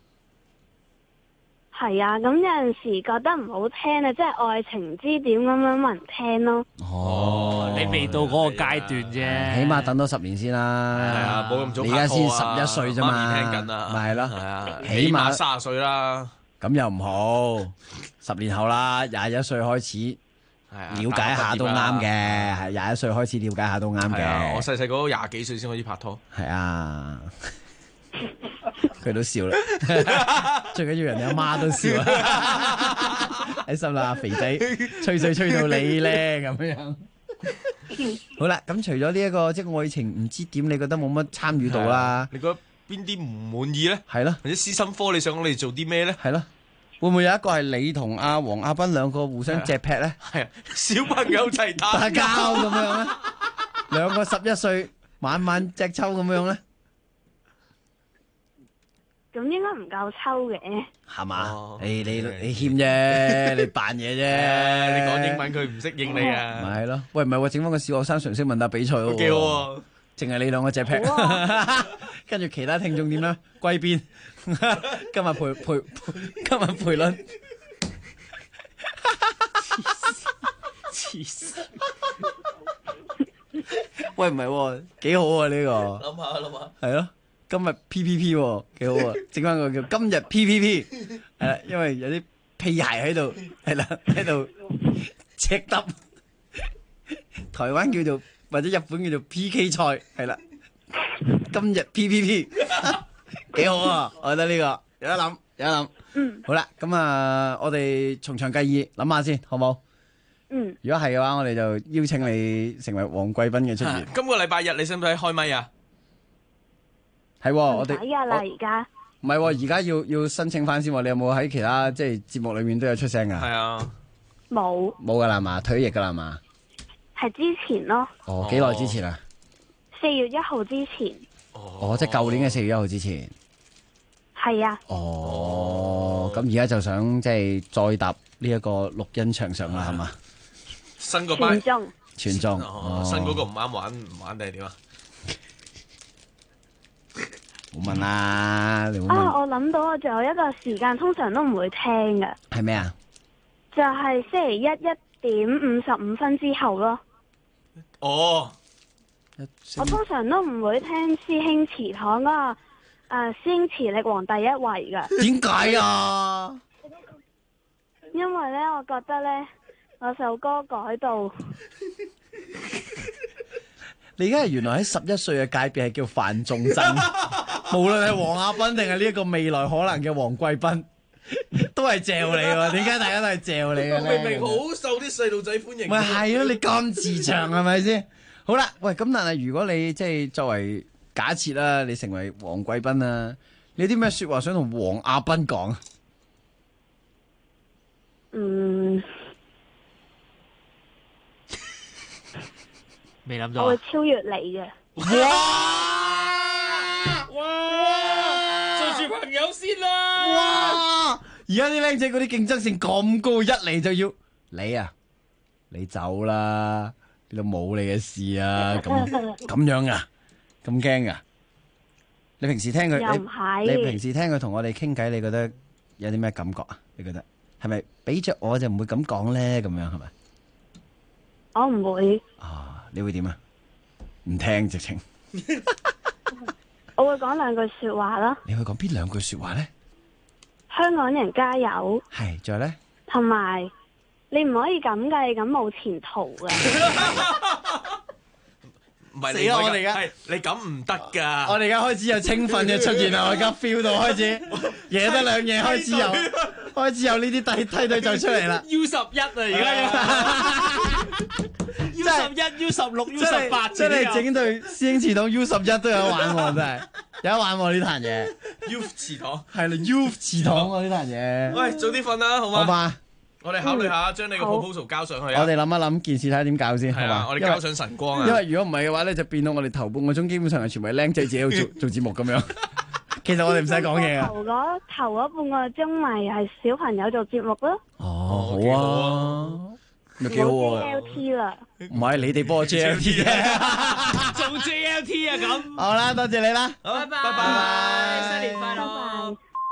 係啊，咁有陣時覺得唔好聽啊，即係愛情之點咁樣冇人聽咯。 哦，你未到嗰個階段啫， 起碼等多10年先啦。 係啊，冇咁早拍拖啊。 你而家先11歲啫嘛， 媽咪聽緊啊， 咪係咯。 係啊， 起碼 30歲啦。 咁又唔好，10年後啦，21歲開始了解下都啱嘅，係21歲開始了解下都啱嘅。 我細細個都20幾歲先開始拍拖。 係啊。佢都笑啦，最緊要人哋阿媽都笑啊！喺心啦，肥仔吹水吹到你咧咁樣。好啦，咁除咗呢一個即係愛情唔知點，你覺得冇乜參與到啦？ 你覺得邊啲唔滿意咧？ 係咯， 或者師生科你想我哋做啲咩咧？ 係咯， 會唔會有一個係你同阿黃亞斌兩個互相隻劈咧？ 係啊，小朋友齊打交咁樣咧，兩個11歲晚晚隻抽咁樣咧， 咁應該唔夠抽嘅。 係嘛？你謙啫，你扮嘢啫。 你講英文佢唔識應你啊？ 咪係咯？喂，唔係喎，整翻個小學生常識問答比賽咯。 幾好喎！ 淨係你兩個隻劈，跟住其他聽眾點咧？歸邊？今日賠率。黐線！喂，唔係喎，幾好啊呢個。諗下。係咯，今日 PPP 喎，幾好啊！整翻個叫今日 PPP， 係啦，因為有啲屁鞋喺度，係啦，喺度赤揼。台灣叫做或者日本叫做 PK 賽，係啦。今日 PPP 幾好啊！我覺得呢個有得諗。好啦，咁啊，我哋從長計議，諗下先，好冇？如果係嘅話，我哋就邀請你成為黃貴賓嘅出現。 今個禮拜日你使唔使開咪啊？ 係，我哋睇啦，而家唔係，而家要申請翻先。你有冇喺其他即係節目裏面都有出聲噶？ 係啊， 冇噶啦嘛，退役噶啦嘛。 係之前咯。 哦，幾耐之前啊 ？4月1號之前。 哦，即係舊年嘅4月1號之前。 係啊。 哦，咁而家就想即係再搭呢一個錄音場上啦，係嘛？ 新個班全中。 新嗰個唔啱玩，唔玩定係點啊？ 冇問啦，你冇問。 我諗到我仲有一個時間，通常都唔會聽嘅。 係咩啊？ 就係星期1 1點55分之後咯。 哦。 我通常都唔會聽師兄祠堂嗰個師兄慈力王第一位噶。 點解啊？ 因為咧，我覺得咧，嗰首歌改到你而家係原來喺11歲嘅界別係叫范仲真，無論係黃亞斌定係呢一個未來可能嘅黃貴賓，都係嚼你喎。點解大家都係嚼你嘅咧？ 明明好受啲細路仔歡迎。 咪係咯，你咁自強係咪先？好啦，喂，咁但係如果你即係作為假設啦，你成為黃貴賓啊，你有啲咩說話想同黃亞斌講？ 未諗到。 我會超越你嘅。 哇！做住朋友先啦。 哇！而家啲僆仔嗰啲競爭性咁高，一嚟就要你啊，你走啦。呢度冇你嘅事啊！咁樣啊？咁驚啊？你平時聽佢，你平時聽佢同我哋傾偈，你覺得有啲咩感覺啊？你覺得係咪俾着我就唔會咁講咧？咁樣係咪？ 我唔會。 你會點啊？唔聽直情。 我會講兩句說話啦。 你會講邊兩句說話咧？ 香港人加油。 係，仲有咧？ 同埋。你唔可以咁㗎，咁冇前途㗎。 唔係你我哋而家係你咁唔得㗎。 我哋而家開始有青訓嘅出現啦，我而家 feel 到開始嘢得兩嘢，開始有呢啲梯隊就出嚟啦。 U11啊，而家U11、U16、U18， 真係整對師兄祠堂 U11都有玩喎，真係有得玩喎呢壇嘢。 U 祠堂係啦 ，U 祠堂喎呢壇嘢。 喂，早啲瞓啦，好嘛？ 好嘛。 我哋考慮下將你個 proposal 交上去啊！ 我哋諗一諗件事睇下點搞先，係嘛？ 我哋交上晨光啊！ 因為如果唔係嘅話咧，就變到我哋頭半個鐘基本上係全部係僆仔自己喺度做節目咁樣。其實我哋唔使講嘢啊！ 頭嗰半個鐘咪係小朋友做節目咯。 哦，好啊，咪幾好喎 ！JLT 啦， 唔係你哋幫我 JLT 啫， 做 JLT 啊咁。 好啦，多謝你啦， 好，拜拜，新年快樂。